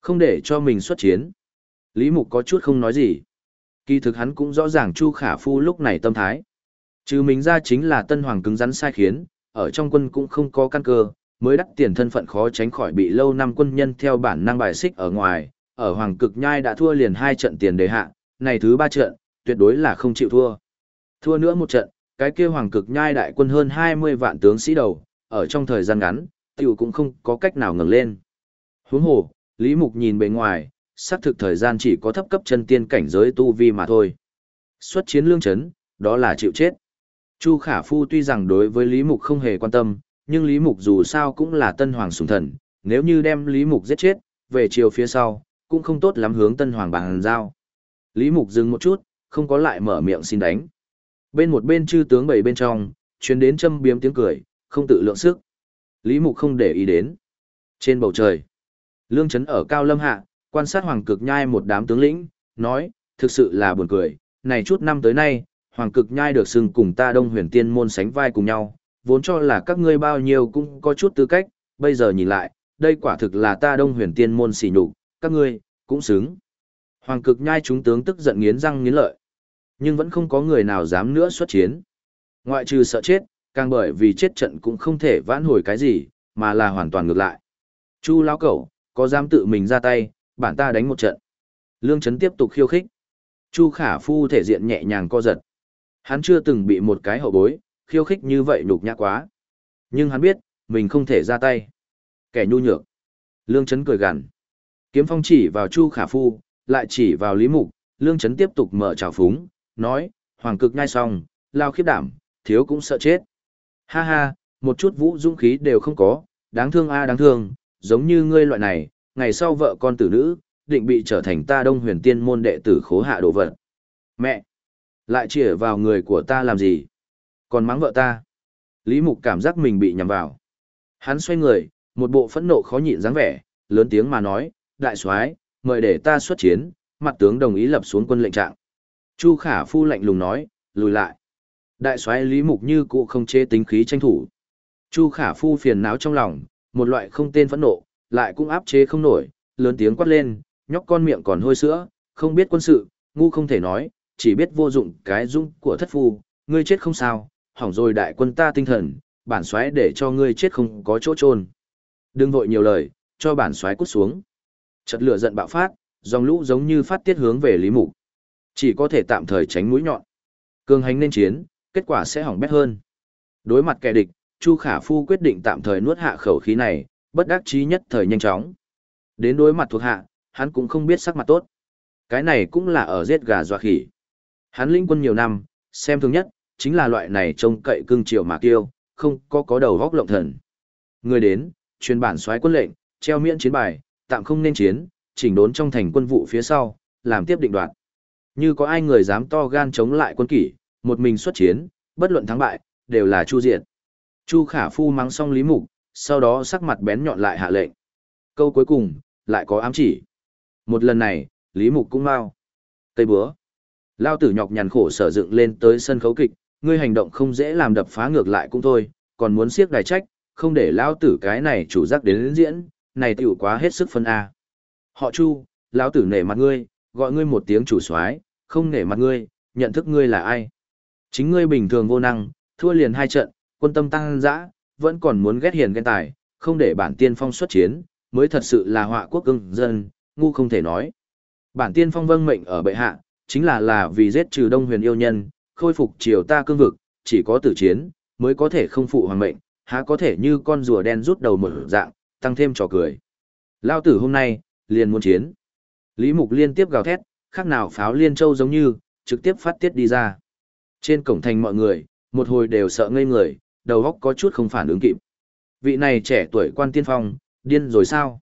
Không để cho mình xuất chiến. Lý Mục có chút không nói gì. Kỳ thực hắn cũng rõ ràng Chu Khả Phu lúc này tâm thái. Trừ mình ra chính là Tân Hoàng cứng rắn sai khiến, ở trong quân cũng không có căn cơ, mới đắt tiền thân phận khó tránh khỏi bị lâu năm quân nhân theo bản năng bài xích ở ngoài, ở Hoàng Cực Nhai đã thua liền 2 trận tiền đề hạ, này thứ 3 trận, tuyệt đối là không chịu thua. Thua nữa một trận, cái kia Hoàng Cực Nhai đại quân hơn 20 vạn tướng sĩ đầu, ở trong thời gian ngắn, tiểu cũng không có cách nào ngẩng lên. Huống hồ, Lý Mục nhìn bề ngoài, xác thực thời gian chỉ có thấp cấp chân tiên cảnh giới tu vi mà thôi. Xuất chiến lương chấn, đó là chịu chết. Chu Khả Phu tuy rằng đối với Lý Mục không hề quan tâm, nhưng Lý Mục dù sao cũng là Tân Hoàng sủng thần, nếu như đem Lý Mục giết chết, về chiều phía sau, cũng không tốt lắm hướng Tân Hoàng bàn giao. Lý Mục dừng một chút, không có lại mở miệng xin đánh. Bên một bên chư tướng bảy bên trong, truyền đến châm biếm tiếng cười, không tự lượng sức. Lý Mục không để ý đến. Trên bầu trời, Lương Chấn ở Cao Lâm hạ, quan sát Hoàng Cực Nhai một đám tướng lĩnh, nói, thực sự là buồn cười, này chút năm tới nay, Hoàng Cực Nhai được xưng cùng ta Đông Huyền Tiên môn sánh vai cùng nhau, vốn cho là các ngươi bao nhiêu cũng có chút tư cách, bây giờ nhìn lại, đây quả thực là ta Đông Huyền Tiên môn sỉ nhục, các ngươi cũng xứng. Hoàng Cực Nhai chúng tướng tức giận nghiến răng nghiến lợi, nhưng vẫn không có người nào dám nữa xuất chiến. Ngoại trừ sợ chết, càng bởi vì chết trận cũng không thể vãn hồi cái gì, mà là hoàn toàn ngược lại. Chu lão cẩu, có dám tự mình ra tay, bản ta đánh một trận. Lương Chấn tiếp tục khiêu khích. Chu Khả Phu thể diện nhẹ nhàng co giật. Hắn chưa từng bị một cái hậu bối, khiêu khích như vậy nhục nhã quá. Nhưng hắn biết, mình không thể ra tay. Kẻ nhu nhược. Lương Chấn cười gằn. Kiếm phong chỉ vào Chu Khả Phu, lại chỉ vào Lý Mục. Lương Chấn tiếp tục mở trào phúng, nói, Hoàng Cực Nhai xong, lao khiếp đảm, thiếu cũng sợ chết. Ha ha, một chút vũ dũng khí đều không có, đáng thương a đáng thương, giống như ngươi loại này, ngày sau vợ con tử nữ, định bị trở thành ta Đông Huyền Tiên môn đệ tử khố hạ đồ vật. Mẹ! Lại chĩa vào người của ta làm gì? Còn mắng vợ ta. Lý Mục cảm giác mình bị nhầm vào. Hắn xoay người, một bộ phẫn nộ khó nhịn dáng vẻ, lớn tiếng mà nói, đại soái, mời để ta xuất chiến, mặt tướng đồng ý lập xuống quân lệnh trạng. Chu Khả Phu lạnh lùng nói, lùi lại. Đại soái Lý Mục như cũ không chế tính khí tranh thủ. Chu Khả Phu phiền não trong lòng, một loại không tên phẫn nộ, lại cũng áp chế không nổi, lớn tiếng quát lên, nhóc con miệng còn hôi sữa, không biết quân sự, ngu không thể nói, chỉ biết vô dụng cái dung của thất phu, ngươi chết không sao, hỏng rồi đại quân ta tinh thần, bản soái để cho ngươi chết không có chỗ chôn. Đừng vội nhiều lời, cho bản soái cút xuống. Chợt lửa giận bạo phát, dòng lũ giống như phát tiết hướng về Lý Mục. Chỉ có thể tạm thời tránh mũi nhọn. Cường hành nên chiến, kết quả sẽ hỏng bét hơn. Đối mặt kẻ địch, Chu Khả Phu quyết định tạm thời nuốt hạ khẩu khí này, bất đắc chí nhất thời nhanh chóng. Đến đối mặt thuộc hạ, hắn cũng không biết sắc mặt tốt. Cái này cũng là ở giết gà dọa khỉ. Hắn lĩnh quân nhiều năm, xem thường nhất, chính là loại này trông cậy cưng chiều mà kiêu, không có đầu góc lộng thần. Người đến, truyền bản soái quân lệnh, treo miễn chiến bài, tạm không nên chiến, chỉnh đốn trong thành quân vụ phía sau, làm tiếp định đoạt. Như có ai người dám to gan chống lại quân kỷ, một mình xuất chiến, bất luận thắng bại, đều là chu diệt. Chu Khả Phu mắng xong Lý Mục, sau đó sắc mặt bén nhọn lại hạ lệnh. Câu cuối cùng, lại có ám chỉ. Một lần này, Lý Mục cũng mau. Cây búa. Lao tử nhọc nhằn khổ sở dựng lên tới sân khấu kịch, ngươi hành động không dễ làm đập phá ngược lại cũng thôi, còn muốn siếc đài trách, không để Lao tử cái này chủ giác đến diễn, này tiểu quá hết sức phân A. Họ Chu, Lao tử nể mặt ngươi, gọi ngươi một tiếng chủ soái, không nể mặt ngươi, nhận thức ngươi là ai. Chính ngươi bình thường vô năng, thua liền 2 trận, quân tâm tăng dã, vẫn còn muốn ghét hiền ghen tài, không để bản tiên phong xuất chiến, mới thật sự là họa quốc ưng dân, ngu không thể nói. Bản tiên phong vâng mệnh ở bệ hạ, chính là vì giết trừ Đông Huyền yêu nhân, khôi phục triều ta cương vực, chỉ có tử chiến, mới có thể không phụ hoàng mệnh, há có thể như con rùa đen rút đầu một dạng, tăng thêm trò cười. Lao tử hôm nay, liền muốn chiến. Lý Mục liên tiếp gào thét, khác nào pháo liên châu giống như, trực tiếp phát tiết đi ra. Trên cổng thành mọi người, một hồi đều sợ ngây người, đầu óc có chút không phản ứng kịp. Vị này trẻ tuổi quan tiên phong, điên rồi sao?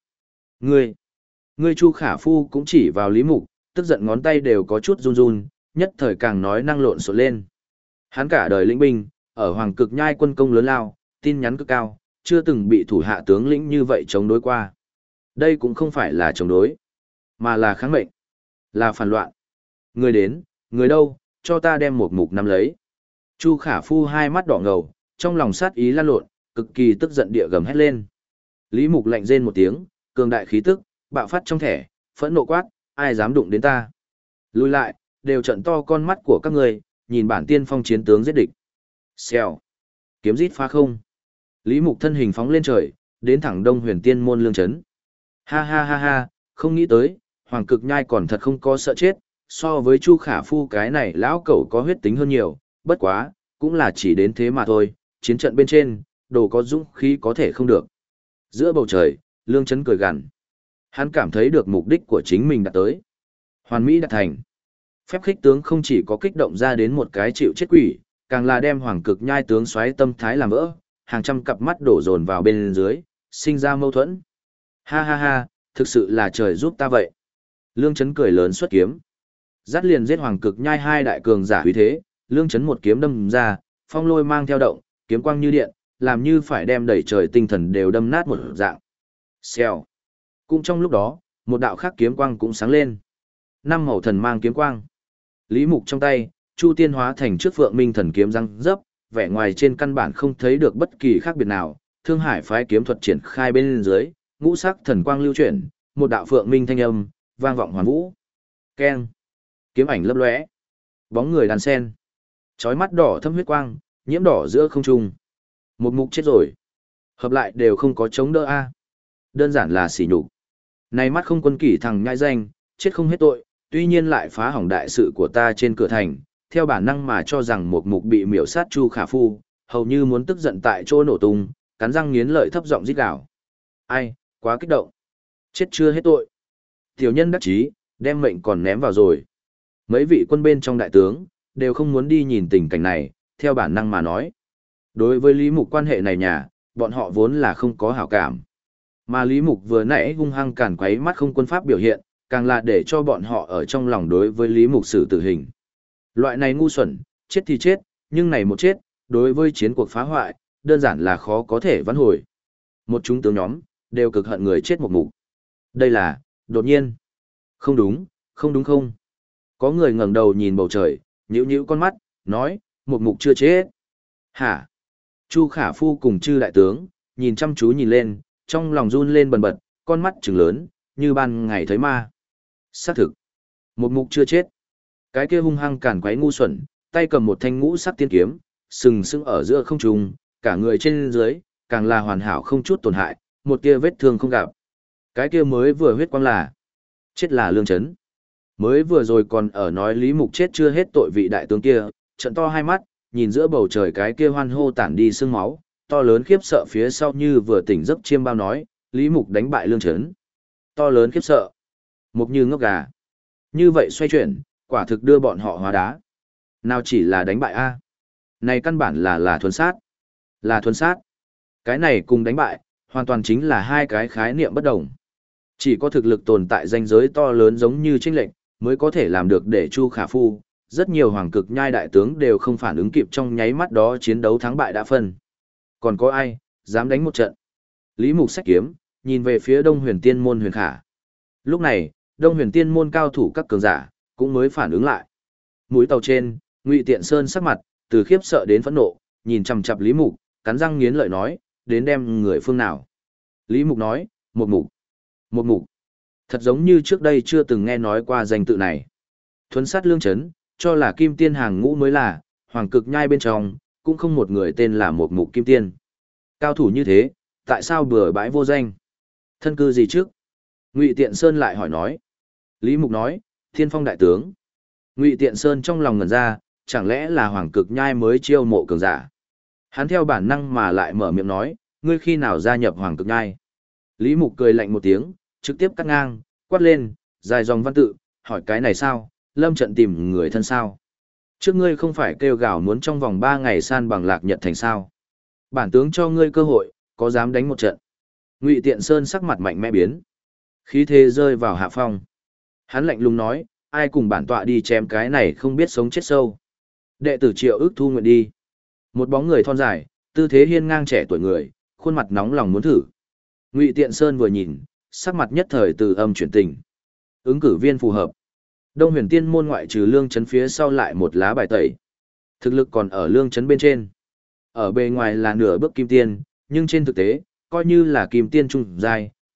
Ngươi Chu Khả Phu cũng chỉ vào Lý Mục, tức giận ngón tay đều có chút run run, nhất thời càng nói năng lộn xộn lên. Hắn cả đời lĩnh binh, ở Hoàng Cực Nhai quân công lớn lao, tin nhắn cực cao, chưa từng bị thủ hạ tướng lĩnh như vậy chống đối qua. Đây cũng không phải là chống đối, mà là kháng mệnh, là phản loạn. Người đến, người đâu, cho ta đem một mục nắm lấy. Chu Khả Phu hai mắt đỏ ngầu, trong lòng sát ý lan lộn, cực kỳ tức giận địa gầm hét lên. Lý Mục lạnh rên một tiếng, cường đại khí tức, bạo phát trong thẻ, phẫn nộ quát, ai dám đụng đến ta. Lùi lại, đều trận to con mắt của các ngươi, nhìn bản tiên phong chiến tướng giết địch. Xèo. Kiếm rít phá không. Lý Mục thân hình phóng lên trời, đến thẳng Đông Huyền Tiên môn lương trấn. Ha ha ha ha, không nghĩ tới, Hoàng Cực Nhai còn thật không có sợ chết, so với Chu Khả Phu cái này lão cẩu có huyết tính hơn nhiều, bất quá, cũng là chỉ đến thế mà thôi, chiến trận bên trên, đồ có dũng khí có thể không được. Giữa bầu trời, lương trấn cười gằn. Hắn cảm thấy được mục đích của chính mình đã tới. Hoàn mỹ đạt thành. Phép khích tướng không chỉ có kích động ra đến một cái chịu chết quỷ, càng là đem Hoàng Cực Nhai tướng xoáy tâm thái làm vỡ, hàng trăm cặp mắt đổ dồn vào bên dưới, sinh ra mâu thuẫn. Ha ha ha, thực sự là trời giúp ta vậy. Lương Chấn cười lớn xuất kiếm. Dắt liền giết Hoàng Cực Nhai hai đại cường giả uy thế, Lương Chấn một kiếm đâm ra, phong lôi mang theo động, kiếm quang như điện, làm như phải đem đẩy trời tinh thần đều đâm nát một dạng. Xèo. Cũng trong lúc đó, một đạo khác kiếm quang cũng sáng lên. Năm màu thần mang kiếm quang. Lý Mục trong tay, Chu Tiên hóa thành trước Phượng Minh thần kiếm răng dấp, vẻ ngoài trên căn bản không thấy được bất kỳ khác biệt nào. Thương Hải phái kiếm thuật triển khai bên dưới, ngũ sắc thần quang lưu chuyển, một đạo Phượng Minh thanh âm vang vọng hoàn vũ. Keng. Kiếm ảnh lấp lóe. Bóng người đàn sen. Chói mắt đỏ thâm huyết quang, nhiễm đỏ giữa không trung. Một mục chết rồi. Hợp lại đều không có chống đỡ a. Đơn giản là sỉ nhục. Này mắt không quân kỷ thằng nhãi danh, chết không hết tội, tuy nhiên lại phá hỏng đại sự của ta trên cửa thành, theo bản năng mà cho rằng một mục bị miểu sát Chu Khả Phu, hầu như muốn tức giận tại chỗ nổ tung, cắn răng nghiến lợi thấp giọng rít gào. Ai, quá kích động. Chết chưa hết tội. Tiểu nhân đắc chí, đem mệnh còn ném vào rồi. Mấy vị quân bên trong đại tướng, đều không muốn đi nhìn tình cảnh này, theo bản năng mà nói. Đối với Lý Mục quan hệ này nhà, bọn họ vốn là không có hảo cảm. Mà Lý Mục vừa nãy hung hăng càn quấy mắt không quân pháp biểu hiện, càng là để cho bọn họ ở trong lòng đối với Lý Mục xử tử hình. Loại này ngu xuẩn, chết thì chết, nhưng này một chết, đối với chiến cuộc phá hoại, đơn giản là khó có thể vãn hồi. Một chúng tướng nhóm, đều cực hận người chết một mục. Đây là, đột nhiên. Không đúng, không đúng không. Có người ngẩng đầu nhìn bầu trời, nhíu nhíu con mắt, nói, một mục chưa chết. Hả? Chu Khả Phu cùng chư đại tướng, nhìn chăm chú nhìn lên, trong lòng run lên bần bật, con mắt trừng lớn, như ban ngày thấy ma. Xác thực. Một mục chưa chết. Cái kia hung hăng cản quấy ngu xuẩn, tay cầm một thanh ngũ sắc tiên kiếm, sừng sững ở giữa không trung, cả người trên dưới, càng là hoàn hảo không chút tổn hại, một kia vết thương không gặp. Cái kia mới vừa huyết quang là, chết là Lương Chấn. Mới vừa rồi còn ở nói Lý Mục chết chưa hết tội vị đại tướng kia, trận to hai mắt, nhìn giữa bầu trời cái kia hoan hô tản đi sương máu, to lớn khiếp sợ phía sau như vừa tỉnh giấc chiêm bao nói, Lý Mục đánh bại Lương Chấn. To lớn khiếp sợ. Mục như ngốc gà. Như vậy xoay chuyển, quả thực đưa bọn họ hóa đá. Nào chỉ là đánh bại a, này căn bản là thuần sát. Là thuần sát. Cái này cùng đánh bại, hoàn toàn chính là hai cái khái niệm bất đồng. Chỉ có thực lực tồn tại ranh giới to lớn giống như chênh lệnh, mới có thể làm được để Chu Khả Phu, rất nhiều Hoàng Cực Nhai đại tướng đều không phản ứng kịp trong nháy mắt đó chiến đấu thắng bại đã phân. Còn có ai dám đánh một trận? Lý Mục xách kiếm, nhìn về phía Đông Huyền Tiên môn Huyền Khả. Lúc này, Đông Huyền Tiên môn cao thủ các cường giả cũng mới phản ứng lại. Mũi tàu trên, Ngụy Tiện Sơn sắc mặt từ khiếp sợ đến phẫn nộ, nhìn chằm chằm Lý Mục, cắn răng nghiến lợi nói, đến đem người phương nào? Lý Mục nói, một mục. Một mục. Thật giống như trước đây chưa từng nghe nói qua danh tự này. Thuấn sát Lương Chấn, cho là Kim Tiên hàng ngũ mới là, Hoàng Cực Nhai bên trong, cũng không một người tên là một mục Kim Tiên. Cao thủ như thế, tại sao bừa bãi vô danh? Thân cư gì trước? Ngụy Tiện Sơn lại hỏi nói. Lý Mục nói, Thiên Phong đại tướng. Ngụy Tiện Sơn trong lòng ngẩn ra, chẳng lẽ là Hoàng Cực Nhai mới chiêu mộ cường giả? Hắn theo bản năng mà lại mở miệng nói, ngươi khi nào gia nhập Hoàng Cực Nhai? Lý Mục cười lạnh một tiếng, trực tiếp cắt ngang, quát lên, dài dòng văn tự, hỏi cái này sao, lâm trận tìm người thân sao? Trước ngươi không phải kêu gào muốn trong vòng 3 ngày san bằng Lạc Nhật thành sao? Bản tướng cho ngươi cơ hội, có dám đánh một trận? Ngụy Tiện Sơn sắc mặt mạnh mẽ biến, khí thế rơi vào hạ phong. Hắn lạnh lùng nói, ai cùng bản tọa đi chém cái này không biết sống chết sâu. Đệ tử Triệu Ước thu nguyện đi. Một bóng người thon dài, tư thế hiên ngang trẻ tuổi người, khuôn mặt nóng lòng muốn thử. Ngụy Tiện Sơn vừa nhìn, sắc mặt nhất thời từ âm chuyển tình. Ứng cử viên phù hợp. Đông Huyền Tiên môn ngoại trừ Lương Chấn phía sau lại một lá bài tẩy. Thực lực còn ở Lương Chấn bên trên. Ở bề ngoài là nửa bước kim tiên, nhưng trên thực tế, coi như là kim tiên trung giai,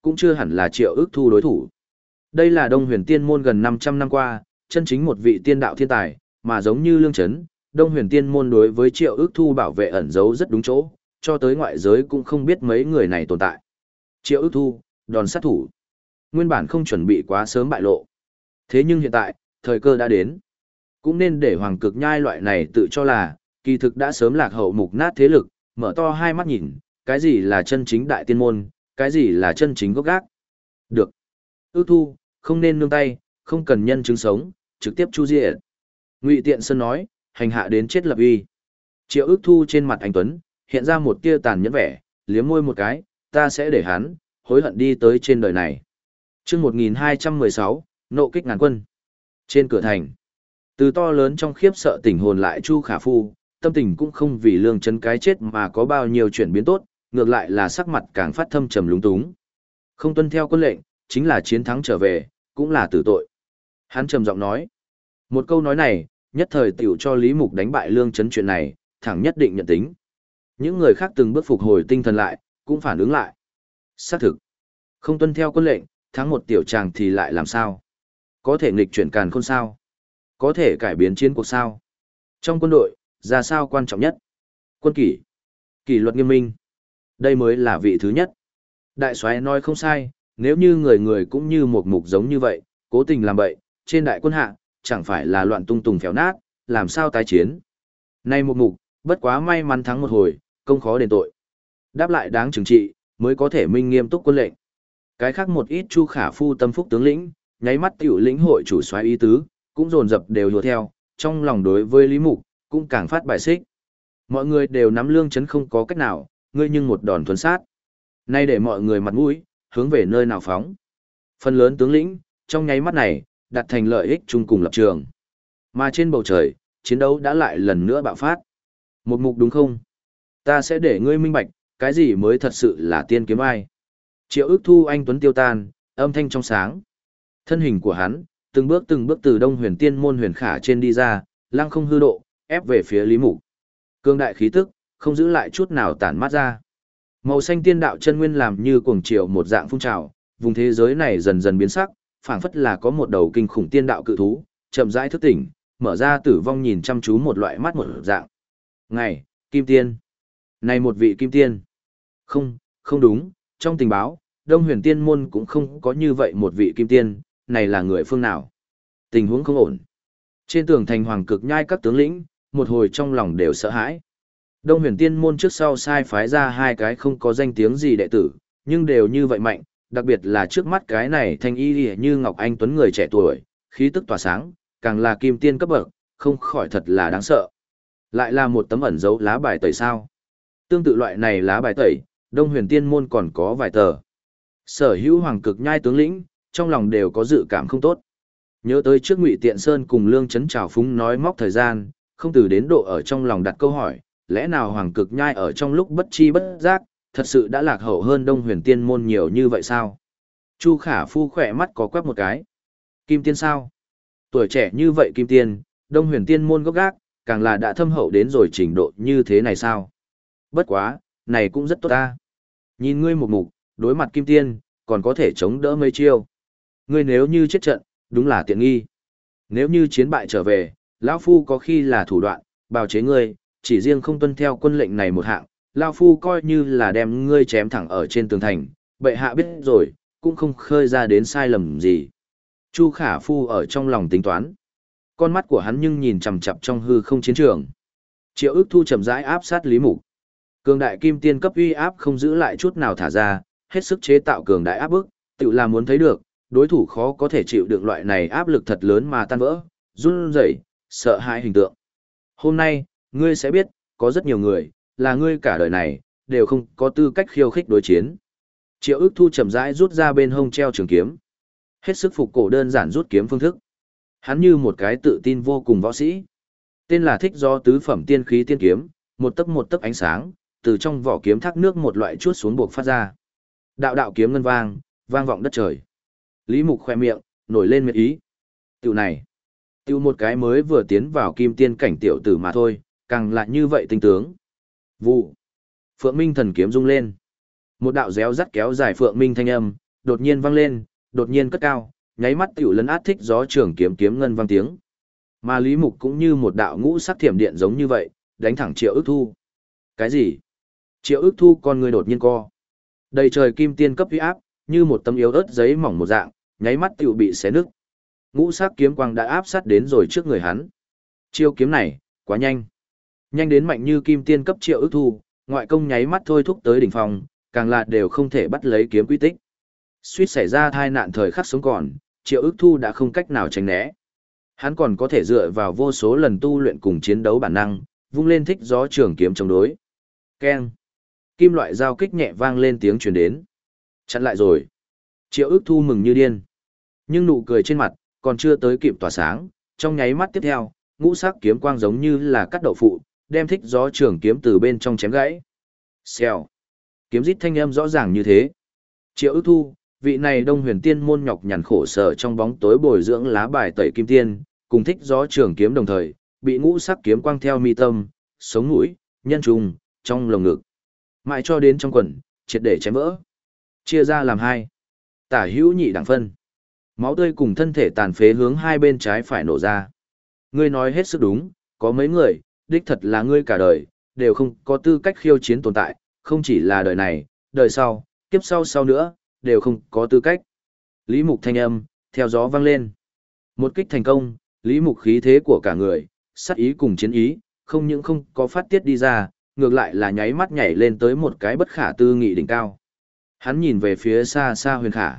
cũng chưa hẳn là Triệu Ước Thu đối thủ. Đây là Đông Huyền Tiên môn gần 500 năm qua, chân chính một vị tiên đạo thiên tài, mà giống như Lương Chấn, Đông Huyền Tiên môn đối với Triệu Ước Thu bảo vệ ẩn giấu rất đúng chỗ, cho tới ngoại giới cũng không biết mấy người này tồn tại. Triệu Ước Thu, đòn sát thủ. Nguyên bản không chuẩn bị quá sớm bại lộ. Thế nhưng hiện tại, thời cơ đã đến. Cũng nên để Hoàng Cực Nhai loại này tự cho là, kỳ thực đã sớm lạc hậu mục nát thế lực, mở to hai mắt nhìn, cái gì là chân chính đại tiên môn, cái gì là chân chính gốc gác. Được. Ước Thu, không nên nương tay, không cần nhân chứng sống, trực tiếp chu diệt. Ngụy Tiện Sơn nói, hành hạ đến chết lập uy. Triệu Ước Thu trên mặt anh tuấn, hiện ra một tia tàn nhẫn vẻ, liếm môi một cái, ta sẽ để hắn hối hận đi tới trên đời này. Chương 1216, nộ kích ngàn quân. Trên cửa thành, từ to lớn trong khiếp sợ tỉnh hồn lại Chu Khả Phu, tâm tình cũng không vì Lương Chấn cái chết mà có bao nhiêu chuyển biến tốt, ngược lại là sắc mặt càng phát thâm trầm lúng túng. Không tuân theo quân lệnh, chính là chiến thắng trở về, cũng là tử tội. Hắn trầm giọng nói. Một câu nói này, nhất thời tiểu cho Lý Mục đánh bại Lương Chấn chuyện này, thẳng nhất định nhận tính. Những người khác từng bước phục hồi tinh thần lại, cũng phản ứng lại. Xác thực. Không tuân theo quân lệnh, thắng một tiểu tràng thì lại làm sao? Có thể nghịch chuyển càn khôn sao? Có thể cải biến chiến cuộc sao? Trong quân đội, ra sao quan trọng nhất? Quân kỷ. Kỷ luật nghiêm minh. Đây mới là vị thứ nhất. Đại soái nói không sai, nếu như người người cũng như một mục giống như vậy, cố tình làm bậy, trên đại quân hạ, chẳng phải là loạn tung tùng phèo nát, làm sao tái chiến. Nay một mục, bất quá may mắn thắng một hồi, công khó đền tội. Đáp lại đáng trừng trị, mới có thể minh nghiêm túc quân lệnh. Cái khác một ít Chu Khả Phu tâm phúc tướng lĩnh, nháy mắt tiểu lĩnh hội chủ soái ý tứ, cũng dồn dập đều hùa theo, trong lòng đối với Lý Mục, cũng càng phát bài xích. Mọi người đều nắm Lương Chấn không có cách nào, ngươi nhưng một đòn thuần sát. Nay để mọi người mặt mũi, hướng về nơi nào phóng. Phần lớn tướng lĩnh, trong nháy mắt này, đặt thành lợi ích chung cùng lập trường. Mà trên bầu trời, chiến đấu đã lại lần nữa bạo phát. Một mục đúng không? Ta sẽ để ngươi minh bạch, cái gì mới thật sự là tiên kiếm ai. Triệu Ước Thu anh tuấn tiêu tan, âm thanh trong sáng. Thân hình của hắn, từng bước từ Đông Huyền Tiên môn huyền khả trên đi ra, lăng không hư độ, ép về phía Lý Mục. Cương đại khí tức, không giữ lại chút nào tản mát ra. Màu xanh tiên đạo chân nguyên làm như cuồng triều một dạng phun trào, vùng thế giới này dần dần biến sắc, phảng phất là có một đầu kinh khủng tiên đạo cự thú, chậm rãi thức tỉnh, mở ra tử vong nhìn chăm chú một loại mắt một dạng. Ngày, Kim Tiên. Này một vị Kim Tiên. Không, không đúng, trong tình báo, Đông Huyền Tiên môn cũng không có như vậy một vị Kim Tiên, này là người phương nào? Tình huống không ổn. Trên tường thành Hoàng Cực Nhai các tướng lĩnh, một hồi trong lòng đều sợ hãi. Đông Huyền Tiên môn trước sau sai phái ra hai cái không có danh tiếng gì đệ tử, nhưng đều như vậy mạnh, đặc biệt là trước mắt cái này thanh y như Ngọc Anh Tuấn người trẻ tuổi, khí tức tỏa sáng, càng là Kim Tiên cấp bậc, không khỏi thật là đáng sợ. Lại là một tấm ẩn dấu lá bài tẩy sao. Tương tự loại này lá bài tẩy, Đông Huyền Tiên môn còn có vài tờ. Sở hữu Hoàng Cực Nhai tướng lĩnh, trong lòng đều có dự cảm không tốt. Nhớ tới trước Ngụy Tiện Sơn cùng Lương Chấn trào phúng nói móc thời gian, không từ đến độ ở trong lòng đặt câu hỏi, lẽ nào Hoàng Cực Nhai ở trong lúc bất chi bất giác, thật sự đã lạc hậu hơn Đông Huyền Tiên môn nhiều như vậy sao? Chu Khả Phu khỏe mắt có quắc một cái. Kim Tiên sao? Tuổi trẻ như vậy Kim Tiên, Đông Huyền Tiên môn gốc gác, càng là đã thâm hậu đến rồi trình độ như thế này sao? Bất quá, này cũng rất tốt ta. Nhìn ngươi một mục, đối mặt Kim Tiên, còn có thể chống đỡ mấy chiêu. Ngươi nếu như chết trận, đúng là tiện nghi. Nếu như chiến bại trở về, lão phu có khi là thủ đoạn, bào chế ngươi, chỉ riêng không tuân theo quân lệnh này một hạng, lão phu coi như là đem ngươi chém thẳng ở trên tường thành, bệ hạ biết rồi, cũng không khơi ra đến sai lầm gì. Chu Khả Phu ở trong lòng tính toán. Con mắt của hắn nhưng nhìn chằm chằm trong hư không chiến trường. Triệu Ước Thu chậm rãi áp sát Lý Mục. Cường đại kim tiên cấp uy áp không giữ lại chút nào thả ra, hết sức chế tạo cường đại áp bức, tự là muốn thấy được, đối thủ khó có thể chịu được loại này áp lực thật lớn mà tan vỡ, run rẩy, sợ hãi hình tượng. Hôm nay, ngươi sẽ biết, có rất nhiều người, là ngươi cả đời này, đều không có tư cách khiêu khích đối chiến. Triệu Ước Thu chậm rãi rút ra bên hông treo trường kiếm. Hết sức phục cổ đơn giản rút kiếm phương thức. Hắn như một cái tự tin vô cùng võ sĩ. Tên là Thích Do tứ phẩm tiên khí tiên kiếm, một tấc ánh sáng, từ trong vỏ kiếm thác nước một loại chuốt xuống buộc phát ra. Đạo đạo kiếm ngân vang, vang vọng đất trời. Lý Mục khoe miệng, nổi lên miệt ý. Tiểu này, tiểu một cái mới vừa tiến vào kim tiên cảnh tiểu tử mà thôi, càng lại như vậy tinh tướng. Vụ. Phượng Minh thần kiếm rung lên. Một đạo réo rắt kéo dài Phượng Minh thanh âm, đột nhiên vang lên, đột nhiên cất cao, nháy mắt tiểu lấn át thích gió trường kiếm kiếm ngân vang tiếng. Mà Lý Mục cũng như một đạo ngũ sắc thiểm điện giống như vậy, đánh thẳng Triệu Ức Thu. Cái gì? Triệu Ức Thu con người đột nhiên co. Đầy trời kim tiên cấp uy áp, như một tấm yếu ớt giấy mỏng một dạng, nháy mắt tiểu bị xé nứt. Ngũ sắc kiếm quang đã áp sát đến rồi trước người hắn. Chiêu kiếm này, quá nhanh. Nhanh đến mạnh như kim tiên cấp Triệu Ức Thu, ngoại công nháy mắt thôi thúc tới đỉnh phong, càng là đều không thể bắt lấy kiếm quy tích. Suýt xảy ra tai nạn thời khắc sống còn, Triệu Ức Thu đã không cách nào tránh né. Hắn còn có thể dựa vào vô số lần tu luyện cùng chiến đấu bản năng, vung lên thích gió trường kiếm chống đối. Keng. Kim loại giao kích nhẹ vang lên tiếng truyền đến. Chặn lại rồi. Triệu Ức Thu mừng như điên. Nhưng nụ cười trên mặt, còn chưa tới kịp tỏa sáng, trong nháy mắt tiếp theo, ngũ sắc kiếm quang giống như là cắt đậu phụ, đem thích gió trường kiếm từ bên trong chém gãy. Xèo. Kiếm rít thanh âm rõ ràng như thế. Triệu Ức Thu, vị này Đông Huyền Tiên môn nhọc nhằn khổ sở trong bóng tối bồi dưỡng lá bài tẩy kim tiên, cùng thích gió trường kiếm đồng thời, bị ngũ sắc kiếm quang theo mi tâm, sống mũi, nhân trùng, trong lồng ngực. Mãi cho đến trong quần, triệt để chém vỡ. Chia ra làm hai. Tả hữu nhị đẳng phân. Máu tươi cùng thân thể tàn phế hướng hai bên trái phải nổ ra. Ngươi nói hết sức đúng, có mấy người, đích thật là ngươi cả đời, đều không có tư cách khiêu chiến tồn tại, không chỉ là đời này, đời sau, kiếp sau nữa, đều không có tư cách. Lý Mục thanh âm, theo gió vang lên. Một kích thành công, Lý Mục khí thế của cả người, sát ý cùng chiến ý, không những không có phát tiết đi ra, ngược lại là nháy mắt nhảy lên tới một cái bất khả tư nghị đỉnh cao. Hắn nhìn về phía xa xa Huyền Khả.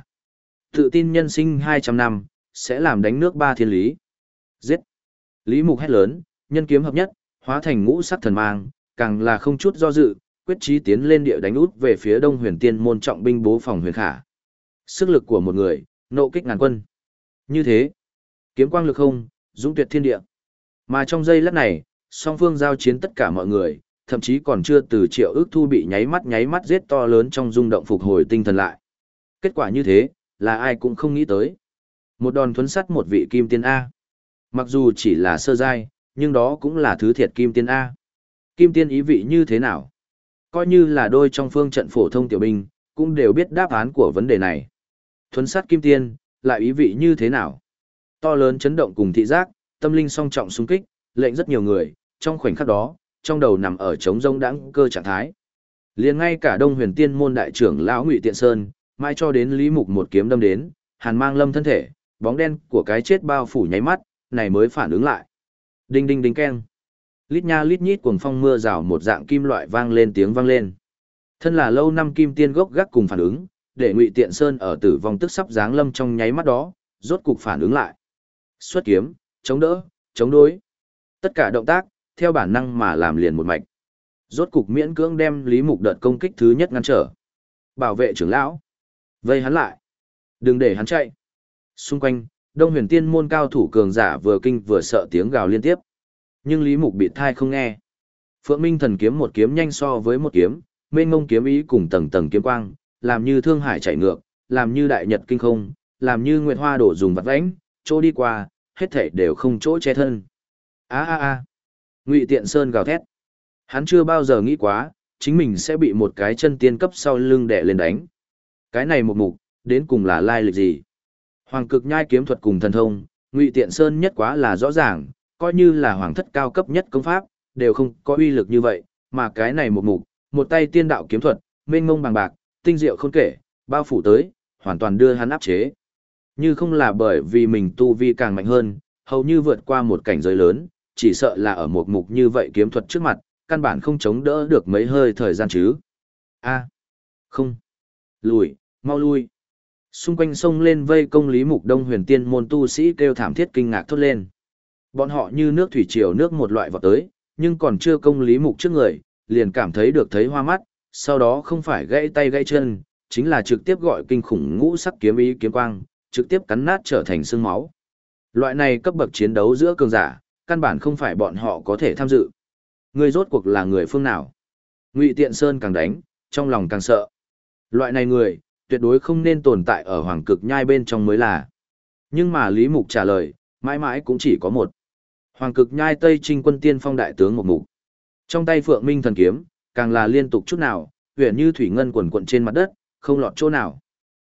Tự tin nhân sinh 200 năm, sẽ làm đánh nước ba thiên lý. Giết! Lý Mục hét lớn, nhân kiếm hợp nhất, hóa thành ngũ sắc thần mang, càng là không chút do dự, quyết chí tiến lên địa đánh út về phía Đông Huyền Tiên môn trọng binh bố phòng Huyền Khả. Sức lực của một người, nộ kích ngàn quân. Như thế, kiếm quang lực không, dũng tuyệt thiên địa. Mà trong giây lát này, song phương giao chiến tất cả mọi người, thậm chí còn chưa từ Triệu Ức Thu bị nháy mắt giết to lớn trong rung động phục hồi tinh thần lại. Kết quả như thế, là ai cũng không nghĩ tới. Một đòn thuấn sắt một vị kim tiên A. Mặc dù chỉ là sơ giai, nhưng đó cũng là thứ thiệt kim tiên A. Kim tiên ý vị như thế nào? Coi như là đôi trong phương trận phổ thông tiểu binh, cũng đều biết đáp án của vấn đề này. Thuấn sắt kim tiên, lại ý vị như thế nào? To lớn chấn động cùng thị giác, tâm linh song trọng xung kích, lệnh rất nhiều người, trong khoảnh khắc đó, trong đầu nằm ở trống rông đãng cơ trạng thái. Liền ngay cả Đông Huyền Tiên môn đại trưởng lão Ngụy Tiện Sơn, mãi cho đến Lý Mục một kiếm đâm đến, Hàn Mang Lâm thân thể, bóng đen của cái chết bao phủ nháy mắt, này mới phản ứng lại. Đinh đinh đinh keng. Lít nha lít nhít cuồng phong mưa rào một dạng kim loại vang lên tiếng vang lên. Thân là lâu năm kim tiên gốc gác cùng phản ứng, để Ngụy Tiện Sơn ở tử vong tức sắp giáng lâm trong nháy mắt đó, rốt cục phản ứng lại. Xuất kiếm, chống đỡ, chống đối. Tất cả động tác, theo bản năng mà làm liền một mạch. Rốt cục miễn cưỡng đem Lý Mục đợt công kích thứ nhất ngăn trở. Bảo vệ trưởng lão. Vây hắn lại. Đừng để hắn chạy. Xung quanh, Đông Huyền Tiên môn cao thủ cường giả vừa kinh vừa sợ tiếng gào liên tiếp. Nhưng Lý Mục bị thai không nghe. Phượng Minh thần kiếm một kiếm nhanh so với một kiếm, mênh mông kiếm ý cùng tầng tầng kiếm quang, làm như thương hải chạy ngược, làm như đại nhật kinh không, làm như nguyệt hoa đổ dùng vặt vãnh, chỗ đi qua, hết thảy đều không chỗ che thân. A a a. Ngụy Tiện Sơn gào thét. Hắn chưa bao giờ nghĩ quá, chính mình sẽ bị một cái chân tiên cấp sau lưng đè lên đánh. Cái này một mục, đến cùng là lai lịch gì? Hoàng cực nhai kiếm thuật cùng thần thông, Ngụy Tiện Sơn nhất quá là rõ ràng, coi như là hoàng thất cao cấp nhất công pháp, đều không có uy lực như vậy, mà cái này một mục, một tay tiên đạo kiếm thuật, mênh mông bằng bạc, tinh diệu không kể, bao phủ tới, hoàn toàn đưa hắn áp chế. Như không là bởi vì mình tu vi càng mạnh hơn, hầu như vượt qua một cảnh giới lớn, chỉ sợ là ở một mục như vậy kiếm thuật trước mặt, căn bản không chống đỡ được mấy hơi thời gian chứ. A, không, lùi, mau lui. Xung quanh sông lên vây công Lý Mục Đông Huyền Tiên môn tu sĩ kêu thảm thiết kinh ngạc thốt lên. Bọn họ như nước thủy triều nước một loại vọt tới, nhưng còn chưa công Lý Mục trước người, liền cảm thấy được thấy hoa mắt, sau đó không phải gãy tay gãy chân, chính là trực tiếp gọi kinh khủng ngũ sắc kiếm ý kiếm quang, trực tiếp cắn nát trở thành xương máu. Loại này cấp bậc chiến đấu giữa cường giả, căn bản không phải bọn họ có thể tham dự. Người rốt cuộc là người phương nào? Ngụy Tiện Sơn càng đánh, trong lòng càng sợ. Loại này người, tuyệt đối không nên tồn tại ở hoàng cực nhai bên trong mới là. Nhưng mà Lý Mục trả lời, mãi mãi cũng chỉ có một. Hoàng cực nhai Tây Trinh quân tiên phong đại tướng một mục. Trong tay Phượng Minh thần kiếm, càng là liên tục chút nào, huyền như thủy ngân quần quận trên mặt đất, không lọt chỗ nào.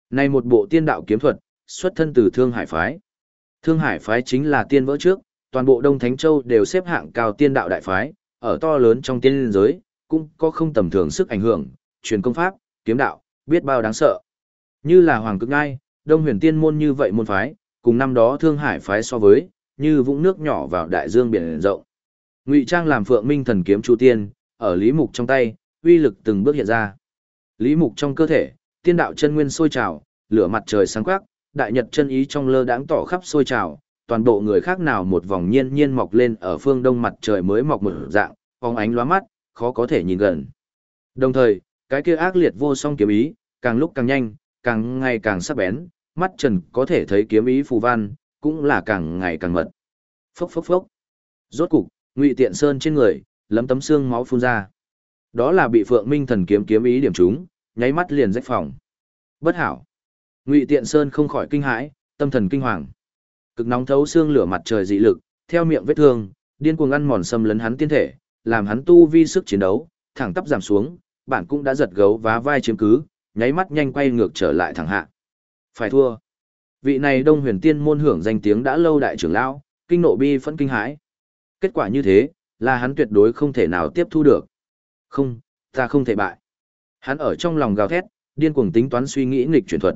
Này một bộ tiên đạo kiếm thuật, xuất thân từ Thương Hải phái. Thương Hải phái chính là tiên vỡ trước, toàn bộ Đông Thánh Châu đều xếp hạng cao tiên đạo đại phái, ở to lớn trong tiên giới, cũng có không tầm thường sức ảnh hưởng, truyền công pháp, kiếm đạo, biết bao đáng sợ. Như là Hoàng Cực Ngai, Đông Huyền Tiên môn như vậy môn phái, cùng năm đó Thương Hải phái so với, như vũng nước nhỏ vào đại dương biển rộng. Ngụy trang làm Phượng Minh thần kiếm Chu Tiên, ở Lý Mục trong tay, uy lực từng bước hiện ra. Lý Mục trong cơ thể, tiên đạo chân nguyên sôi trào, lửa mặt trời sáng quắc, đại nhật chân ý trong lơ đãng tỏ khắp sôi trào, toàn bộ người khác nào một vòng nhiên nhiên mọc lên ở phương đông mặt trời mới mọc một dạng, phóng ánh lóa mắt, khó có thể nhìn gần. Đồng thời, cái kia ác liệt vô song kiếm ý, càng lúc càng nhanh, càng ngày càng sắc bén, mắt trần có thể thấy kiếm ý phù văn, cũng là càng ngày càng mật. Phốc phốc phốc. Rốt cục, Ngụy Tiện Sơn trên người, lấm tấm xương máu phun ra. Đó là bị Phượng Minh thần kiếm kiếm ý điểm trúng, nháy mắt liền rách phòng. Bất hảo. Ngụy Tiện Sơn không khỏi kinh hãi, tâm thần kinh hoàng. Cực nóng thấu xương lửa mặt trời dị lực, theo miệng vết thương, điên cuồng ăn mòn xâm lấn hắn tiên thể, làm hắn tu vi sức chiến đấu thẳng tắp giảm xuống, bản cũng đã giật gấu vá vai chiếm cứ, nháy mắt nhanh quay ngược trở lại thẳng hạ. Phải thua. Vị này Đông Huyền Tiên môn hưởng danh tiếng đã lâu đại trưởng lão, kinh nộ bi phẫn kinh hãi. Kết quả như thế, là hắn tuyệt đối không thể nào tiếp thu được. Không, ta không thể bại. Hắn ở trong lòng gào thét, điên cuồng tính toán suy nghĩ nghịch chuyển thuật.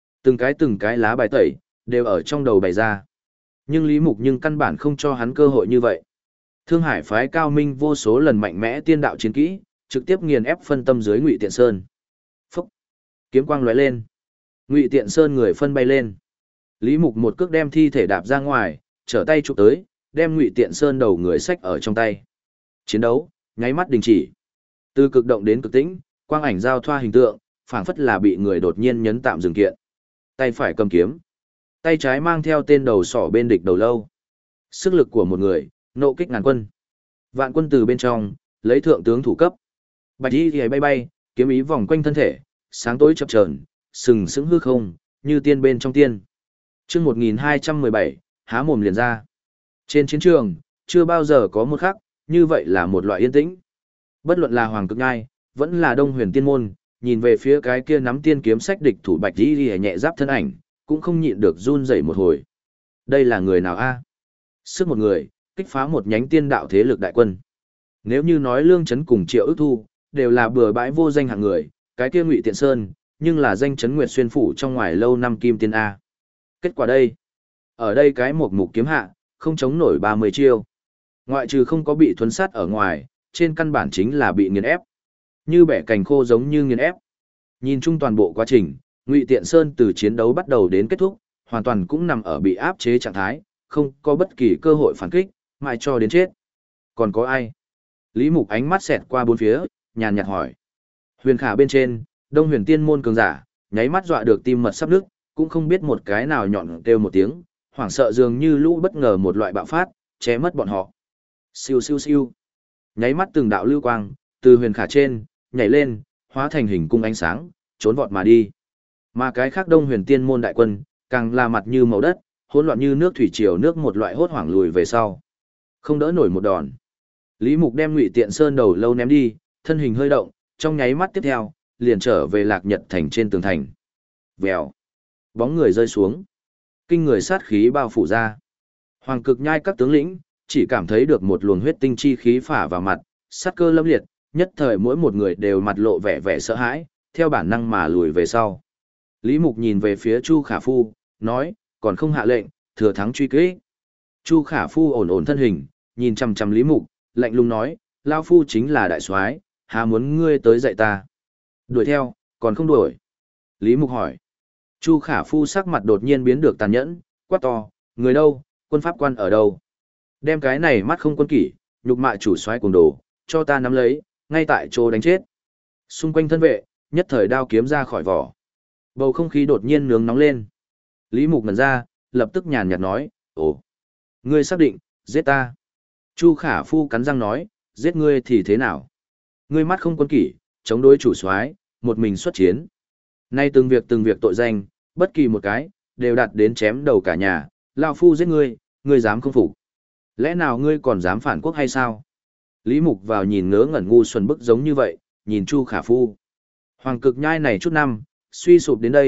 Từng cái lá bài tẩy, đều ở trong đầu bày ra. Nhưng Lý Mục căn bản không cho hắn cơ hội như vậy. Thương Hải phái cao minh vô số lần mạnh mẽ tiên đạo chiến kỹ, trực tiếp nghiền ép phân tâm dưới Ngụy Tiện Sơn. Phốc. Kiếm quang lóe lên. Ngụy Tiện Sơn người phân bay lên. Lý Mục một cước đem thi thể đạp ra ngoài, trở tay chụp tới, đem Ngụy Tiện Sơn đầu người xách ở trong tay. Chiến đấu nháy mắt đình chỉ. Từ cực động đến cực tĩnh, quang ảnh giao thoa hình tượng, phảng phất là bị người đột nhiên nhấn tạm dừng kiện. Tay phải cầm kiếm, tay trái mang theo tên đầu sỏ bên địch đầu lâu. Sức lực của một người, nộ kích ngàn quân. Vạn quân từ bên trong, lấy thượng tướng thủ cấp. Bạch y thì bay bay, kiếm ý vòng quanh thân thể, sáng tối chập chờn, sừng sững hư không, như tiên bên trong tiên. Chương 1217, há mồm liền ra. Trên chiến trường, chưa bao giờ có một khắc, như vậy là một loại yên tĩnh. Bất luận là Hoàng Cực Ngai, vẫn là Đông Huyền Tiên môn, nhìn về phía cái kia nắm tiên kiếm sách địch thủ Bạch y nhẹ giáp thân ảnh, cũng không nhịn được run rẩy một hồi. Đây là người nào a? Sức một người, kích phá một nhánh tiên đạo thế lực đại quân. Nếu như nói Lương Chấn cùng Triệu Ức Thu đều là bừa bãi vô danh hạng người, cái kia Ngụy Tiện Sơn, nhưng là danh chấn Nguyệt Xuyên phủ trong ngoài lâu năm kim tiên a. Kết quả đây, ở đây cái một mục kiếm hạ, không chống nổi 30 chiêu. Ngoại trừ không có bị thuấn sát ở ngoài, trên căn bản chính là bị nghiền ép. Như bẻ cành khô giống như nghiền ép. Nhìn chung toàn bộ quá trình, Ngụy Tiện Sơn từ chiến đấu bắt đầu đến kết thúc, hoàn toàn cũng nằm ở bị áp chế trạng thái, không có bất kỳ cơ hội phản kích, mãi cho đến chết. Còn có ai? Lý Mục ánh mắt xẹt qua bốn phía, nhàn nhạt hỏi. Huyền Khả bên trên, Đông Huyền Tiên môn cường giả, nháy mắt dọa được tim mật sắp nứt, cũng không biết một cái nào nhọn kêu một tiếng, hoảng sợ dường như lũ bất ngờ một loại bạo phát, che mất bọn họ. Siêu siêu siêu. Nháy mắt từng đạo lưu quang, từ Huyền Khả trên, nhảy lên, hóa thành hình cung ánh sáng, trốn vọt mà đi. Mà cái khác Đông Huyền Tiên môn đại quân, càng là mặt như màu đất, hỗn loạn như nước thủy triều nước một loại hốt hoảng lùi về sau. Không đỡ nổi một đòn. Lý Mục đem Ngụy Tiện Sơn đầu lâu ném đi, thân hình hơi động, trong nháy mắt tiếp theo, liền trở về Lạc Nhật thành trên tường thành. Vèo. Bóng người rơi xuống. Kinh người sát khí bao phủ ra. Hoàng Cực Nhai các tướng lĩnh, chỉ cảm thấy được một luồng huyết tinh chi khí phả vào mặt, sát cơ lâm liệt, nhất thời mỗi một người đều mặt lộ vẻ vẻ sợ hãi, theo bản năng mà lùi về sau. Lý Mục nhìn về phía Chu Khả Phu, nói, còn không hạ lệnh, thừa thắng truy kích. Chu Khả Phu ổn ổn thân hình, nhìn chằm chằm Lý Mục, lạnh lùng nói, Lao Phu chính là đại soái, há muốn ngươi tới dạy ta. Đuổi theo, còn không đuổi. Lý Mục hỏi. Chu Khả Phu sắc mặt đột nhiên biến được tàn nhẫn, quát to, người đâu, quân pháp quan ở đâu? Đem cái này mắt không quân kỷ, nhục mạ chủ soái cuồng đồ, cho ta nắm lấy, ngay tại chỗ đánh chết. Xung quanh thân vệ, nhất thời đao kiếm ra khỏi vỏ. Bầu không khí đột nhiên nướng nóng lên. Lý Mục ngẩn ra, lập tức nhàn nhạt nói, ồ, ngươi xác định, giết ta. Chu Khả Phu cắn răng nói, giết ngươi thì thế nào? Ngươi mắt không quân kỷ, chống đối chủ soái, một mình xuất chiến. Nay từng việc tội danh, bất kỳ một cái, đều đạt đến chém đầu cả nhà, Lão Phu giết ngươi, ngươi dám không phục. Lẽ nào ngươi còn dám phản quốc hay sao? Lý Mục vào nhìn ngớ ngẩn ngu xuẩn bức giống như vậy, nhìn Chu Khả Phu. Hoàng Cực Nhai này chút năm, suy sụp đến đây,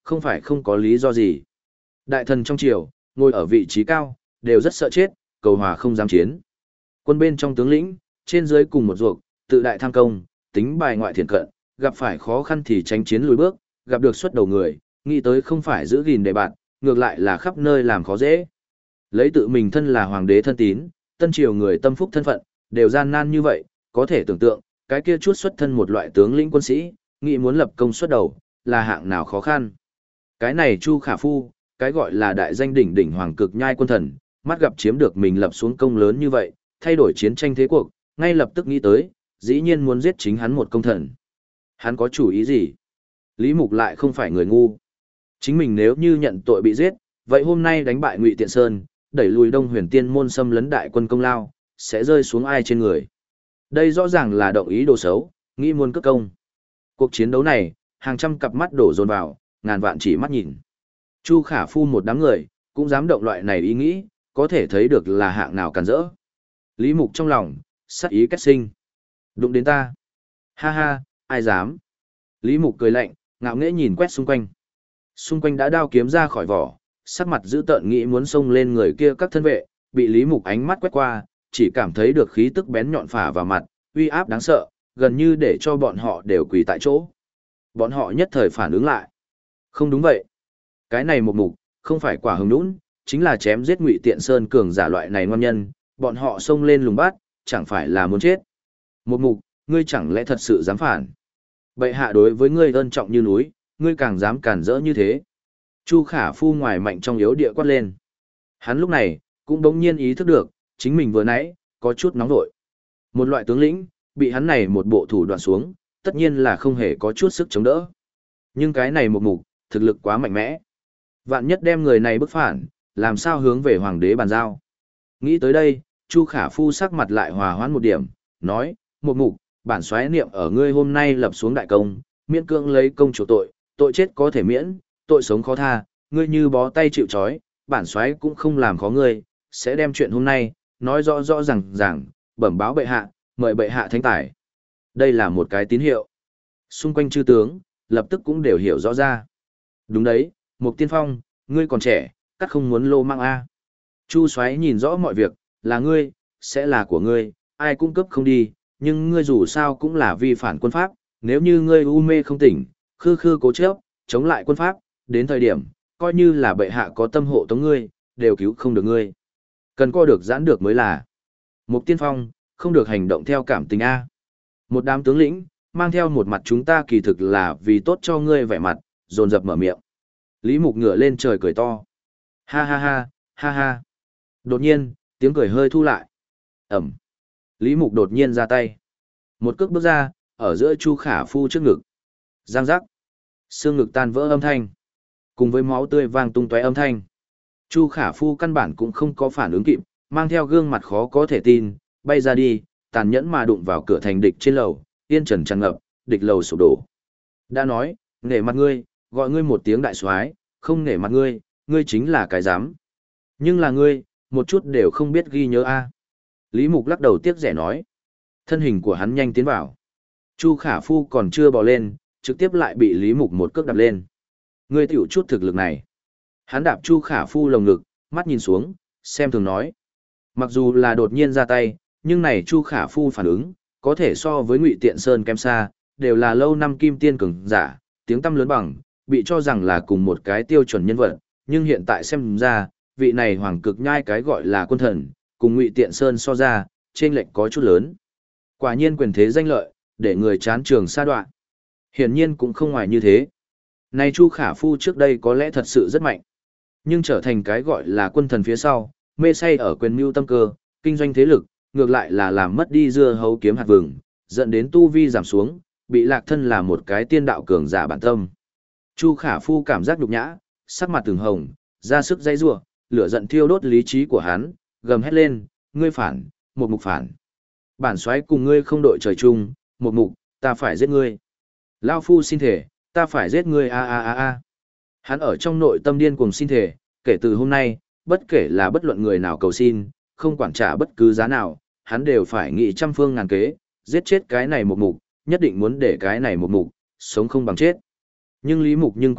không phải không có lý do gì. Đại thần trong triều, ngồi ở vị trí cao, đều rất sợ chết, cầu hòa không dám chiến. Quân bên trong tướng lĩnh, trên dưới cùng một ruột, tự đại tham công, tính bài ngoại thiện cận, gặp phải khó khăn thì tránh chiến lùi bước, gặp được xuất đầu người, nghĩ tới không phải giữ gìn để bạn, ngược lại là khắp nơi làm khó dễ. Lấy tự mình thân là hoàng đế thân tín, tân triều người tâm phúc thân phận, đều gian nan như vậy, có thể tưởng tượng, cái kia chút xuất thân một loại tướng lĩnh quân sĩ, nghĩ muốn lập công xuất đầu, là hạng nào khó khăn. Cái này Chu Khả Phu, cái gọi là đại danh đỉnh đỉnh hoàng cực nhai quân thần, mắt gặp chiếm được mình lập xuống công lớn như vậy, thay đổi chiến tranh thế cuộc, ngay lập tức nghĩ tới, dĩ nhiên muốn giết chính hắn một công thần. Hắn có chủ ý gì? Lý Mục lại không phải người ngu. Chính mình nếu như nhận tội bị giết, vậy hôm nay đánh bại Ngụy Tiện Sơn, đẩy lùi Đông Huyền Tiên môn xâm lấn đại quân công lao, sẽ rơi xuống ai trên người? Đây rõ ràng là động ý đồ xấu, nghĩ muốn cướp công. Cuộc chiến đấu này, hàng trăm cặp mắt đổ dồn vào, ngàn vạn chỉ mắt nhìn. Chu Khả Phu một đám người, cũng dám động loại này ý nghĩ, có thể thấy được là hạng nào càn rỡ. Lý Mục trong lòng, sát ý kết sinh. Đụng đến ta. Ha ha, ai dám. Lý Mục cười lạnh, ngạo nghễ nhìn quét xung quanh. Xung quanh đã đao kiếm ra khỏi vỏ, sắc mặt dữ tợn nghĩ muốn xông lên người kia các thân vệ, bị Lý Mục ánh mắt quét qua, chỉ cảm thấy được khí tức bén nhọn phả vào mặt, uy áp đáng sợ, gần như để cho bọn họ đều quỳ tại chỗ. Bọn họ nhất thời phản ứng lại. Không đúng vậy. Cái này một mục, không phải quả hứng nũng, chính là chém giết Ngụy Tiện Sơn cường giả loại này ngon nhân, bọn họ xông lên lùng bắt, chẳng phải là muốn chết. Một mục, ngươi chẳng lẽ thật sự dám phản? Bệ hạ đối với ngươi ân trọng như núi, ngươi càng dám cản rỡ như thế. Chu Khả Phu ngoài mạnh trong yếu địa quát lên. Hắn lúc này, cũng bỗng nhiên ý thức được, chính mình vừa nãy, có chút nóng vội. Một loại tướng lĩnh, bị hắn này một bộ thủ đoạn xuống, tất nhiên là không hề có chút sức chống đỡ. Nhưng cái này một mục, thực lực quá mạnh mẽ. Vạn nhất đem người này bức phản, làm sao hướng về hoàng đế bàn giao. Nghĩ tới đây, Chu Khả Phu sắc mặt lại hòa hoãn một điểm, nói, một mục, bản soái niệm ở ngươi hôm nay lập xuống đại công, miễn cưỡng lấy công chủ tội, tội chết có thể miễn, tội sống khó tha, ngươi như bó tay chịu trói, bản soái cũng không làm khó ngươi, sẽ đem chuyện hôm nay, nói rõ rõ ràng, bẩm báo bệ hạ, mời bệ hạ thánh tải. Đây là một cái tín hiệu. Xung quanh chư tướng, lập tức cũng đều hiểu rõ ra. Đúng đấy, Mục Tiên Phong, ngươi còn trẻ, cắt không muốn lô mang a. Chu soái nhìn rõ mọi việc, là ngươi, sẽ là của ngươi, ai cung cấp không đi, nhưng ngươi dù sao cũng là vi phản quân pháp, nếu như ngươi u mê không tỉnh, khư khư cố chấp, chống lại quân pháp, đến thời điểm, coi như là bệ hạ có tâm hộ tống ngươi, đều cứu không được ngươi. Cần co được giãn được mới là. Mục Tiên Phong, không được hành động theo cảm tình a. Một đám tướng lĩnh, mang theo một mặt chúng ta kỳ thực là vì tốt cho ngươi vẻ mặt, dồn dập mở miệng. Lý Mục ngửa lên trời cười to. Ha ha ha, ha ha. Đột nhiên, tiếng cười hơi thu lại. Ẩm. Lý Mục đột nhiên ra tay. Một cước bước ra, ở giữa Chu Khả Phu trước ngực. Giang giác. Xương ngực tan vỡ âm thanh. Cùng với máu tươi vang tung tóe âm thanh. Chu Khả Phu căn bản cũng không có phản ứng kịp, mang theo gương mặt khó có thể tin, bay ra đi, tàn nhẫn mà đụng vào cửa thành địch trên lầu, yên trần tràn ngập, địch lầu sụp đổ. Đã nói, nể mặt ngươi, gọi ngươi một tiếng đại soái, không nể mặt ngươi, ngươi chính là cái dám. Nhưng là ngươi, một chút đều không biết ghi nhớ a. Lý Mục lắc đầu tiếc rẻ nói. Thân hình của hắn nhanh tiến vào. Chu Khả Phu còn chưa bò lên, trực tiếp lại bị Lý Mục một cước đạp lên. Ngươi tiểu chút thực lực này. Hắn đạp Chu Khả Phu lồng ngực, mắt nhìn xuống, xem thường nói. Mặc dù là đột nhiên ra tay, nhưng này Chu Khả Phu phản ứng, có thể so với Ngụy Tiện Sơn kém xa, đều là lâu năm kim tiên cường giả, tiếng tăm lớn bằng, bị cho rằng là cùng một cái tiêu chuẩn nhân vật, nhưng hiện tại xem ra, vị này hoàng cực nhai cái gọi là quân thần, cùng Ngụy Tiện Sơn so ra, chênh lệch có chút lớn. Quả nhiên quyền thế danh lợi, để người chán trường sa đoạn. Hiển nhiên cũng không ngoài như thế. Này Chu Khả Phu trước đây có lẽ thật sự rất mạnh, nhưng trở thành cái gọi là quân thần phía sau, mê say ở quyền mưu tâm cơ, kinh doanh thế lực, ngược lại là làm mất đi dưa hấu kiếm hạt vừng, dẫn đến tu vi giảm xuống, bị lạc thân là một cái tiên đạo cường giả bản tâm. Chu Khả Phu cảm giác nhục nhã, sắc mặt từng hồng, ra sức dây rủa, lửa giận thiêu đốt lý trí của hắn, gầm hét lên, ngươi phản, một mục phản. Bản soái cùng ngươi không đội trời chung, một mục, ta phải giết ngươi. Lao phu xin thể, ta phải giết ngươi a a a a. Hắn ở trong nội tâm điên cuồng xin thể, kể từ hôm nay, bất kể là bất luận người nào cầu xin, không quản trả bất cứ giá nào, hắn đều phải nghĩ trăm phương ngàn kế, giết chết cái này một mục, nhất định muốn để cái này một mục, sống không bằng chết. Nhưng Lý Mục nhưng quyết định,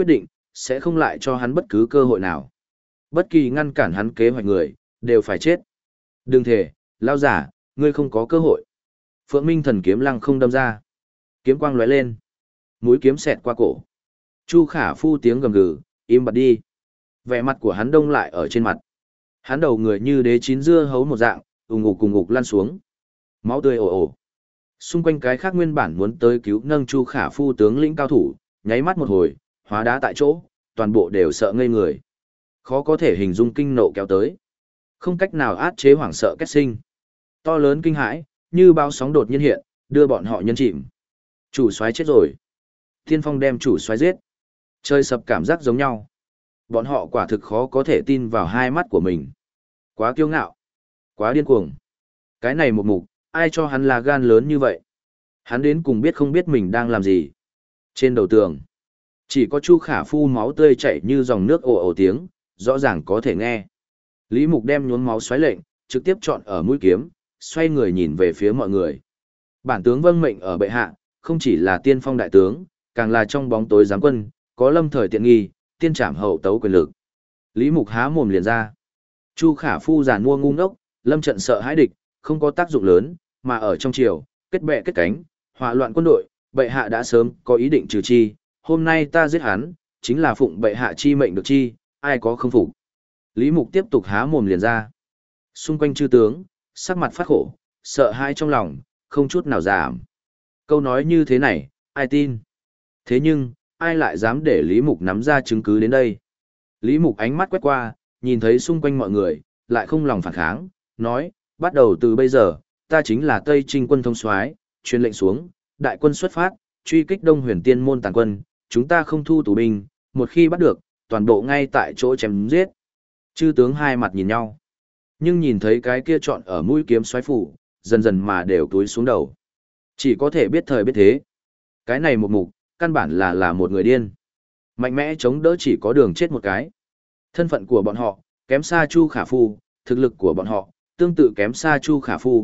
sẽ không lại cho hắn bất cứ cơ hội nào. Bất kỳ ngăn cản hắn kế hoạch người, đều phải chết. Đừng thể, lao giả, ngươi không có cơ hội. Phượng Minh thần kiếm lăng không đâm ra. Kiếm quang lóe lên. Mũi kiếm xẹt qua cổ. Chu Khả Phu tiếng gầm gừ, im bặt đi. Vẻ mặt của hắn đông lại ở trên mặt. Hắn đầu người như đế chín dưa hấu một dạng, ùng ục cùng ục lăn xuống. Máu tươi ồ ồ. Xung quanh cái khác nguyên bản muốn tới cứu nâng Chu Khả Phu tướng lĩnh cao thủ, nháy mắt một hồi, hóa đá tại chỗ, toàn bộ đều sợ ngây người. Khó có thể hình dung kinh nộ kéo tới. Không cách nào át chế hoảng sợ kết sinh. To lớn kinh hãi, như bao sóng đột nhiên hiện, đưa bọn họ nhân chìm. Chủ soái chết rồi. Tiên Phong đem chủ soái giết. Chơi sập cảm giác giống nhau. Bọn họ quả thực khó có thể tin vào hai mắt của mình. Quá kiêu ngạo. Quá điên cuồng. Cái này một mục, ai cho hắn là gan lớn như vậy? Hắn đến cùng biết không biết mình đang làm gì. Trên đầu tường, chỉ có Chu Khả Phu máu tươi chảy như dòng nước ồ ồ tiếng, rõ ràng có thể nghe. Lý Mục đem nhuốm máu xoáy lệnh, trực tiếp chọn ở mũi kiếm, xoay người nhìn về phía mọi người. Bản tướng vâng mệnh ở bệ hạ, không chỉ là tiên phong đại tướng, càng là trong bóng tối giám quân, có lâm thời tiện nghi, tiên trảm hậu tấu quyền lực. Lý Mục há mồm liền ra. Chu Khả Phu giàn mua ngu ngốc, lâm trận sợ hãi địch, không có tác dụng lớn, mà ở trong triều, kết bè kết cánh, hỏa loạn quân đội, bệ hạ đã sớm có ý định trừ chi, hôm nay ta giết hắn, chính là phụng bệ hạ chi mệnh được chi, ai có không phục. Lý Mục tiếp tục há mồm liền ra. Xung quanh chư tướng, sắc mặt phát khổ, sợ hãi trong lòng, không chút nào giảm. Câu nói như thế này, ai tin? Thế nhưng, ai lại dám để Lý Mục nắm ra chứng cứ đến đây? Lý Mục ánh mắt quét qua, nhìn thấy xung quanh mọi người, lại không lòng phản kháng, nói, bắt đầu từ bây giờ, ta chính là Tây Trinh quân thống soái, truyền lệnh xuống, đại quân xuất phát, truy kích Đông Huyền Tiên môn tàn quân, chúng ta không thu tù binh, một khi bắt được, toàn bộ ngay tại chỗ chém giết. Chư tướng hai mặt nhìn nhau, nhưng nhìn thấy cái kia chọn ở mũi kiếm xoáy phủ, dần dần mà đều túi xuống đầu. Chỉ có thể biết thời biết thế. Cái này một mục, căn bản là một người điên. Mạnh mẽ chống đỡ chỉ có đường chết một cái. Thân phận của bọn họ, kém xa Chu Khả Phu, thực lực của bọn họ, tương tự kém xa Chu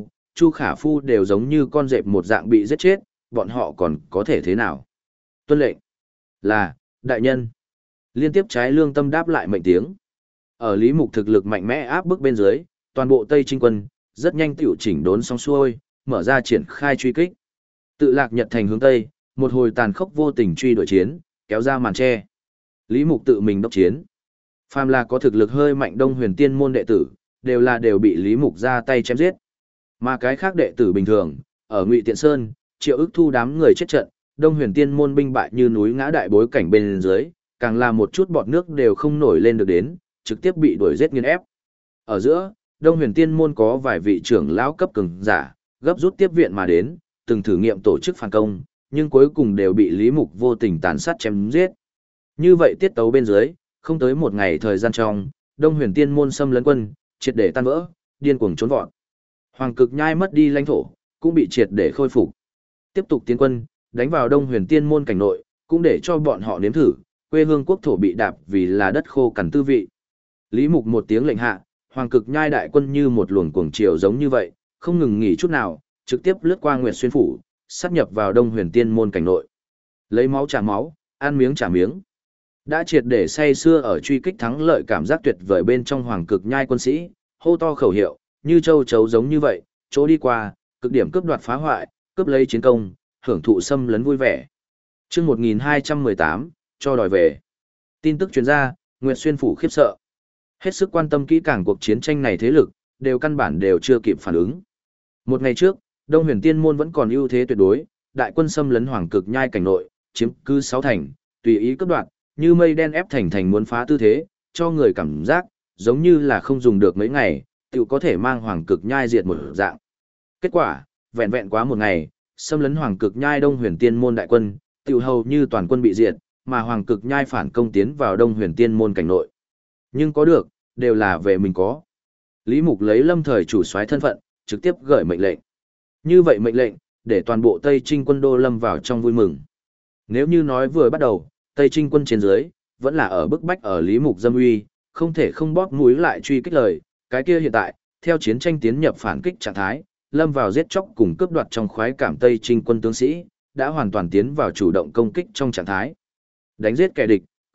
Khả Phu đều giống như con dẹp một dạng bị giết chết, bọn họ còn có thể thế nào? Tuân lệnh là, đại nhân. Liên tiếp trái lương tâm đáp lại mệnh tiếng. Ở Lý Mục thực lực mạnh mẽ áp bức bên dưới, toàn bộ Tây Trinh quân, rất nhanh tiểu chỉnh đốn xong xuôi, mở ra triển khai truy kích. Tự Lạc Nhật thành hướng Tây, một hồi tàn khốc vô tình truy đuổi chiến, kéo ra màn che. Lý Mục tự mình đốc chiến. Phàm là có thực lực hơi mạnh Đông Huyền Tiên môn đệ tử, đều bị Lý Mục ra tay chém giết. Mà cái khác đệ tử bình thường, ở Ngụy Tiện Sơn, Triệu Ức Thu đám người chết trận, Đông Huyền Tiên môn binh bại như núi ngã đại bối cảnh bên dưới, càng là một chút bọt nước đều không nổi lên được đến, trực tiếp bị đuổi giết nghiền ép. Ở giữa, Đông Huyền Tiên môn có vài vị trưởng lão cấp cường giả, gấp rút tiếp viện mà đến, từng thử nghiệm tổ chức phản công, nhưng cuối cùng đều bị Lý Mục vô tình tàn sát chém giết. Như vậy tiết tấu bên dưới, không tới một ngày thời gian trong, Đông Huyền Tiên môn xâm lấn quân, triệt để tan vỡ, điên cuồng trốn vọt. Hoàng Cực Nhai mất đi lãnh thổ, cũng bị triệt để khôi phục. Tiếp tục tiến quân, đánh vào Đông Huyền Tiên môn cảnh nội, cũng để cho bọn họ nếm thử, quê hương quốc thổ bị đạp vì là đất khô cằn tư vị. Lý Mục một tiếng lệnh hạ, Hoàng Cực Nhai đại quân như một luồng cuồng triều giống như vậy, không ngừng nghỉ chút nào, trực tiếp lướt qua Nguyệt Xuyên phủ, sát nhập vào Đông Huyền Tiên môn cảnh nội. Lấy máu trả máu, ăn miếng trả miếng. Đã triệt để say xưa ở truy kích thắng lợi cảm giác tuyệt vời bên trong Hoàng Cực Nhai quân sĩ, hô to khẩu hiệu, như châu chấu giống như vậy, chỗ đi qua, cực điểm cướp đoạt phá hoại, cướp lấy chiến công, hưởng thụ xâm lấn vui vẻ. Chương 1218, cho đòi về. Tin tức truyền ra, Nguyệt Xuyên phủ khiếp sợ. Hết sức quan tâm kỹ càng cuộc chiến tranh này thế lực, căn bản đều chưa kịp phản ứng. Một ngày trước, Đông Huyền Tiên môn vẫn còn ưu thế tuyệt đối, đại quân xâm lấn Hoàng Cực Nhai cảnh nội, chiếm cứ 6 thành, tùy ý cướp đoạt, như mây đen ép thành muốn phá tư thế, cho người cảm giác giống như là không dùng được mấy ngày, tự có thể mang Hoàng Cực Nhai diệt một dạng. Kết quả, vẹn vẹn quá một ngày, xâm lấn Hoàng Cực Nhai Đông Huyền Tiên môn đại quân, tự hầu như toàn quân bị diệt, mà Hoàng Cực Nhai phản công tiến vào Đông Huyền Tiên môn cảnh nội. Nhưng có được, đều là về mình có. Lý Mục lấy lâm thời chủ soái thân phận, trực tiếp gửi mệnh lệnh. Như vậy mệnh lệnh, để toàn bộ Tây Trinh quân đô lâm vào trong vui mừng. Nếu như nói vừa bắt đầu, Tây Trinh quân trên dưới, vẫn là ở bức bách ở Lý Mục dâm uy, không thể không bóp mũi lại truy kích lời, cái kia hiện tại, theo chiến tranh tiến nhập phản kích trạng thái, lâm vào giết chóc cùng cướp đoạt trong khoái cảm Tây Trinh quân tướng sĩ, đã hoàn toàn tiến vào chủ động công kích trong trạng thái. Đánh giết kẻ địch,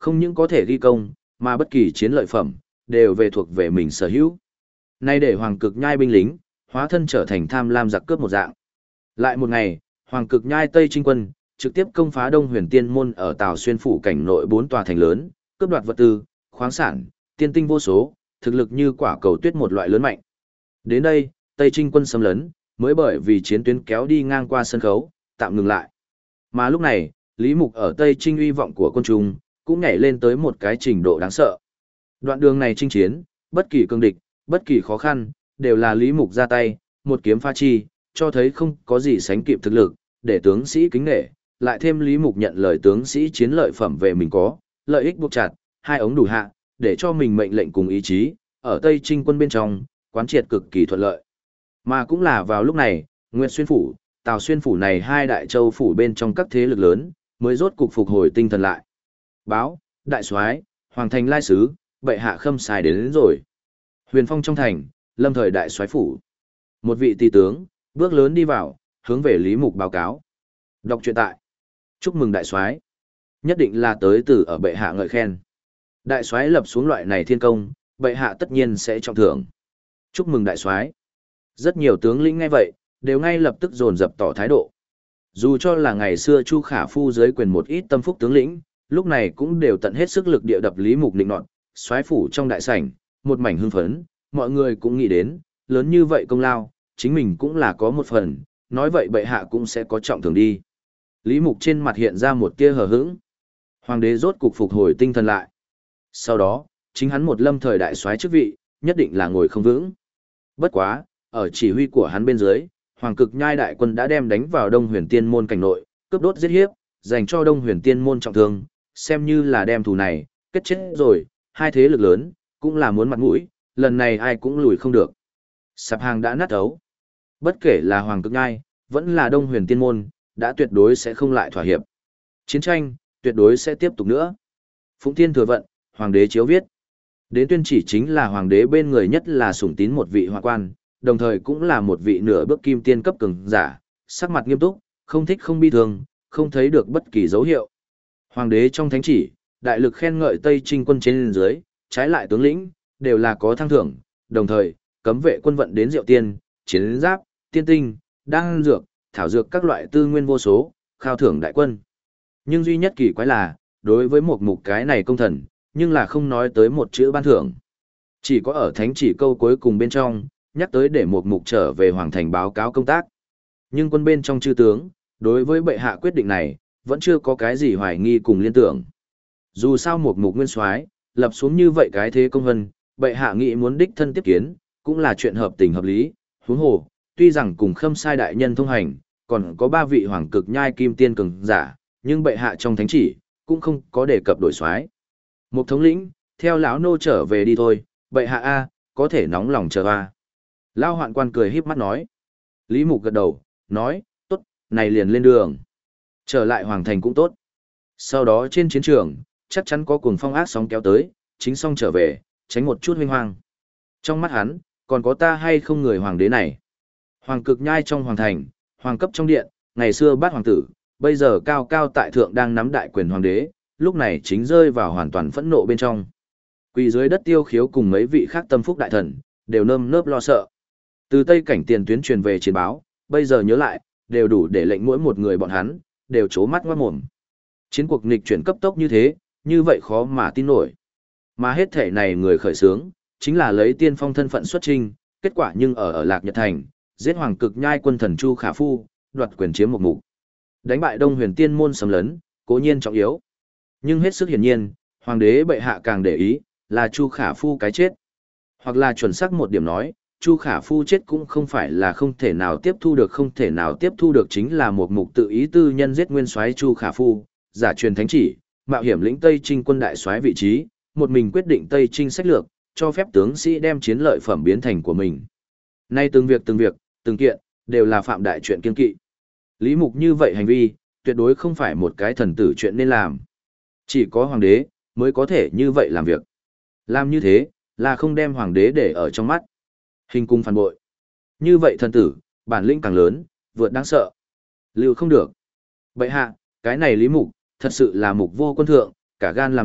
không những có thể ghi công, mà bất kỳ chiến lợi phẩm, đều về thuộc về mình sở hữu. Nay để Hoàng Cực Nhai binh lính, hóa thân trở thành tham lam giặc cướp một dạng. Lại một ngày, Hoàng Cực Nhai Tây Trinh quân, trực tiếp công phá Đông Huyền Tiên môn ở Tào Xuyên phủ cảnh nội 4 tòa thành lớn, cướp đoạt vật tư, khoáng sản, tiên tinh vô số, thực lực như quả cầu tuyết một loại lớn mạnh. Đến đây, Tây Trinh quân xâm lấn, mới bởi vì chiến tuyến kéo đi ngang qua sân khấu, tạm ngừng lại. Mà lúc này, Lý Mục ở Tây Trinh uy vọng của quân trung, cũng nhảy lên tới một cái trình độ đáng sợ. Đoạn đường này chinh chiến, bất kỳ cương địch, bất kỳ khó khăn, đều là Lý Mục ra tay, một kiếm pha chi, cho thấy không có gì sánh kịp thực lực, để tướng sĩ kính nể, lại thêm Lý Mục nhận lời tướng sĩ chiến lợi phẩm về mình có, lợi ích buộc chặt, hai ống đủ hạ, để cho mình mệnh lệnh cùng ý chí, ở Tây Trinh quân bên trong, quán triệt cực kỳ thuận lợi. Mà cũng là vào lúc này, Nguyệt Xuyên phủ, Tào Xuyên phủ này hai đại châu phủ bên trong các thế lực lớn, mới rốt cục phục hồi tinh thần lại. Báo, đại soái, hoàng thành lai sứ, bệ hạ khâm sai đến rồi. Huyền Phong trong thành, lâm thời đại soái phủ. Một vị tỳ tướng, bước lớn đi vào, hướng về Lý Mục báo cáo. Đọc truyện tại. Chúc mừng đại soái. Nhất định là tới từ ở bệ hạ ngợi khen. Đại soái lập xuống loại này thiên công, bệ hạ tất nhiên sẽ trọng thưởng. Chúc mừng đại soái. Rất nhiều tướng lĩnh nghe vậy, đều ngay lập tức dồn dập tỏ thái độ. Dù cho là ngày xưa Chu Khả Phu dưới quyền một ít tâm phúc tướng lĩnh, lúc này cũng đều tận hết sức lực địa đập Lý Mục nịnh nọt, soái phủ trong đại sảnh, một mảnh hưng phấn, mọi người cũng nghĩ đến, lớn như vậy công lao, chính mình cũng là có một phần, nói vậy bệ hạ cũng sẽ có trọng thưởng đi. Lý Mục trên mặt hiện ra một tia hờ hững. Hoàng đế rốt cục phục hồi tinh thần lại. Sau đó, chính hắn một lâm thời đại soái chức vị, nhất định là ngồi không vững. Bất quá, ở chỉ huy của hắn bên dưới, Hoàng Cực Nhai đại quân đã đem đánh vào Đông Huyền Tiên môn cảnh nội, cướp đốt giết hiếp, dành cho Đông Huyền Tiên môn trọng thương, xem như là đem thù này kết chết rồi, hai thế lực lớn cũng là muốn mặt mũi, lần này ai cũng lùi không được. Sạp hàng đã nát ấu. Bất kể là Hoàng Cực Nhai, vẫn là Đông Huyền Tiên môn, đã tuyệt đối sẽ không lại thỏa hiệp. Chiến tranh tuyệt đối sẽ tiếp tục nữa. Phụng Thiên Thừa Vận, Hoàng đế chiếu viết. Đến tuyên chỉ chính là Hoàng đế bên người nhất là sủng tín một vị Hoàng quan, đồng thời cũng là một vị nửa bước kim tiên cấp cường giả, sắc mặt nghiêm túc, không thích không bi thường, không thấy được bất kỳ dấu hiệu. Hoàng đế trong thánh chỉ, đại lực khen ngợi Tây Trinh quân trên dưới, trái lại tướng lĩnh, đều là có thăng thưởng, đồng thời, cấm vệ quân vận đến diệu tiên, chiến giáp, tiên tinh, đan dược, thảo dược các loại tư nguyên vô số, khao thưởng đại quân. Nhưng duy nhất kỳ quái là, đối với một mục cái này công thần, nhưng là không nói tới một chữ ban thưởng. Chỉ có ở thánh chỉ câu cuối cùng bên trong, nhắc tới để một mục trở về hoàng thành báo cáo công tác. Nhưng quân bên trong chư tướng, đối với bệ hạ quyết định này, vẫn chưa có cái gì hoài nghi cùng liên tưởng. Dù sao một mục nguyên soái lập xuống như vậy cái thế công vân, bệ hạ nghĩ muốn đích thân tiếp kiến, cũng là chuyện hợp tình hợp lý. Huống hồ, tuy rằng cùng Khâm Sai đại nhân thông hành, còn có 3 vị Hoàng Cực Nhai kim tiên cường giả, nhưng bệ hạ trong thánh chỉ cũng không có đề cập đổi soái. Một thống lĩnh, theo lão nô trở về đi thôi, bệ hạ a, có thể nóng lòng chờ a. Lão hoạn quan cười híp mắt nói. Lý Mục gật đầu, nói, tốt, này liền lên đường. Trở lại hoàng thành cũng tốt. Sau đó trên chiến trường, chắc chắn có cuồng phong ác sóng kéo tới, chính xong trở về, tránh một chút huynh hoang. Trong mắt hắn, còn có ta hay không người hoàng đế này. Hoàng Cực Nhai trong hoàng thành, hoàng cấp trong điện, ngày xưa bát hoàng tử, bây giờ cao cao tại thượng đang nắm đại quyền hoàng đế, lúc này chính rơi vào hoàn toàn phẫn nộ bên trong. Quỳ dưới đất Tiêu Khiếu cùng mấy vị khác tâm phúc đại thần, đều nơm nớp lo sợ. Từ Tây cảnh tiền tuyến truyền về chiến báo, bây giờ nhớ lại, đều đủ để lệnh mỗi một người bọn hắn, đều trố mắt ngoát mồm. Chiến cuộc nghịch chuyển cấp tốc như vậy khó mà tin nổi. Mà hết thể này người khởi xướng, chính là lấy tiên phong thân phận xuất trinh, kết quả nhưng ở Lạc Nhật Thành, giết Hoàng Cực Nhai quân thần Chu Khả Phu, đoạt quyền chiếm một mục. Đánh bại Đông Huyền Tiên môn xâm lấn, cố nhiên trọng yếu. Nhưng hết sức hiển nhiên, hoàng đế bệ hạ càng để ý, là Chu Khả Phu cái chết. Hoặc là chuẩn xác một điểm nói, Chu Khả Phu chết cũng không phải là không thể nào tiếp thu được chính là một mục tự ý tư nhân giết nguyên soái Chu Khả Phu, giả truyền thánh chỉ, mạo hiểm lĩnh Tây Trinh quân đại soái vị trí, một mình quyết định Tây Trinh sách lược, cho phép tướng sĩ đem chiến lợi phẩm biến thành của mình. Nay từng việc, từng kiện, đều là phạm đại chuyện kiên kỵ. Lý Mục như vậy hành vi, tuyệt đối không phải một cái thần tử chuyện nên làm. Chỉ có hoàng đế, mới có thể như vậy làm việc. Làm như thế, là không đem hoàng đế để ở trong mắt. Hình cung phản bội. Như vậy thần tử, bản lĩnh càng lớn, vượt đáng sợ. Lưu không được. Bệ hạ, cái này Lý Mục, thật sự là mục vô quân thượng, cả gan làm loạn,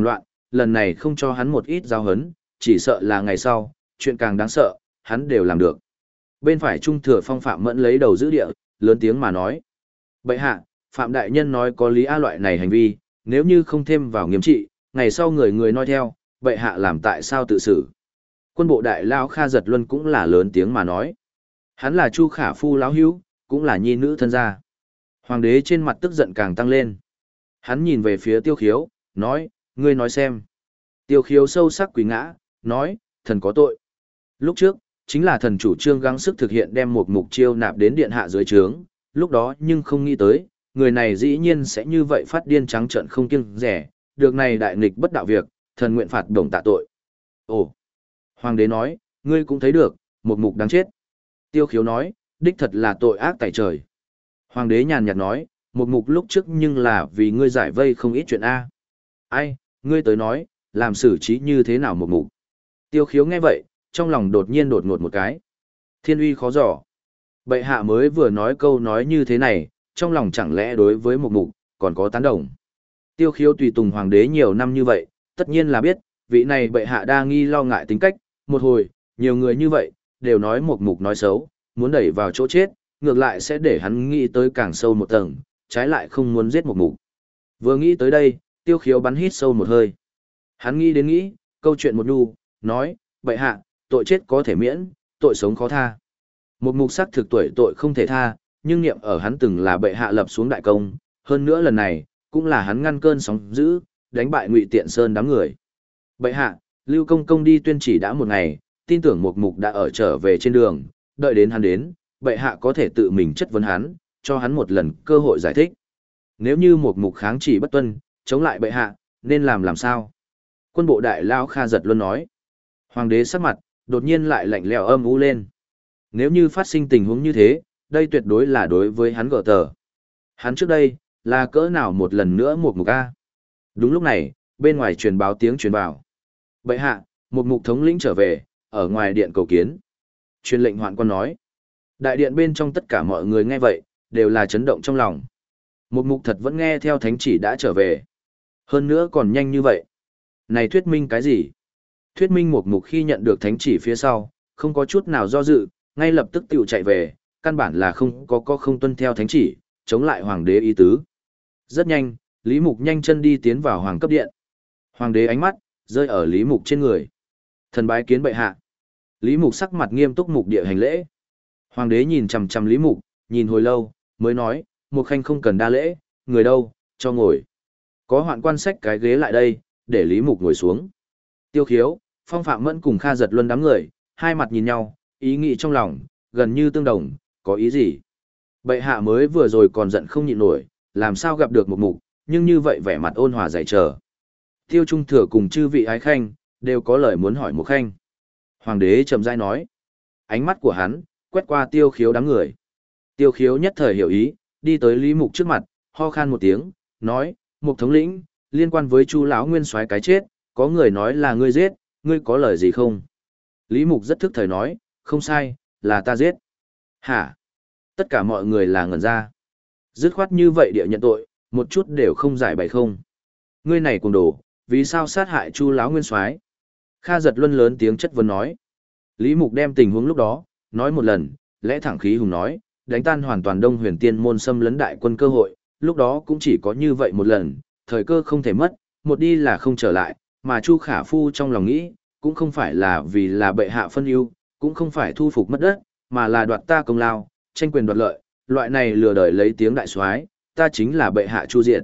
lần này không cho hắn một ít giáo hấn, chỉ sợ là ngày sau, chuyện càng đáng sợ, hắn đều làm được. Bên phải trung thừa Phong Phạm Mẫn lấy đầu giữ địa, lớn tiếng mà nói. Bệ hạ, Phạm Đại Nhân nói có lý a loại này hành vi, nếu như không thêm vào nghiêm trị, ngày sau người người nói theo, bệ hạ làm tại sao tự xử. Quân bộ đại lao Kha Giật Luân cũng là lớn tiếng mà nói. Hắn là Chu Khả Phu lão hữu, cũng là nhi nữ thân gia. Hoàng đế trên mặt tức giận càng tăng lên. Hắn nhìn về phía Tiêu Khiếu, nói, ngươi nói xem. Tiêu Khiếu sâu sắc quỳ ngã, nói, thần có tội. Lúc trước, chính là thần chủ trương gắng sức thực hiện đem một mục chiêu nạp đến điện hạ dưới trướng, lúc đó nhưng không nghĩ tới, người này dĩ nhiên sẽ như vậy phát điên trắng trợn không kiêng rẻ, được này đại nghịch bất đạo việc, thần nguyện phạt đồng tạ tội. Ồ! Hoàng đế nói, ngươi cũng thấy được, một mục đáng chết. Tiêu Khiếu nói, đích thật là tội ác tại trời. Hoàng đế nhàn nhạt nói, một mục lúc trước nhưng là vì ngươi giải vây không ít chuyện A. Ai, ngươi tới nói, làm xử trí như thế nào một mục. Tiêu Khiếu nghe vậy, trong lòng đột nhiên đột ngột một cái. Thiên uy khó dò. Bệ hạ mới vừa nói câu nói như thế này, trong lòng chẳng lẽ đối với một mục, còn có tán đồng. Tiêu Khiếu tùy tùng hoàng đế nhiều năm như vậy, tất nhiên là biết, vị này bệ hạ đa nghi lo ngại tính cách, một hồi, nhiều người như vậy, đều nói một mục nói xấu, muốn đẩy vào chỗ chết, ngược lại sẽ để hắn nghĩ tới càng sâu một tầng, trái lại không muốn giết một mục. Vừa nghĩ tới đây, Tiêu Khiếu bắn hít sâu một hơi. Hắn nghĩ đến nghĩ, câu chuyện một nhu, nói, bệ hạ, tội chết có thể miễn, tội sống khó tha. Một mục sắc thực tuổi tội không thể tha, nhưng niệm ở hắn từng là bệ hạ lập xuống đại công, hơn nữa lần này, cũng là hắn ngăn cơn sóng dữ, đánh bại Ngụy Tiện Sơn đám người. Bệ hạ, Lưu Công Công đi tuyên chỉ đã một ngày, tin tưởng một mục đã ở trở về trên đường, đợi đến hắn đến, bệ hạ có thể tự mình chất vấn hắn, cho hắn một lần cơ hội giải thích. Nếu như một mục kháng chỉ bất tuân, chống lại bệ hạ, nên làm sao? Quân bộ đại lao Kha Giật Luân nói. Hoàng đế sắc mặt, đột nhiên lại lạnh lẽo âm u lên. Nếu như phát sinh tình huống như thế, đây tuyệt đối là đối với hắn gở tờ. Hắn trước đây, là cỡ nào một lần nữa một mục A. Đúng lúc này, bên ngoài truyền báo tiếng truyền vào. Bệ hạ, một mục thống lĩnh trở về, ở ngoài điện cầu kiến. Truyền lệnh hoạn quan nói. Đại điện bên trong tất cả mọi người nghe vậy, đều là chấn động trong lòng. Một mục thật vẫn nghe theo thánh chỉ đã trở về. Hơn nữa còn nhanh như vậy. Này thuyết minh cái gì? Thuyết minh một mục khi nhận được thánh chỉ phía sau, không có chút nào do dự, ngay lập tức tiểu chạy về, căn bản là không tuân theo thánh chỉ, chống lại hoàng đế ý tứ. Rất nhanh, Lý Mục nhanh chân đi tiến vào hoàng cấp điện. Hoàng đế ánh mắt, rơi ở Lý Mục trên người. Thần bái kiến bệ hạ. Lý Mục sắc mặt nghiêm túc mục địa hành lễ. Hoàng đế nhìn chằm chằm Lý Mục, nhìn hồi lâu, mới nói, Mục Khanh không cần đa lễ, người đâu, cho ngồi. Có hoạn quan sách cái ghế lại đây, để Lý Mục ngồi xuống. Tiêu Khiếu, Phong Phạm Mẫn cùng Kha Giật Luân đám người, hai mặt nhìn nhau, ý nghĩ trong lòng, gần như tương đồng, có ý gì? Bệ hạ mới vừa rồi còn giận không nhịn nổi, làm sao gặp được một mục, nhưng như vậy vẻ mặt ôn hòa dạy chờ. Tiêu Trung Thừa cùng chư vị ái khanh, đều có lời muốn hỏi Mục Khanh. Hoàng đế chậm rãi nói. Ánh mắt của hắn, quét qua Tiêu Khiếu đám người. Tiêu Khiếu nhất thời hiểu ý, đi tới Lý Mục trước mặt, ho khan một tiếng, nói, Mục thống lĩnh, liên quan với Chu lão nguyên soái cái chết, có người nói là ngươi giết, ngươi có lời gì không? Lý Mục rất thức thời nói, không sai, là ta giết. Hả? Tất cả mọi người là ngẩn ra. Dứt khoát như vậy địa nhận tội, một chút đều không giải bày không. Ngươi này cùng đồ, vì sao sát hại Chu lão nguyên soái? Kha Giật Luân lớn tiếng chất vấn nói. Lý Mục đem tình huống lúc đó, nói một lần, lẽ thẳng khí hùng nói, đánh tan hoàn toàn Đông Huyền Tiên môn xâm lấn đại quân cơ hội, lúc đó cũng chỉ có như vậy một lần, thời cơ không thể mất, một đi là không trở lại, mà Chu Khả Phu trong lòng nghĩ, cũng không phải là vì là bệ hạ phân ưu, cũng không phải thu phục mất đất, mà là đoạt ta công lao, tranh quyền đoạt lợi, loại này lừa đời lấy tiếng đại soái, ta chính là bệ hạ Chu Diện.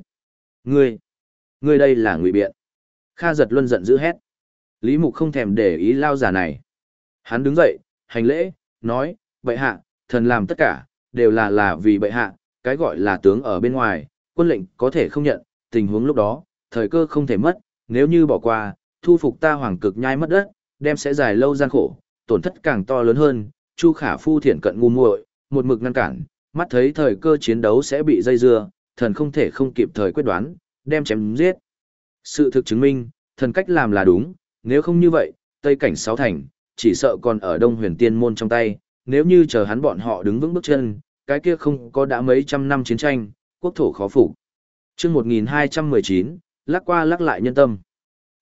Ngươi đây là ngụy biện. Kha Giật Luân giận dữ hét. Lý Mục không thèm để ý lao giả này. Hắn đứng dậy, hành lễ, nói, bệ hạ, thần làm tất cả, đều là vì bệ hạ, cái gọi là tướng ở bên ngoài, quân lệnh có thể không nhận, tình huống lúc đó, thời cơ không thể mất, nếu như bỏ qua, thu phục ta hoàng cực nhai mất đất, đem sẽ dài lâu gian khổ, tổn thất càng to lớn hơn, Chu Khả Phu thiện cận ngu muội, một mực ngăn cản, mắt thấy thời cơ chiến đấu sẽ bị dây dưa, thần không thể không kịp thời quyết đoán, đem chém giết. Sự thực chứng minh, thần cách làm là đúng, nếu không như vậy, Tây Cảnh Sáu Thành, chỉ sợ còn ở Đông Huyền Tiên môn trong tay, nếu như chờ hắn bọn họ đứng vững bước chân, cái kia không có đã mấy trăm năm chiến tranh, quốc thổ khó phục. Chương 1219, lắc qua lắc lại nhân tâm.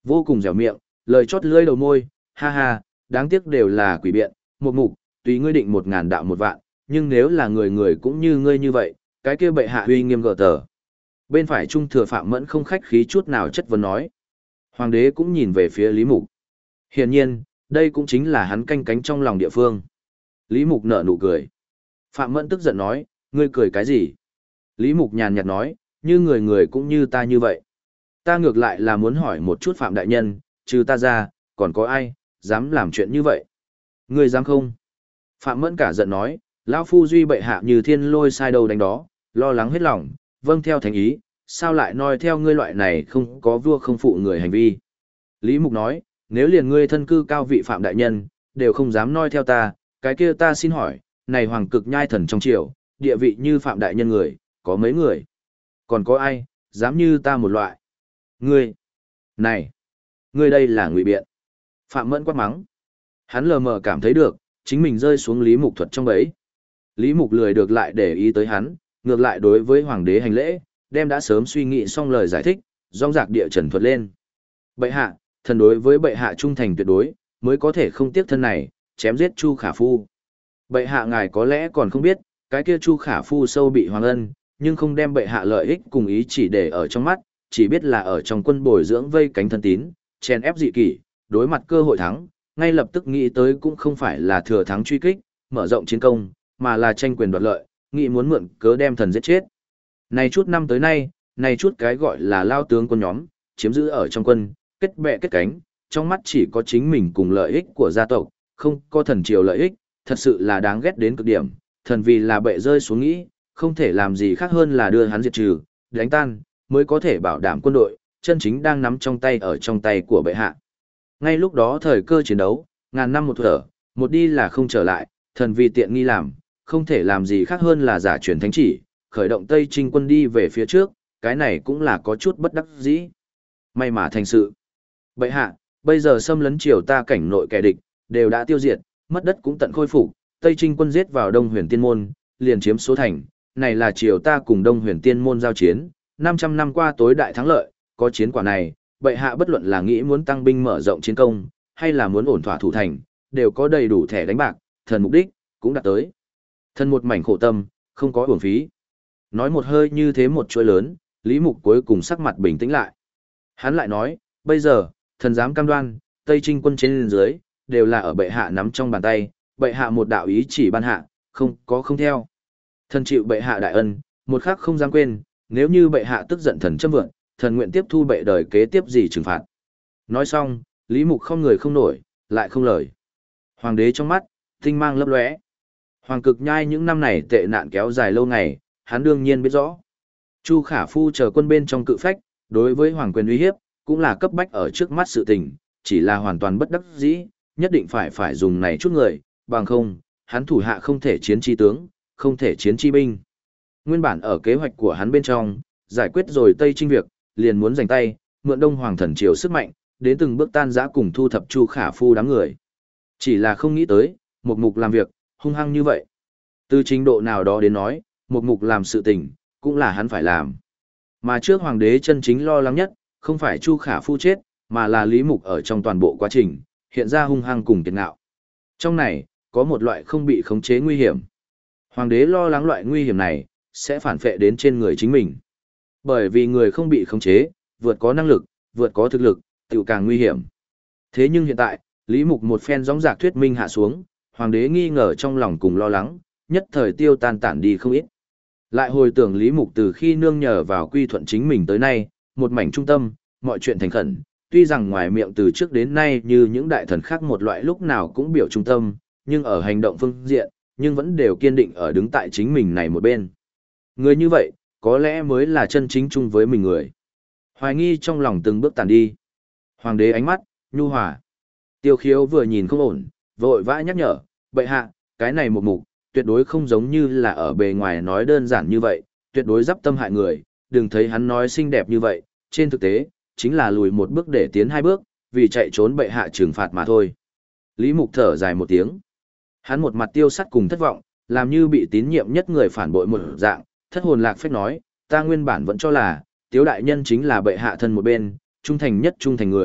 Vô cùng dẻo miệng, lời chót lưỡi đầu môi, ha ha, đáng tiếc đều là quỷ biện, một mục, tùy ngươi định 1.000 đạo 1 vạn, nhưng nếu là người người cũng như ngươi như vậy, cái kia bệ hạ uy nghiêm gờ tờ. Bên phải trung thừa Phạm Mẫn không khách khí chút nào chất vấn nói. Hoàng đế cũng nhìn về phía Lý Mục. Hiển nhiên, đây cũng chính là hắn canh cánh trong lòng địa phương. Lý Mục nở nụ cười. Phạm Mẫn tức giận nói, ngươi cười cái gì? Lý Mục nhàn nhạt nói, như người người cũng như ta như vậy. Ta ngược lại là muốn hỏi một chút Phạm Đại Nhân, trừ ta ra, còn có ai, dám làm chuyện như vậy? Ngươi dám không? Phạm Mẫn cả giận nói, lão phu duy bệ hạ như thiên lôi sai đầu đánh đó, lo lắng hết lòng, vâng theo thành ý, sao lại noi theo ngươi loại này không có vua không phụ người hành vi? Lý Mục nói, nếu liền ngươi thân cư cao vị Phạm Đại Nhân, đều không dám noi theo ta, cái kia ta xin hỏi, này hoàng cực nhai thần trong triều, địa vị như Phạm Đại Nhân người, có mấy người? Còn có ai, dám như ta một loại? Ngươi! Này! Ngươi đây là ngụy biện. Phạm Mẫn quát mắng. Hắn lờ mờ cảm thấy được, chính mình rơi xuống Lý Mục thuật trong bẫy. Lý Mục lười được lại để ý tới hắn, ngược lại đối với hoàng đế hành lễ, đem đã sớm suy nghĩ xong lời giải thích, rong rạc địa trần thuật lên. Bệ hạ, thần đối với bệ hạ trung thành tuyệt đối, mới có thể không tiếc thân này, chém giết Chu Khả Phu. Bệ hạ ngài có lẽ còn không biết, cái kia Chu Khả Phu sâu bị hoàng ân, nhưng không đem bệ hạ lợi ích cùng ý chỉ để ở trong mắt, chỉ biết là ở trong quân bồi dưỡng vây cánh thân tín, chèn ép dị kỷ, đối mặt cơ hội thắng, ngay lập tức nghĩ tới cũng không phải là thừa thắng truy kích, mở rộng chiến công, mà là tranh quyền đoạt lợi, nghĩ muốn mượn cớ đem thần giết chết. Này chút năm tới nay, này chút cái gọi là lao tướng quân nhóm, chiếm giữ ở trong quân, kết bè kết cánh, trong mắt chỉ có chính mình cùng lợi ích của gia tộc, không có thần triều lợi ích, thật sự là đáng ghét đến cực điểm, thần vì là bệ rơi xuống nghĩ, không thể làm gì khác hơn là đưa hắn diệt trừ, đánh tan, mới có thể bảo đảm quân đội, chân chính đang nắm trong tay ở trong tay của bệ hạ. Ngay lúc đó thời cơ chiến đấu, ngàn năm một thở, một đi là không trở lại, thần vì tiện nghi làm, không thể làm gì khác hơn là giả truyền thánh chỉ, khởi động Tây Trinh quân đi về phía trước, cái này cũng là có chút bất đắc dĩ. May mà thành sự. Bệ hạ, bây giờ xâm lấn triều ta cảnh nội kẻ địch, đều đã tiêu diệt, mất đất cũng tận khôi phục, Tây Trinh quân giết vào Đông Huyền Tiên Môn, liền chiếm số thành, này là triều ta cùng Đông Huyền Tiên Môn giao chiến, 500 năm qua tối đại thắng lợi, có chiến quả này, bệ hạ bất luận là nghĩ muốn tăng binh mở rộng chiến công, hay là muốn ổn thỏa thủ thành, đều có đầy đủ thẻ đánh bạc, thần mục đích, cũng đạt tới. Thần một mảnh khổ tâm, không có uổng phí. Nói một hơi như thế một chuỗi lớn, Lý Mục cuối cùng sắc mặt bình tĩnh lại. Hắn lại nói, bây giờ, thần dám cam đoan, Tây Trinh quân trên dưới, đều là ở bệ hạ nắm trong bàn tay, bệ hạ một đạo ý chỉ ban hạ, không có không theo. Thần chịu bệ hạ đại ân, một khắc không dám quên, nếu như bệ hạ tức giận thần châm vượng, thần nguyện tiếp thu bệ đời kế tiếp gì trừng phạt. Nói xong, Lý Mục không người không nổi, lại không lời. Hoàng đế trong mắt, tinh mang lấp lóe. Hoàng cực nhai những năm này tệ nạn kéo dài lâu ngày, hắn đương nhiên biết rõ. Chu Khả Phu chờ quân bên trong cự phách, đối với hoàng quyền uy hiếp, cũng là cấp bách ở trước mắt sự tình, chỉ là hoàn toàn bất đắc dĩ, nhất định phải dùng này chút người, bằng không, hắn thủ hạ không thể chiến chi tướng, không thể chiến chi binh. Nguyên bản ở kế hoạch của hắn bên trong, giải quyết rồi Tây Trinh việc, liền muốn giành tay, mượn Đông Hoàng thần triều sức mạnh, đến từng bước tan rã cùng thu thập Chu Khả Phu đám người. Chỉ là không nghĩ tới, một mục làm việc, hung hăng như vậy. Từ trình độ nào đó đến nói, một mục làm sự tình, cũng là hắn phải làm. Mà trước hoàng đế chân chính lo lắng nhất, không phải Chu Khả Phu chết, mà là Lý Mục ở trong toàn bộ quá trình, hiện ra hung hăng cùng kiệt ngạo. Trong này, có một loại không bị khống chế nguy hiểm. Hoàng đế lo lắng loại nguy hiểm này, sẽ phản phệ đến trên người chính mình. Bởi vì người không bị khống chế, vượt có năng lực, vượt có thực lực, tiểu càng nguy hiểm. Thế nhưng hiện tại, Lý Mục một phen gióng giạc thuyết minh hạ xuống, hoàng đế nghi ngờ trong lòng cùng lo lắng, nhất thời tiêu tan tản đi không ít. Lại hồi tưởng Lý Mục từ khi nương nhờ vào quy thuận chính mình tới nay, một mảnh trung tâm, mọi chuyện thành khẩn, tuy rằng ngoài miệng từ trước đến nay như những đại thần khác một loại lúc nào cũng biểu trung tâm, nhưng ở hành động phương diện, nhưng vẫn đều kiên định ở đứng tại chính mình này một bên. Người như vậy, có lẽ mới là chân chính chung với mình người. Hoài nghi trong lòng từng bước tàn đi. Hoàng đế ánh mắt, nhu hòa. Tiêu Khiếu vừa nhìn không ổn, vội vã nhắc nhở, bệ hạ, cái này một mục, tuyệt đối không giống như là ở bề ngoài nói đơn giản như vậy, tuyệt đối giáp tâm hại người, đừng thấy hắn nói xinh đẹp như vậy, trên thực tế, chính là lùi một bước để tiến hai bước, vì chạy trốn bệ hạ trừng phạt mà thôi. Lý Mục thở dài một tiếng. Hắn một mặt tiêu sắt cùng thất vọng, làm như bị tín nhiệm nhất người phản bội một dạng, thất hồn lạc phách nói, ta nguyên bản vẫn cho là, Tiếu đại nhân chính là bệ hạ thân một bên, trung thành nhất trung thành người,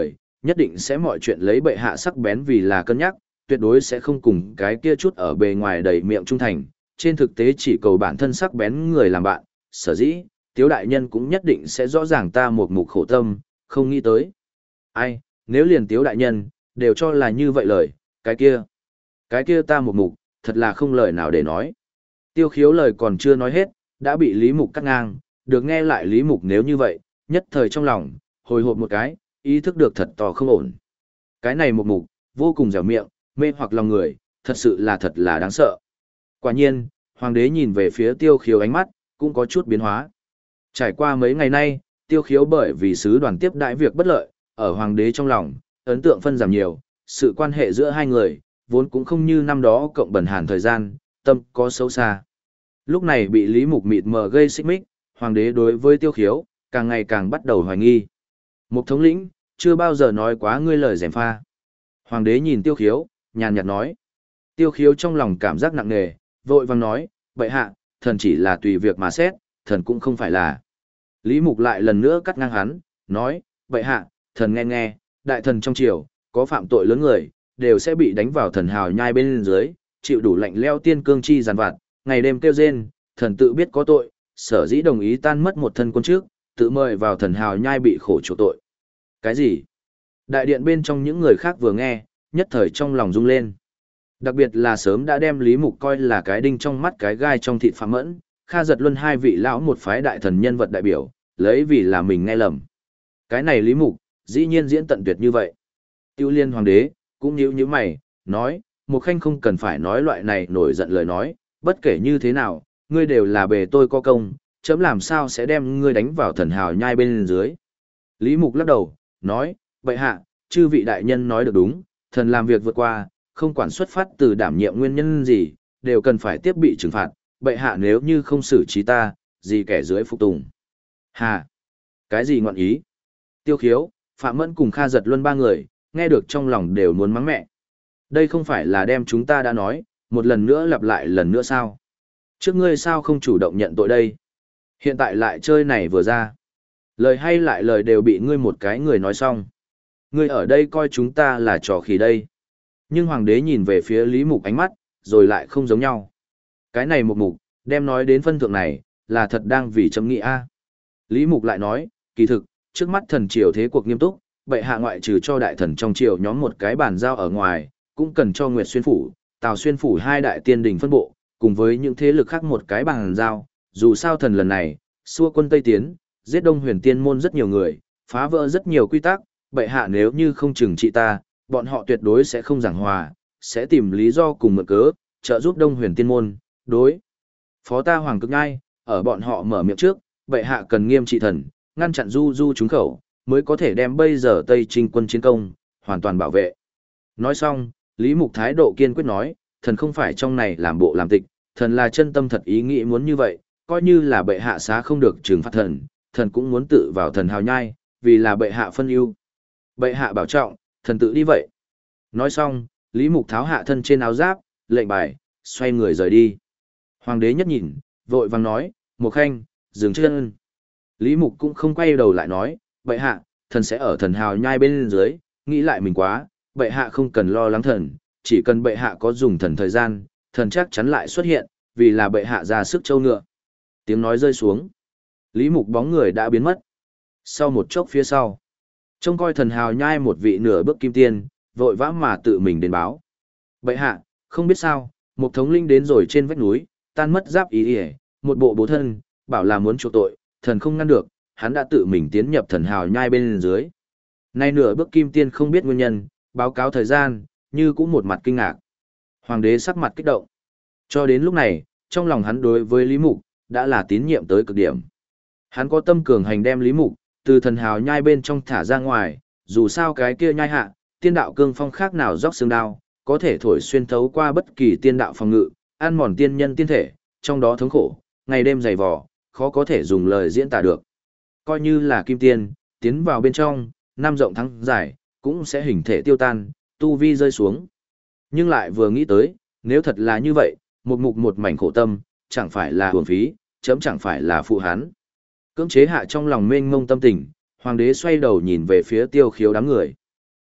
nhất định sẽ mọi chuyện lấy bệ hạ sắc bén vì là cân nhắc, tuyệt đối sẽ không cùng cái kia chút ở bề ngoài đầy miệng trung thành, trên thực tế chỉ cầu bản thân sắc bén người làm bạn, sở dĩ, Tiếu đại nhân cũng nhất định sẽ rõ ràng ta một mục khổ tâm, không nghĩ tới. Ai, nếu liền Tiếu đại nhân, đều cho là như vậy lời, cái kia ta một mục, thật là không lời nào để nói. Tiêu Khiếu lời còn chưa nói hết, đã bị Lý Mục cắt ngang, được nghe lại Lý Mục nếu như vậy, nhất thời trong lòng, hồi hộp một cái, ý thức được thật to không ổn. Cái này một mục, vô cùng dẻo miệng, mê hoặc lòng người, thật là đáng sợ. Quả nhiên, hoàng đế nhìn về phía Tiêu Khiếu ánh mắt, cũng có chút biến hóa. Trải qua mấy ngày nay, Tiêu Khiếu bởi vì sứ đoàn tiếp đãi việc bất lợi, ở hoàng đế trong lòng, ấn tượng phân giảm nhiều, sự quan hệ giữa hai người, vốn cũng không như năm đó cộng bần hàn thời gian, tâm có xấu xa. Lúc này bị Lý Mục mịt mờ gây xích mích, hoàng đế đối với Tiêu Khiếu, càng ngày càng bắt đầu hoài nghi. Mục thống lĩnh, chưa bao giờ nói quá ngươi lời gièm pha. Hoàng đế nhìn Tiêu Khiếu, nhàn nhạt nói. Tiêu Khiếu trong lòng cảm giác nặng nề, vội vàng nói, bệ hạ, thần chỉ là tùy việc mà xét, thần cũng không phải là. Lý Mục lại lần nữa cắt ngang hắn, nói, bệ hạ, thần nghe, đại thần trong triều, có phạm tội lớn người, đều sẽ bị đánh vào thần hào nhai bên dưới, chịu đủ lạnh leo tiên cương chi giàn vặt, ngày đêm kêu rên, thần tự biết có tội, sở dĩ đồng ý tan mất một thân quân trước, tự mời vào thần hào nhai bị khổ chỗ tội. Cái gì? Đại điện bên trong những người khác vừa nghe, nhất thời trong lòng rung lên. Đặc biệt là sớm đã đem Lý Mục coi là cái đinh trong mắt cái gai trong thịt Phạm Mẫn, Kha Giật Luân hai vị lão một phái đại thần nhân vật đại biểu, lấy vì là mình nghe lầm. Cái này Lý Mục, dĩ nhiên diễn tận tuyệt như vậy. Tiêu Liên hoàng đế, cũng nhíu mày, nói, Mục Khanh không cần phải nói loại này nổi giận lời nói, bất kể như thế nào, ngươi đều là bề tôi có công, chấm làm sao sẽ đem ngươi đánh vào thần hào nhai bên dưới. Lý Mục lắc đầu, nói, bệ hạ, chư vị đại nhân nói được đúng, thần làm việc vượt qua, không quản xuất phát từ đảm nhiệm nguyên nhân gì, đều cần phải tiếp bị trừng phạt, bệ hạ nếu như không xử trí ta, gì kẻ dưới phục tùng. Hà, cái gì ngọn ý? Tiêu Khiếu, Phạm Mẫn cùng Kha Giật Luân ba người, nghe được trong lòng đều muốn mắng mẹ. Đây không phải là đem chúng ta đã nói, một lần nữa lặp lại lần nữa sao? Trước ngươi sao không chủ động nhận tội đây? Hiện tại lại chơi này vừa ra. Lời hay lại lời đều bị ngươi một cái người nói xong. Ngươi ở đây coi chúng ta là trò khỉ đây. Nhưng hoàng đế nhìn về phía Lý Mục ánh mắt, rồi lại không giống nhau. Cái này một mục, đem nói đến phân thượng này, là thật đang vì chấm nghĩ a. Lý Mục lại nói, kỳ thực, trước mắt thần triều thế cuộc nghiêm túc, bệ hạ ngoại trừ cho đại thần trong triều nhóm một cái bàn giao ở ngoài, cũng cần cho Nguyệt Xuyên Phủ, Tào Xuyên Phủ hai đại tiên đình phân bộ, cùng với những thế lực khác một cái bàn giao, dù sao thần lần này, xua quân Tây Tiến, giết Đông Huyền Tiên môn rất nhiều người, phá vỡ rất nhiều quy tắc, bệ hạ nếu như không trừng trị ta, bọn họ tuyệt đối sẽ không giảng hòa, sẽ tìm lý do cùng mượn cớ, trợ giúp Đông Huyền Tiên môn, đối. Phó ta Hoàng Cực Ngai, ở bọn họ mở miệng trước, bệ hạ cần nghiêm trị thần, ngăn chặn du trúng khẩu, mới có thể đem bây giờ Tây Trinh quân chiến công, hoàn toàn bảo vệ. Nói xong, Lý Mục thái độ kiên quyết nói, thần không phải trong này làm bộ làm tịch, thần là chân tâm thật ý nghĩ muốn như vậy, coi như là bệ hạ xá không được trừng phạt thần, thần cũng muốn tự vào thần hào nhai, vì là bệ hạ phân ưu. Bệ hạ bảo trọng, thần tự đi vậy. Nói xong, Lý Mục tháo hạ thân trên áo giáp, lệnh bài, xoay người rời đi. Hoàng đế nhất nhìn, vội vàng nói, Mục Khanh, dừng chân. Lý Mục cũng không quay đầu lại nói, bệ hạ, thần sẽ ở thần hào nhai bên dưới, nghĩ lại mình quá, bệ hạ không cần lo lắng thần, chỉ cần bệ hạ có dùng thần thời gian, thần chắc chắn lại xuất hiện, vì là bệ hạ ra sức châu ngựa. Tiếng nói rơi xuống. Lý Mục bóng người đã biến mất. Sau một chốc phía sau, trông coi thần hào nhai một vị nửa bước kim tiên, vội vã mà tự mình đến báo. Bệ hạ, không biết sao, một thống linh đến rồi trên vách núi, tan mất giáp ý ỉa, một bộ bố thân, bảo là muốn chuộc tội, thần không ngăn được, hắn đã tự mình tiến nhập thần hào nhai bên dưới. Nay nửa bước kim tiên không biết nguyên nhân, báo cáo thời gian, như cũng một mặt kinh ngạc. Hoàng đế sắc mặt kích động. Cho đến lúc này, trong lòng hắn đối với Lý Mục, đã là tín nhiệm tới cực điểm. Hắn có tâm cường hành đem Lý Mục, từ thần hào nhai bên trong thả ra ngoài, dù sao cái kia nhai hạ, tiên đạo cương phong khác nào róc xương đao, có thể thổi xuyên thấu qua bất kỳ tiên đạo phòng ngự, ăn mòn tiên nhân tiên thể, trong đó thống khổ, ngày đêm dày vò, khó có thể dùng lời diễn tả được. Coi như là kim tiên, tiến vào bên trong, năm rộng thắng dài, cũng sẽ hình thể tiêu tan, tu vi rơi xuống. Nhưng lại vừa nghĩ tới, nếu thật là như vậy, một mục một mảnh khổ tâm, chẳng phải là hưởng phí, chấm chẳng phải là phụ hắn. Cưỡng chế hạ trong lòng mênh mông tâm tình, hoàng đế xoay đầu nhìn về phía Tiêu Khiếu đám người.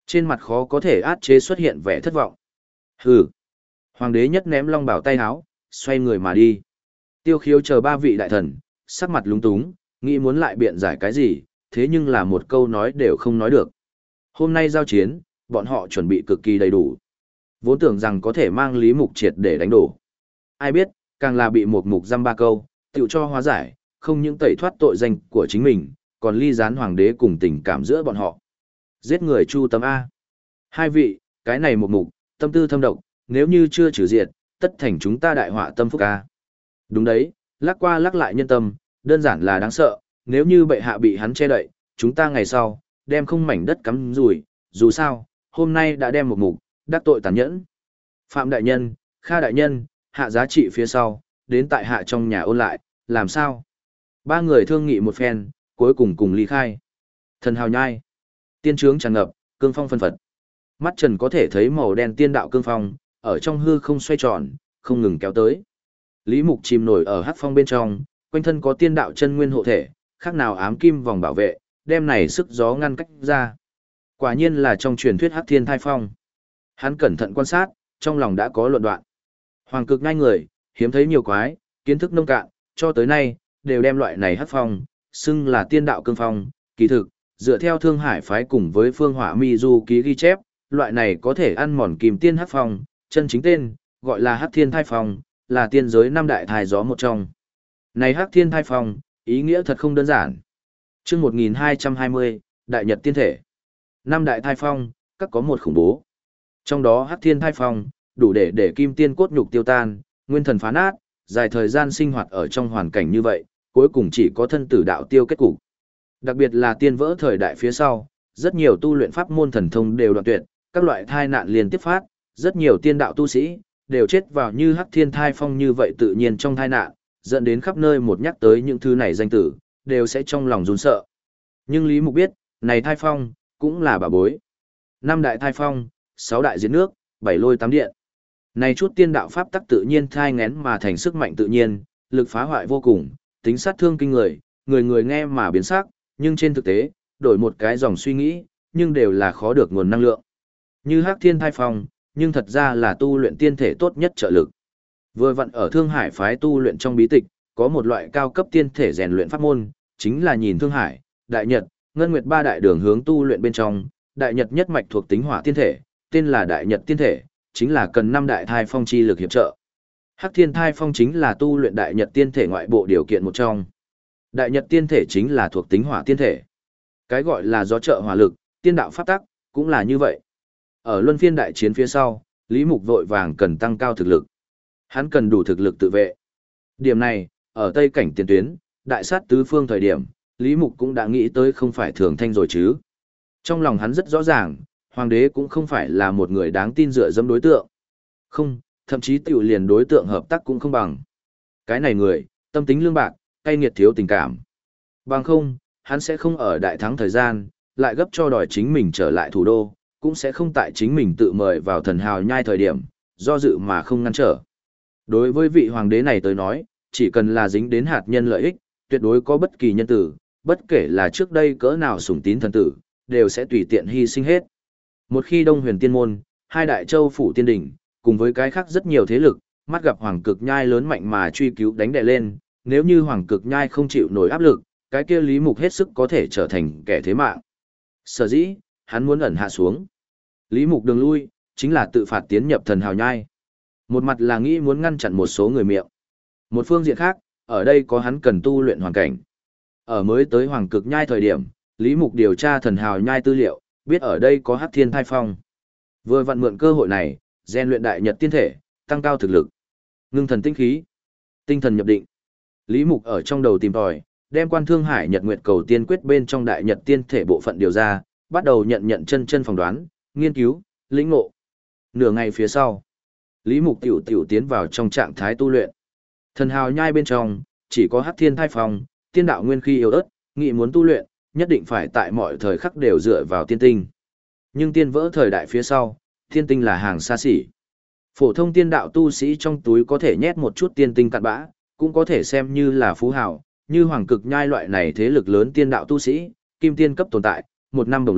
Trên mặt khó có thể át chế xuất hiện vẻ thất vọng. Hừ. Hoàng đế nhất ném long bảo tay háo, xoay người mà đi. Tiêu Khiếu chờ ba vị đại thần, sắc mặt lúng túng, nghĩ muốn lại biện giải cái gì, thế nhưng là một câu nói đều không nói được. Hôm nay giao chiến, bọn họ chuẩn bị cực kỳ đầy đủ. Vốn tưởng rằng có thể mang Lý Mục triệt để đánh đổ. Ai biết, càng là bị một mục dăm ba câu, tựu cho hóa giải, không những tẩy thoát tội danh của chính mình, còn ly gián hoàng đế cùng tình cảm giữa bọn họ. Giết người chu tâm A. Hai vị, cái này một mục, tâm tư thâm độc, nếu như chưa trừ diệt, tất thành chúng ta đại họa tâm phúc A. Đúng đấy, lắc qua lắc lại nhân tâm, đơn giản là đáng sợ, nếu như bệ hạ bị hắn che đậy, chúng ta ngày sau, đem không mảnh đất cắm rủi, dù sao, hôm nay đã đem một mục, đắc tội tàn nhẫn. Phạm đại nhân, Kha đại nhân, hạ giá trị phía sau, đến tại hạ trong nhà ôn lại, làm sao? Ba người thương nghị một phen, cuối cùng cùng ly khai. Thần hào nhai, tiên trướng tràn ngập, cương phong phân phật. Mắt trần có thể thấy màu đen tiên đạo cương phong, ở trong hư không xoay tròn, không ngừng kéo tới. Lý Mục chìm nổi ở hắc phong bên trong, quanh thân có tiên đạo chân nguyên hộ thể, khác nào ám kim vòng bảo vệ, đem này sức gió ngăn cách ra. Quả nhiên là trong truyền thuyết hắc thiên thai phong. Hắn cẩn thận quan sát, trong lòng đã có luận đoạn. Hoàng cực ngay người, hiếm thấy nhiều quái, kiến thức nông cạn, cho tới nay, đều đem loại này hắc phong, xưng là tiên đạo cương phong. Kỳ thực, dựa theo Thương Hải phái cùng với Phương Hỏa Mi Du ký ghi chép, loại này có thể ăn mòn kim tiên hắc phong, chân chính tên, gọi là hắc thiên thai phong, là tiên giới năm đại thai gió một trong. Này hắc thiên thai phong, ý nghĩa thật không đơn giản. Chương 1220, Đại Nhật tiên thể. Năm đại thai phong, các có một khủng bố. Trong đó hắc thiên thai phong, đủ để kim tiên cốt nhục tiêu tan, nguyên thần phá nát, dài thời gian sinh hoạt ở trong hoàn cảnh như vậy, cuối cùng chỉ có thân tử đạo tiêu kết cục. Đặc biệt là tiên vỡ thời đại phía sau, rất nhiều tu luyện pháp môn thần thông đều đoạn tuyệt, các loại thai nạn liên tiếp phát, rất nhiều tiên đạo tu sĩ đều chết vào như hắc thiên thai phong như vậy tự nhiên trong thai nạn, dẫn đến khắp nơi một nhắc tới những thứ này danh tử, đều sẽ trong lòng run sợ. Nhưng Lý Mục biết, này thai phong, cũng là bà bối. Năm đại thai phong, 6 đại diệt nước, 7 lôi 8 điện. Này chút tiên đạo pháp tắc tự nhiên thai ngén mà thành sức mạnh tự nhiên, lực phá hoại vô cùng, tính sát thương kinh người, người người nghe mà biến sắc, nhưng trên thực tế, đổi một cái dòng suy nghĩ, nhưng đều là khó được nguồn năng lượng. Như hắc thiên thai phong, nhưng thật ra là tu luyện tiên thể tốt nhất trợ lực. Vừa vặn ở Thương Hải phái tu luyện trong bí tịch, có một loại cao cấp tiên thể rèn luyện pháp môn, chính là nhìn Thương Hải, Đại Nhật, Ngân Nguyệt ba đại đường hướng tu luyện bên trong, Đại Nhật nhất mạch thuộc tính hỏa tiên thể, tên là Đại Nhật tiên thể, chính là cần 5 đại thai phong chi lực hiệp trợ. Hắc thiên thai phong chính là tu luyện Đại Nhật tiên thể ngoại bộ điều kiện một trong. Đại Nhật tiên thể chính là thuộc tính hỏa tiên thể. Cái gọi là do trợ hỏa lực, tiên đạo pháp tắc, cũng là như vậy. Ở luân phiên đại chiến phía sau, Lý Mục vội vàng cần tăng cao thực lực. Hắn cần đủ thực lực tự vệ. Điểm này, ở Tây cảnh tiền tuyến, đại sát tứ phương thời điểm, Lý Mục cũng đã nghĩ tới không phải thường thanh rồi chứ. Trong lòng hắn rất rõ ràng, hoàng đế cũng không phải là một người đáng tin dựa dẫm đối tượng. Không, thậm chí tiểu liền đối tượng hợp tác cũng không bằng. Cái này người, tâm tính lương bạc, cay nghiệt thiếu tình cảm. Bằng không, hắn sẽ không ở đại thắng thời gian, lại gấp cho đòi chính mình trở lại thủ đô, cũng sẽ không tại chính mình tự mời vào thần hào nhai thời điểm, do dự mà không ngăn trở. Đối với vị hoàng đế này tới nói, chỉ cần là dính đến hạt nhân lợi ích, tuyệt đối có bất kỳ nhân tử, bất kể là trước đây cỡ nào sủng tín thần tử, đều sẽ tùy tiện hy sinh hết. Một khi Đông Huyền Tiên Môn, hai đại châu phủ tiên đỉnh, cùng với cái khác rất nhiều thế lực, mắt gặp hoàng cực nhai lớn mạnh mà truy cứu đánh đè lên, nếu như hoàng cực nhai không chịu nổi áp lực, cái kia Lý Mục hết sức có thể trở thành kẻ thế mạng. Sở dĩ, hắn muốn ẩn hạ xuống. Lý Mục đường lui, chính là tự phạt tiến nhập thần hào nhai. Một mặt là nghĩ muốn ngăn chặn một số người miệng. Một phương diện khác, ở đây có hắn cần tu luyện hoàn cảnh. Ở mới tới hoàng cực nhai thời điểm, Lý Mục điều tra thần hào nhai tư liệu, biết ở đây có hắc thiên thai phong. Vừa vặn mượn cơ hội này, rèn luyện đại nhật tiên thể, tăng cao thực lực. Ngưng thần tinh khí, tinh thần nhập định. Lý Mục ở trong đầu tìm tòi, đem Quan Thương Hải Nhật Nguyệt Cầu Tiên Quyết bên trong đại nhật tiên thể bộ phận điều ra, bắt đầu nhận chân phỏng đoán, nghiên cứu, lĩnh ngộ. Nửa ngày phía sau, Lý Mục tiểu tiến vào trong trạng thái tu luyện. Thần hào nhai bên trong, chỉ có hắc thiên thai phong, tiên đạo nguyên khí yếu ớt, nghị muốn tu luyện, nhất định phải tại mọi thời khắc đều dựa vào tiên tinh. Nhưng tiên vỡ thời đại phía sau, tiên tinh là hàng xa xỉ. Phổ thông tiên đạo tu sĩ trong túi có thể nhét một chút tiên tinh cặn bã, cũng có thể xem như là phú hào, như hoàng cực nhai loại này thế lực lớn tiên đạo tu sĩ, kim tiên cấp tồn tại, một năm đồng lộc,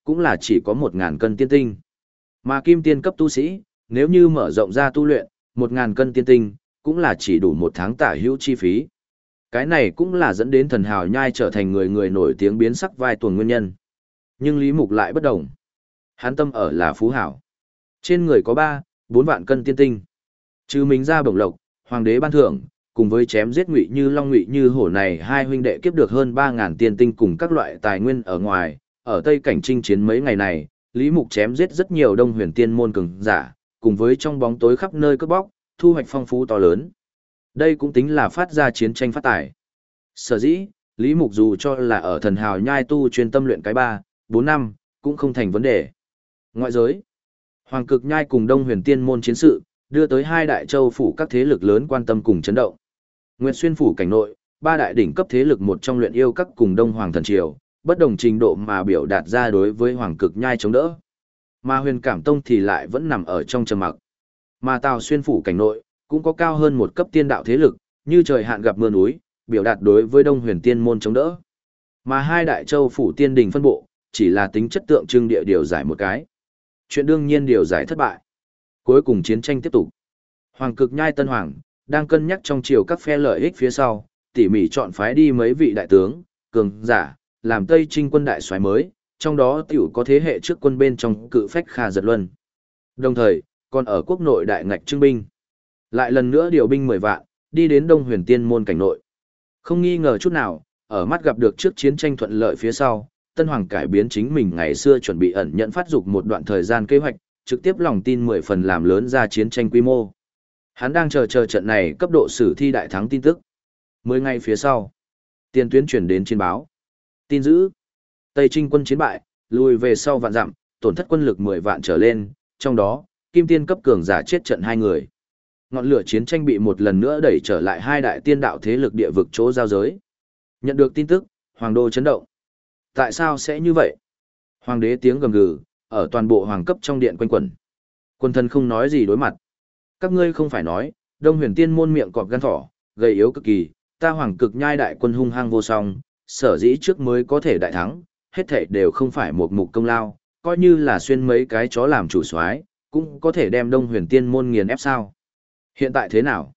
cũng là chỉ có 1.000 cân tiên tinh. Mà kim tiên cấp tu sĩ, nếu như mở rộng ra tu luyện, 1.000 cân tiên tinh, cũng là chỉ đủ 1 tháng tả hữu chi phí. Cái này cũng là dẫn đến thần hào nhai trở thành người người nổi tiếng biến sắc vai tuồng nguyên nhân. Nhưng Lý Mục lại bất đồng. Hắn tâm ở là phú hảo. Trên người có 3, 4 vạn cân tiên tinh. Trừ mình ra bổng lộc, hoàng đế ban thưởng, cùng với chém giết Ngụy Như Long Ngụy Như Hổ này hai huynh đệ kiếp được hơn 3.000 tiên tinh cùng các loại tài nguyên ở ngoài, ở Tây Cảnh chinh chiến mấy ngày này, Lý Mục chém giết rất nhiều Đông Huyền Tiên môn cường giả, cùng với trong bóng tối khắp nơi cướp bóc, thu hoạch phong phú to lớn. Đây cũng tính là phát ra chiến tranh phát tài. Sở dĩ, Lý Mục dù cho là ở thần hào nhai tu chuyên tâm luyện cái 3, 4 năm, cũng không thành vấn đề. Ngoại giới, Hoàng Cực Nhai cùng Đông Huyền Tiên môn chiến sự, đưa tới hai đại châu phủ các thế lực lớn quan tâm cùng chấn động. Nguyệt Xuyên phủ cảnh nội, 3 đại đỉnh cấp thế lực một trong luyện yêu các cùng Đông Hoàng thần triều, bất đồng trình độ mà biểu đạt ra đối với Hoàng Cực Nhai chống đỡ. Mà Huyền Cảm Tông thì lại vẫn nằm ở trong trầm mặc. Mà Tào Xuyên phủ cảnh nội, cũng có cao hơn một cấp tiên đạo thế lực, như trời hạn gặp mưa núi, biểu đạt đối với Đông Huyền Tiên môn chống đỡ. Mà hai đại châu phủ tiên đình phân bộ, chỉ là tính chất tượng trưng địa điều giải một cái. Chuyện đương nhiên điều giải thất bại. Cuối cùng chiến tranh tiếp tục. Hoàng Cực Nhai Tân Hoàng, đang cân nhắc trong chiều các phe lợi ích phía sau, tỉ mỉ chọn phái đi mấy vị đại tướng, cường giả, làm Tây Trinh quân đại soái mới, trong đó tiểu có thế hệ trước quân bên trong cự phách Kha Giật Luân. Đồng thời, còn ở quốc nội đại ngạch trưng binh. Lại lần nữa điều binh 10 vạn, đi đến Đông Huyền Tiên môn cảnh nội. Không nghi ngờ chút nào, ở mắt gặp được trước chiến tranh thuận lợi phía sau, Tân Hoàng cải biến chính mình ngày xưa chuẩn bị ẩn nhận phát dục một đoạn thời gian kế hoạch, trực tiếp lòng tin 10 phần làm lớn ra chiến tranh quy mô. Hắn đang chờ trận này cấp độ sử thi đại thắng tin tức. 10 ngày phía sau, tiền tuyến chuyển đến chiến báo. Tin dữ: Tây Trinh quân chiến bại, lùi về sau vạn dặm, tổn thất quân lực 10 vạn trở lên, trong đó, kim tiên cấp cường giả chết trận 2 người. Ngọn lửa chiến tranh bị một lần nữa đẩy trở lại hai đại tiên đạo thế lực địa vực chỗ giao giới. Nhận được tin tức, Hoàng đô chấn động. Tại sao sẽ như vậy? Hoàng đế tiếng gầm gừ, ở toàn bộ hoàng cấp trong điện quanh quẩn. Quân thần không nói gì đối mặt. Các ngươi không phải nói, Đông Huyền Tiên môn miệng cọp gan thỏ, gầy yếu cực kỳ, ta Hoàng Cực Nhai đại quân hung hăng vô song, sở dĩ trước mới có thể đại thắng, hết thảy đều không phải một mục công lao, coi như là xuyên mấy cái chó làm chủ soái, cũng có thể đem Đông Huyền Tiên môn nghiền ép sao? Hiện tại thế nào?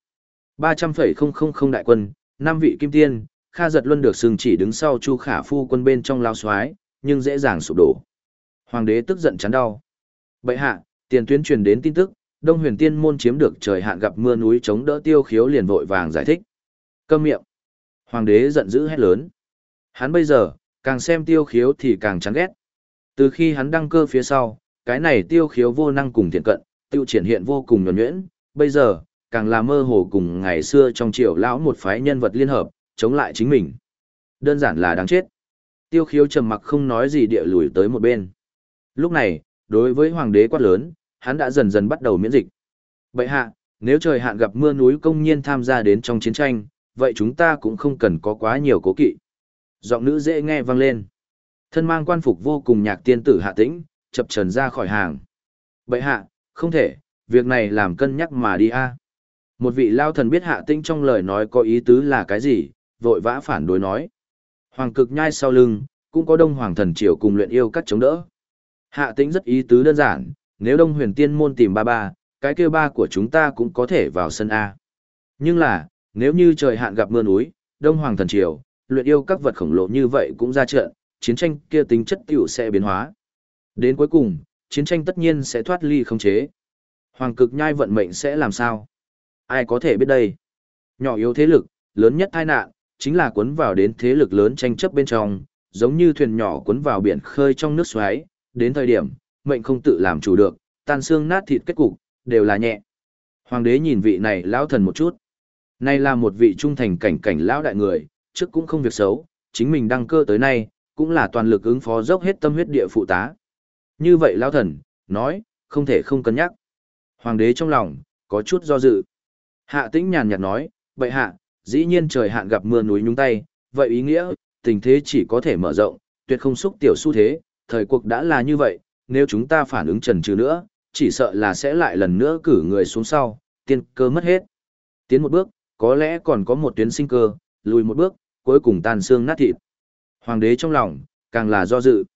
300,000 đại quân, 5 vị kim tiên, Kha Giật Luân được xưng chỉ đứng sau Chu Khả Phu quân bên trong lao soái, nhưng dễ dàng sụp đổ. Hoàng đế tức giận chán đau. Bệ hạ, tiền tuyến truyền đến tin tức, Đông Huyền Tiên môn chiếm được trời hạn gặp mưa núi chống đỡ Tiêu Khiếu liền vội vàng giải thích. Câm miệng. Hoàng đế giận dữ hét lớn. Hắn bây giờ, càng xem Tiêu Khiếu thì càng chán ghét. Từ khi hắn đăng cơ phía sau, cái này Tiêu Khiếu vô năng cùng thiện cận, tiêu triển hiện vô cùng nhuần nhuyễn, bây giờ, càng là mơ hồ cùng ngày xưa trong triều lão một phái nhân vật liên hợp, chống lại chính mình. Đơn giản là đáng chết. Tiêu Khiếu trầm mặc không nói gì địa lùi tới một bên. Lúc này, đối với hoàng đế quát lớn, hắn đã dần dần bắt đầu miễn dịch. Bệ hạ, nếu trời hạn gặp mưa núi công nhiên tham gia đến trong chiến tranh, vậy chúng ta cũng không cần có quá nhiều cố kỵ. Giọng nữ dễ nghe vang lên. Thân mang quan phục vô cùng nhạc tiên tử Hạ Tĩnh, chập chờn ra khỏi hàng. Bệ hạ, không thể, việc này làm cân nhắc mà đi a. Một vị lao thần biết Hạ Tĩnh trong lời nói có ý tứ là cái gì, vội vã phản đối nói. Hoàng Cực Nhai sau lưng, cũng có Đông Hoàng thần triều cùng luyện yêu các chống đỡ. Hạ Tĩnh rất ý tứ đơn giản, nếu Đông Huyền Tiên môn tìm ba, cái kia ba của chúng ta cũng có thể vào sân A. Nhưng là, nếu như trời hạn gặp mưa núi, Đông Hoàng thần triều, luyện yêu các vật khổng lồ như vậy cũng ra trận, chiến tranh kia tính chất tiểu sẽ biến hóa. Đến cuối cùng, chiến tranh tất nhiên sẽ thoát ly khống chế. Hoàng Cực Nhai vận mệnh sẽ làm sao? Ai có thể biết đây? Nhỏ yếu thế lực, lớn nhất tai nạn, chính là cuốn vào đến thế lực lớn tranh chấp bên trong, giống như thuyền nhỏ cuốn vào biển khơi trong nước xoáy, đến thời điểm, mệnh không tự làm chủ được, tan xương nát thịt kết cục, đều là nhẹ. Hoàng đế nhìn vị này lão thần một chút. Nay là một vị trung thành cảnh lão đại người, trước cũng không việc xấu, chính mình đăng cơ tới nay, cũng là toàn lực ứng phó dốc hết tâm huyết địa phụ tá. Như vậy lão thần, nói, không thể không cân nhắc. Hoàng đế trong lòng, có chút do dự. Hạ Tĩnh nhàn nhạt nói, bệ hạ, dĩ nhiên trời hạn gặp mưa núi nhúng tay, vậy ý nghĩa, tình thế chỉ có thể mở rộng, tuyệt không xúc tiểu xu thế, thời cuộc đã là như vậy, nếu chúng ta phản ứng chần chừ nữa, chỉ sợ là sẽ lại lần nữa cử người xuống sau, tiên cơ mất hết. Tiến một bước, có lẽ còn có một tuyến sinh cơ, lùi một bước, cuối cùng tan xương nát thịt. Hoàng đế trong lòng, càng là do dự.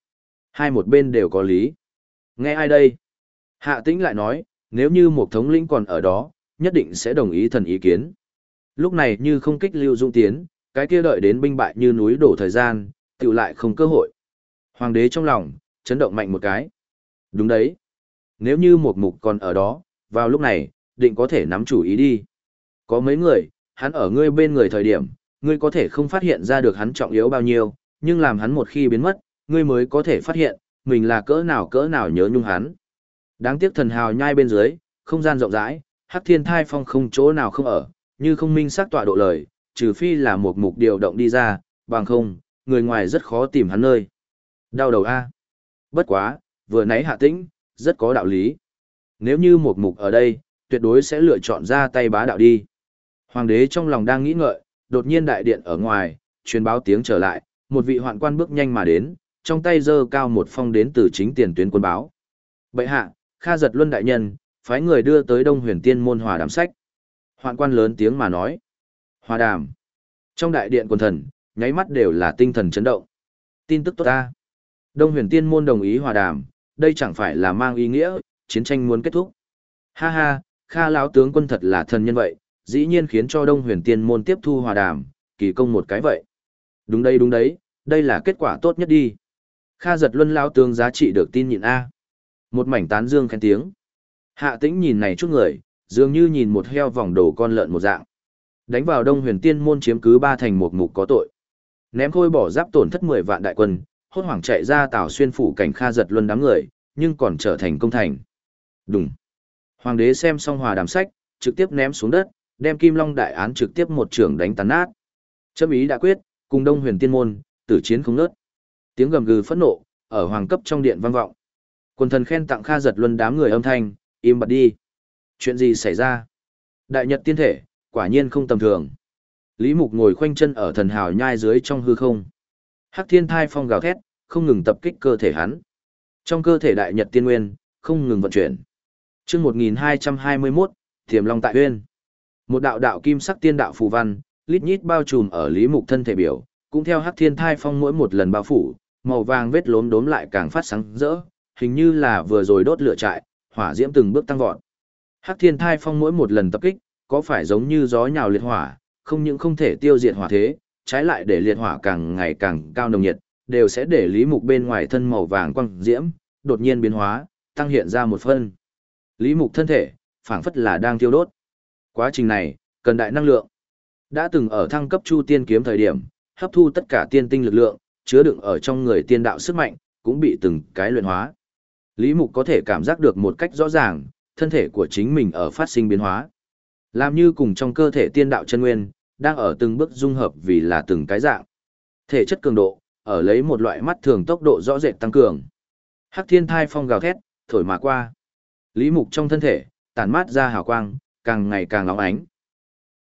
Hai một bên đều có lý. Nghe ai đây? Hạ Tĩnh lại nói, nếu như một thống lĩnh còn ở đó, nhất định sẽ đồng ý thần ý kiến. Lúc này như không kích Lưu Dung tiến, cái kia đợi đến binh bại như núi đổ thời gian, tiểu lại không cơ hội. Hoàng đế trong lòng, chấn động mạnh một cái. Đúng đấy. Nếu như một mục còn ở đó, vào lúc này, định có thể nắm chủ ý đi. Có mấy người, hắn ở ngươi bên người thời điểm, ngươi có thể không phát hiện ra được hắn trọng yếu bao nhiêu, nhưng làm hắn một khi biến mất, ngươi mới có thể phát hiện, mình là cỡ nào nhớ nhung hắn. Đáng tiếc thần hào nhai bên dưới, không gian rộng rãi, Hắc Thiên Thai Phong không chỗ nào không ở, như không minh xác tọa độ lời, trừ phi là một mục điều động đi ra, bằng không, người ngoài rất khó tìm hắn nơi. Đau đầu a. Bất quá, vừa nãy Hạ Tĩnh, rất có đạo lý. Nếu như một mục ở đây, tuyệt đối sẽ lựa chọn ra tay bá đạo đi. Hoàng đế trong lòng đang nghĩ ngợi, đột nhiên đại điện ở ngoài, truyền báo tiếng trở lại, một vị hoạn quan bước nhanh mà đến, trong tay giơ cao một phong đến từ chính tiền tuyến quân báo. Bệ hạ, Kha Giật Luân đại nhân, phái người đưa tới Đông Huyền Tiên môn hòa đàm sách. Hoạn quan lớn tiếng mà nói. Hòa đàm. Trong đại điện quần thần, nháy mắt đều là tinh thần chấn động. Tin tức tốt ta. Đông Huyền Tiên môn đồng ý hòa đàm, đây chẳng phải là mang ý nghĩa, chiến tranh muốn kết thúc. Ha ha, Kha lão tướng quân thật là thần nhân vậy, dĩ nhiên khiến cho Đông Huyền Tiên môn tiếp thu hòa đàm, kỳ công một cái vậy. Đúng đấy, đây là kết quả tốt nhất đi. Kha Giật Luân lão tướng giá trị được tin nhịn A. Một mảnh tán dương khen tiếng. Hạ Tĩnh nhìn này chút người, dường như nhìn một heo vòng đồ con lợn một dạng. Đánh vào Đông Huyền Tiên môn chiếm cứ ba thành một mục có tội. Ném khôi bỏ giáp tổn thất 10 vạn đại quân, hốt hoảng chạy ra Tào Xuyên phủ cảnh Kha Giật Luân đám người, nhưng còn trở thành công thành. Đúng. Hoàng đế xem xong hòa đàm sách, trực tiếp ném xuống đất, đem Kim Long đại án trực tiếp một trường đánh tàn nát. Chấm ý đã quyết, cùng Đông Huyền Tiên môn, tử chiến không nớt. Tiếng gầm gừ phẫn nộ ở hoàng cấp trong điện vang vọng. Quần thần khen tặng Kha Giật Luân đám người âm thanh, im bặt đi. Chuyện gì xảy ra? Đại nhật tiên thể, quả nhiên không tầm thường. Lý Mục ngồi khoanh chân ở thần hào nhai dưới trong hư không. Hắc Thiên Thai Phong gào thét, không ngừng tập kích cơ thể hắn. Trong cơ thể đại nhật tiên nguyên, không ngừng vận chuyển. Chương 1221, Tiềm Long tại Uyên. Một đạo đạo kim sắc tiên đạo phù văn, lít nhít bao trùm ở Lý Mục thân thể biểu, cũng theo Hắc Thiên Thai Phong mỗi một lần bao phủ, màu vàng vết lốm đốm lại càng phát sáng rỡ, hình như là vừa rồi đốt lửa trại, hỏa diễm từng bước tăng vọt. Hắc Thiên Thai Phong mỗi một lần tập kích, có phải giống như gió nhào liệt hỏa, không những không thể tiêu diệt hỏa thế, trái lại để liệt hỏa càng ngày càng cao nồng nhiệt, đều sẽ để Lý Mục bên ngoài thân màu vàng quang diễm đột nhiên biến hóa, tăng hiện ra một phân. Lý Mục thân thể, phảng phất là đang thiêu đốt. Quá trình này, cần đại năng lượng. Đã từng ở thăng cấp Chu Tiên kiếm thời điểm, hấp thu tất cả tiên tinh lực lượng, chứa đựng ở trong người tiên đạo sức mạnh, cũng bị từng cái luyện hóa. Lý Mục có thể cảm giác được một cách rõ ràng, thân thể của chính mình ở phát sinh biến hóa. Làm như cùng trong cơ thể tiên đạo chân nguyên, đang ở từng bước dung hợp vì là từng cái dạng. Thể chất cường độ, ở lấy một loại mắt thường tốc độ rõ rệt tăng cường. Hắc Thiên Thai Phong gào thét, thổi mà qua. Lý Mục trong thân thể, tản mát ra hào quang, càng ngày càng óng ánh.